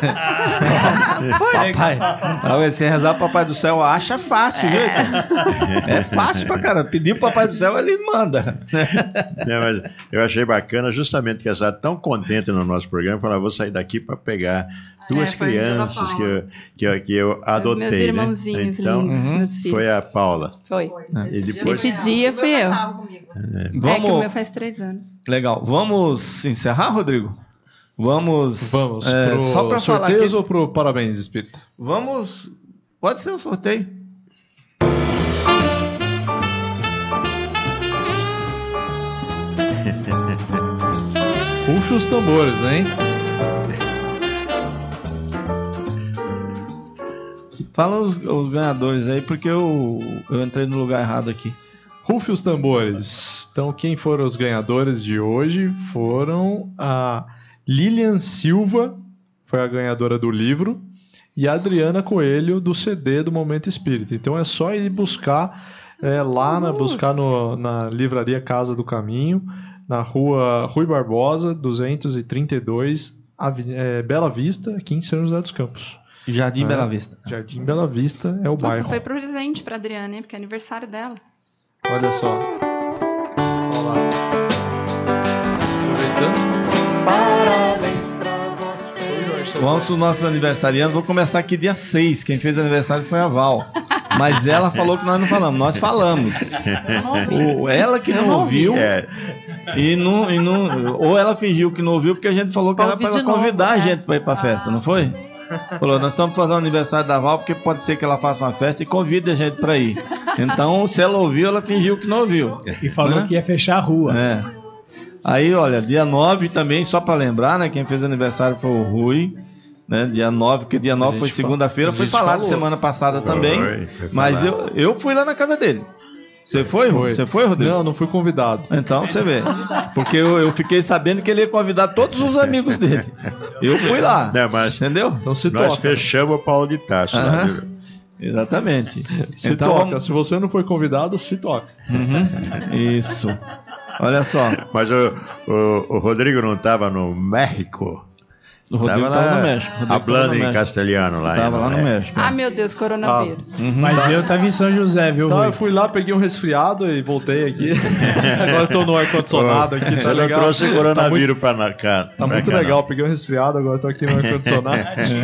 Papai, talvez se rezar papai do céu, acha fácil, viu? É, é fácil pra caramba. Pedir pro papai do céu, ele manda. Não, mas eu achei bacana justamente que ela está tão contente no nosso programa, falar, vou sair daqui para pegar duas é, crianças que eu, que, eu, que eu adotei. Os meus irmãozinhos, né? Então, lindos, uhum, meus filhos. Foi a Paula. Foi. Ah, e depois... Quem pedia fui eu. É. Vamos... é que o meu faz três anos. Legal. Vamos encerrar, Rodrigo? Vamos. Vamos. É, pro só para falar aqui... ou pro parabéns, Espírito? Vamos. Pode ser um sorteio. Puxa os tambores, hein? Fala os, os ganhadores aí, porque eu, eu entrei no lugar errado aqui. Rufe os tambores. Então, quem foram os ganhadores de hoje foram a Lilian Silva, foi a ganhadora do livro, e a Adriana Coelho, do C D do Momento Espírita. Então, é só ir buscar é, lá, na, buscar no, na livraria Casa do Caminho, na rua Rui Barbosa, duzentos e trinta e dois, é, Bela Vista, aqui em São José dos Campos. Jardim é, Bela Vista. Jardim Bela Vista é o Nossa, bairro. foi presente pra Adriana, hein? Porque é aniversário dela. Olha só. Olha lá. Parabéns pra você. Vamos os nossos aniversariantes. Vou começar aqui dia seis. Quem fez aniversário foi a Val. Mas ela falou que nós não falamos. Nós falamos. O, ela que não ouviu. É. E não, e não, ou ela fingiu que não ouviu, porque a gente falou que era para ela convidar a gente para ir para a festa, não foi? Falou, nós estamos fazendo o aniversário da Val, porque pode ser que ela faça uma festa e convide a gente para ir. Então, se ela ouviu, ela fingiu que não ouviu. E falou, né, que ia fechar a rua. É. Aí, olha, dia nove também, só para lembrar, né? Quem fez aniversário foi o Rui. Né, dia nove, porque dia nove foi segunda-feira. Foi falado falou. semana passada foi, também. Foi mas eu, eu fui lá na casa dele. Você foi, foi? Você foi, Rodrigo? Não, não fui convidado. Então você vê. Porque eu, eu fiquei sabendo que ele ia convidar todos os amigos dele. Eu fui lá. Não, mas entendeu? Então se nós toca. fechamos o Paulo de Tarso. Uh-huh. Lá, exatamente. Se então, toca. Vamos... Se você não foi convidado, se toca. Uhum. Isso. Olha só. Mas o, o, o Rodrigo não estava no México? O Rodrigo estava no México. Hablando em castelhano lá. Estava lá no México. Ah, meu Deus, coronavírus. Ah, uhum. Mas eu estava em São José, viu? Então, eu fui lá, peguei um resfriado e voltei aqui. Agora estou no ar-condicionado aqui. Você tá não trouxe coronavírus tá para cá. Tá muito cá, legal, não. Peguei um resfriado, agora estou aqui no ar-condicionado.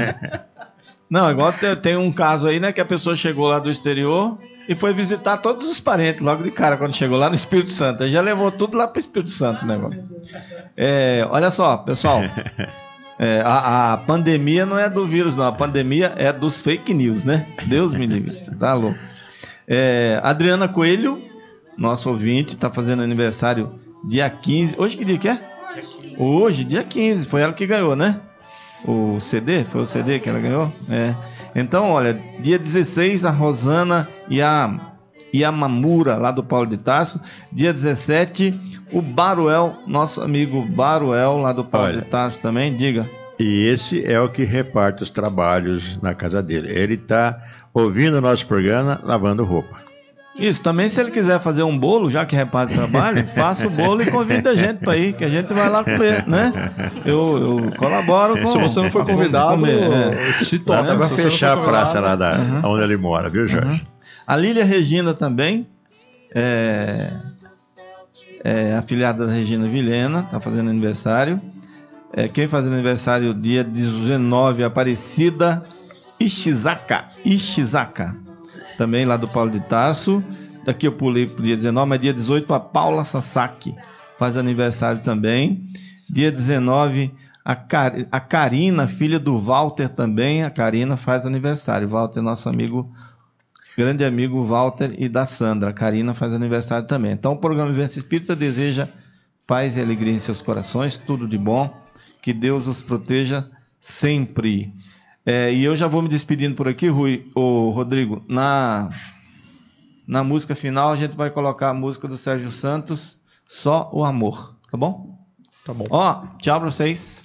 Não, igual tem um caso aí, né, que a pessoa chegou lá do exterior e foi visitar todos os parentes logo de cara quando chegou lá no Espírito Santo. Aí já levou tudo lá para o Espírito Santo, né, negócio. É, olha só, pessoal. É, a, a pandemia não é do vírus, não. A pandemia é dos fake news, né? Deus me livre. Tá louco. É, Adriana Coelho, nosso ouvinte, tá fazendo aniversário dia quinze. Hoje que dia que é? Hoje, dia quinze. Foi ela que ganhou, né? O C D? Foi o C D que ela ganhou? É. Então, olha, dia dezesseis, a Rosana e a, e a Mamura, lá do Paulo de Tarso. Dia dezessete... o Baruel, nosso amigo Baruel, lá do Paulo de Tarso também, diga. E esse é o que reparte os trabalhos na casa dele. Ele está ouvindo o nosso programa, lavando roupa. Isso, também se ele quiser fazer um bolo, já que reparte o trabalho, faça o bolo e convida a gente para ir, que a gente vai lá comer, né? Eu, eu colaboro com... Se você não for convidado, comer, é. se toca, vai fechar a praça lá da, uhum. onde ele mora, viu, Jorge? Uhum. A Lília Regina também, é... É, afiliada da Regina Vilhena, está fazendo aniversário. É, quem faz aniversário dia dezenove, Aparecida Ishizaka. Ishizaka, também lá do Paulo de Tarso. Daqui eu pulei para o dia dezenove, mas dia dezoito a Paula Sasaki faz aniversário também. Dia dezenove, a, Car... a Karina, filha do Walter também. A Karina faz aniversário. Walter, nosso amigo, grande amigo Walter, e da Sandra. A Karina faz aniversário também. Então o programa Vivência Espírita deseja paz e alegria em seus corações, tudo de bom, que Deus os proteja sempre. É, e eu já vou me despedindo por aqui, Rui, ô, Rodrigo. Na, na música final a gente vai colocar a música do Sérgio Santos, Só o Amor, tá bom? Tá bom. Ó, tchau pra vocês.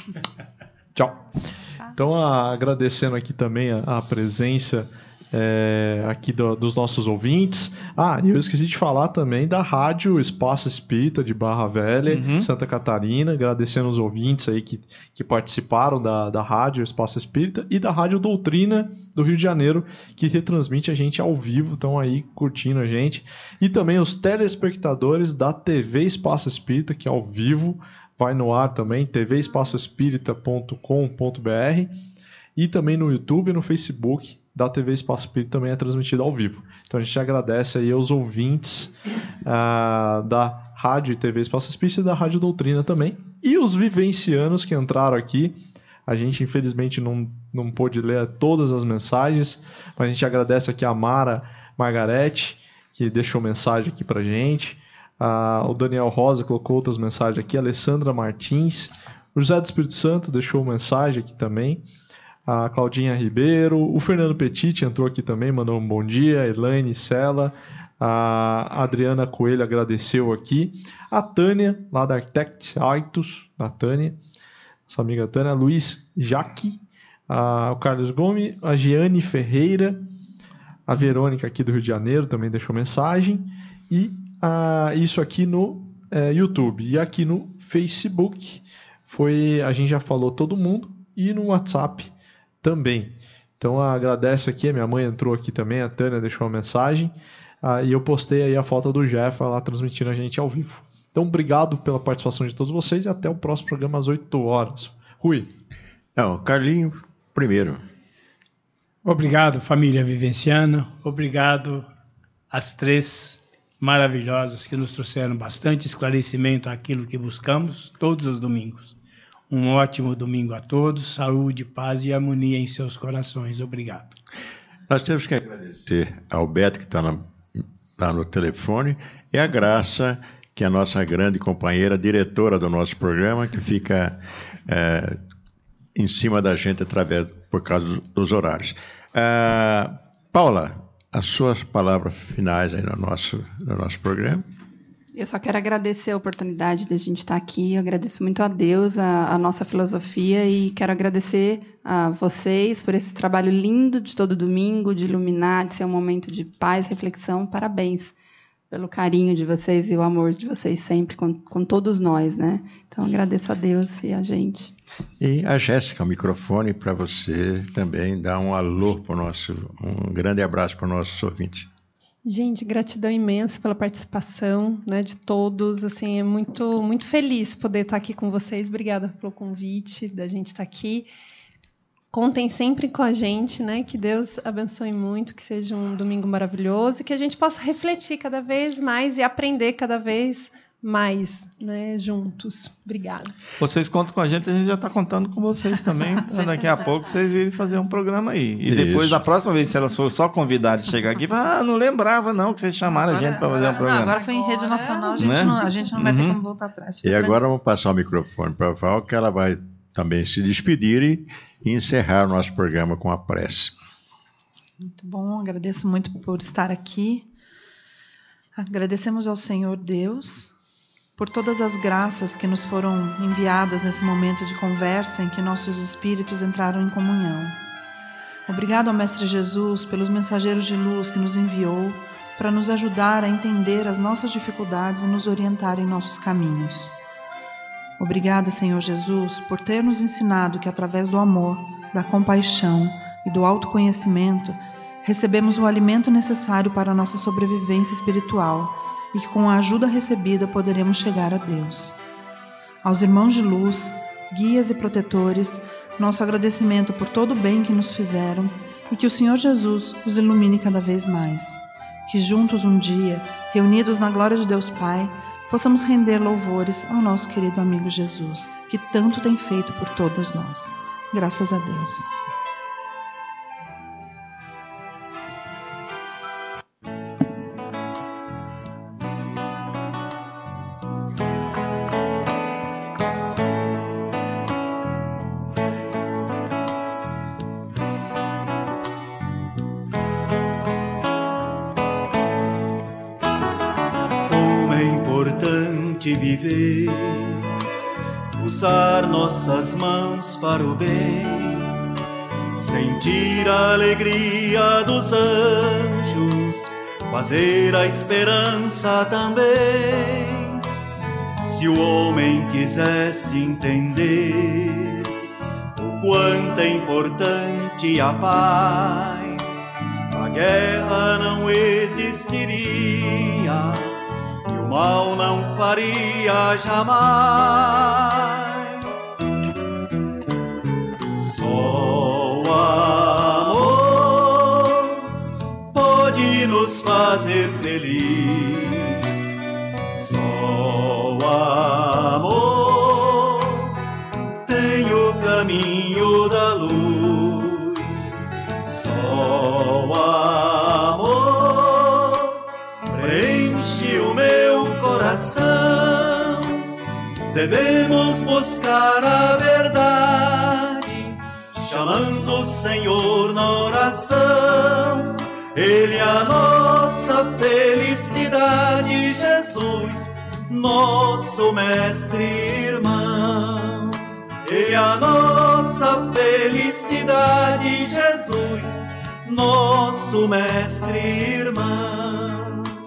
Tchau. Então, a, agradecendo aqui também a, a presença É, aqui do, dos nossos ouvintes. Ah, e eu esqueci de falar também da Rádio Espaço Espírita de Barra Velha, uhum. Santa Catarina, agradecendo os ouvintes aí que, que participaram da, da Rádio Espaço Espírita e da Rádio Doutrina do Rio de Janeiro, que retransmite a gente ao vivo, estão aí curtindo a gente, e também os telespectadores da T V Espaço Espírita, que é ao vivo, vai no ar também, t v espaço espírita ponto com ponto b r, e também no YouTube e no Facebook da T V Espaço Espírita também é transmitida ao vivo. Então a gente agradece aí aos ouvintes uh, da Rádio e T V Espaço Espírita e da Rádio Doutrina também. E os vivencianos que entraram aqui. A gente infelizmente não, não pôde ler todas as mensagens, mas a gente agradece aqui a Mara Margarete, que deixou mensagem aqui pra gente. Uh, o Daniel Rosa colocou outras mensagens aqui. A Alessandra Martins. O José do Espírito Santo deixou mensagem aqui também. A Claudinha Ribeiro, o Fernando Petit entrou aqui também, mandou um bom dia, a Elaine Sela, A Adriana Coelho agradeceu aqui. A Tânia, lá da Architect Aitos, da Tânia, nossa amiga Tânia. Luiz Jaque, a, o Carlos Gomes, a Giane Ferreira, a Verônica aqui do Rio de Janeiro também deixou mensagem. E a, isso aqui no é, YouTube. E aqui no Facebook, foi, a gente já falou todo mundo. E no WhatsApp também. Então agradece aqui, a minha mãe entrou aqui também, a Tânia deixou uma mensagem. Ah, e eu postei aí a foto do Jeff lá transmitindo a gente ao vivo. Então, obrigado pela participação de todos vocês e até o próximo programa às oito horas. Rui. Não, Carlinho, primeiro. Obrigado, família vivenciana. Obrigado às três maravilhosas que nos trouxeram bastante esclarecimento àquilo que buscamos todos os domingos. Um ótimo domingo a todos. Saúde, paz e harmonia em seus corações. Obrigado. Nós temos que agradecer ao Beto, que está na lá no telefone, e a Graça, que é a nossa grande companheira, diretora do nosso programa, que fica é, em cima da gente através, por causa dos horários. Uh, Paula, as suas palavras finais aí no nosso, no nosso programa. Eu só quero agradecer a oportunidade de a gente estar aqui. Eu agradeço muito a Deus, a, a nossa filosofia, e quero agradecer a vocês por esse trabalho lindo de todo domingo, de iluminar, de ser um momento de paz, reflexão. Parabéns pelo carinho de vocês e o amor de vocês sempre com, com todos nós, né? Então, agradeço a Deus e a gente. E a Jéssica, o microfone para você também dar um alô para o nosso, um grande abraço para o nosso ouvinte. Gente, gratidão imensa pela participação, né, de todos. Assim, é muito, muito feliz poder estar aqui com vocês. Obrigada pelo convite da gente estar aqui. Contem sempre com a gente, né? Que Deus abençoe muito, que seja um domingo maravilhoso e que a gente possa refletir cada vez mais e aprender cada vez mais, né, juntos. Obrigada. Vocês contam com a gente, a gente já está contando com vocês também. Daqui a pouco vocês virem fazer um programa aí. E depois, Isso. da próxima vez, se elas forem só convidadas de chegar aqui, ah, não lembrava não que vocês chamaram agora, a gente para fazer um programa. Não, agora foi em rede nacional, a gente, né? não, a gente não vai uhum. ter como voltar atrás. E agora vamos passar o microfone para a Val, que ela vai também se despedir e, e encerrar o nosso programa com a prece. Muito bom, agradeço muito por estar aqui. Agradecemos ao Senhor Deus por todas as graças que nos foram enviadas nesse momento de conversa em que nossos espíritos entraram em comunhão. Obrigado ao Mestre Jesus pelos mensageiros de luz que nos enviou para nos ajudar a entender as nossas dificuldades e nos orientar em nossos caminhos. Obrigada, Senhor Jesus, por ter nos ensinado que através do amor, da compaixão e do autoconhecimento recebemos o alimento necessário para a nossa sobrevivência espiritual e que com a ajuda recebida poderemos chegar a Deus. Aos irmãos de luz, guias e protetores, nosso agradecimento por todo o bem que nos fizeram e que o Senhor Jesus os ilumine cada vez mais. Que juntos um dia, reunidos na glória de Deus Pai, possamos render louvores ao nosso querido amigo Jesus, que tanto tem feito por todos nós. Graças a Deus. Viver, usar nossas mãos para o bem, sentir a alegria dos anjos, fazer a esperança também. Se o homem quisesse entender o quanto é importante a paz, a guerra não existiria, o mal não faria jamais. Só o amor pode nos fazer feliz. Só o amor tem o caminho da luz. Só o amor preenche o meu coração. Devemos buscar a verdade, chamando o Senhor na oração. Ele é a nossa felicidade. Jesus, nosso mestre e irmão. Ele é a nossa felicidade, Jesus, nosso mestre e irmão.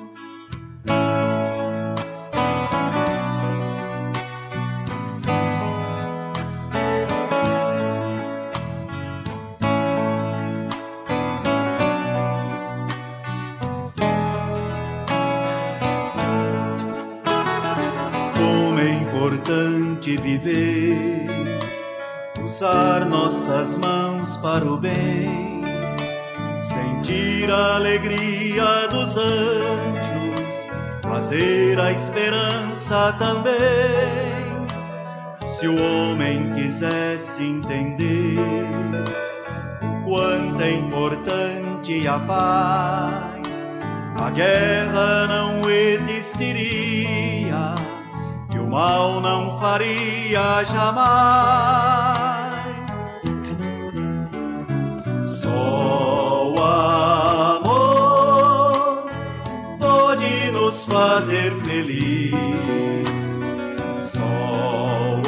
Viver, usar nossas mãos para o bem, sentir a alegria dos anjos, fazer a esperança também. Se o homem quisesse entender o quanto é importante a paz, a guerra não existiria, o mal não faria jamais. Só o amor pode nos fazer feliz. Só o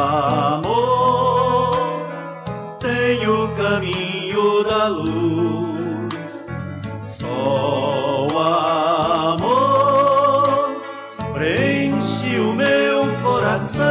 amor tem o caminho da luz. Só o amor preenche o meu coração.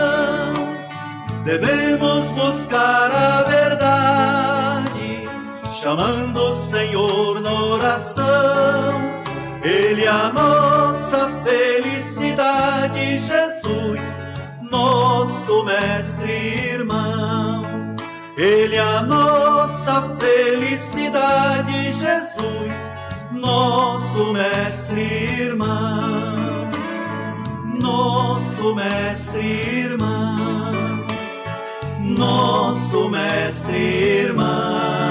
Devemos buscar a verdade, chamando o Senhor na oração. Ele é a nossa felicidade, Jesus, nosso mestre e irmão. Ele é a nossa felicidade, Jesus, nosso mestre e irmão. Nosso mestre e irmão, nosso mestre e irmão.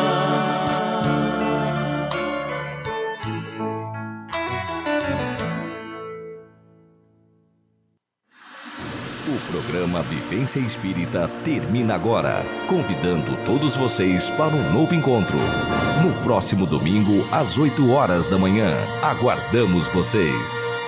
O programa Vivência Espírita termina agora, convidando todos vocês para um novo encontro. No próximo domingo, às oito horas da manhã. Aguardamos vocês.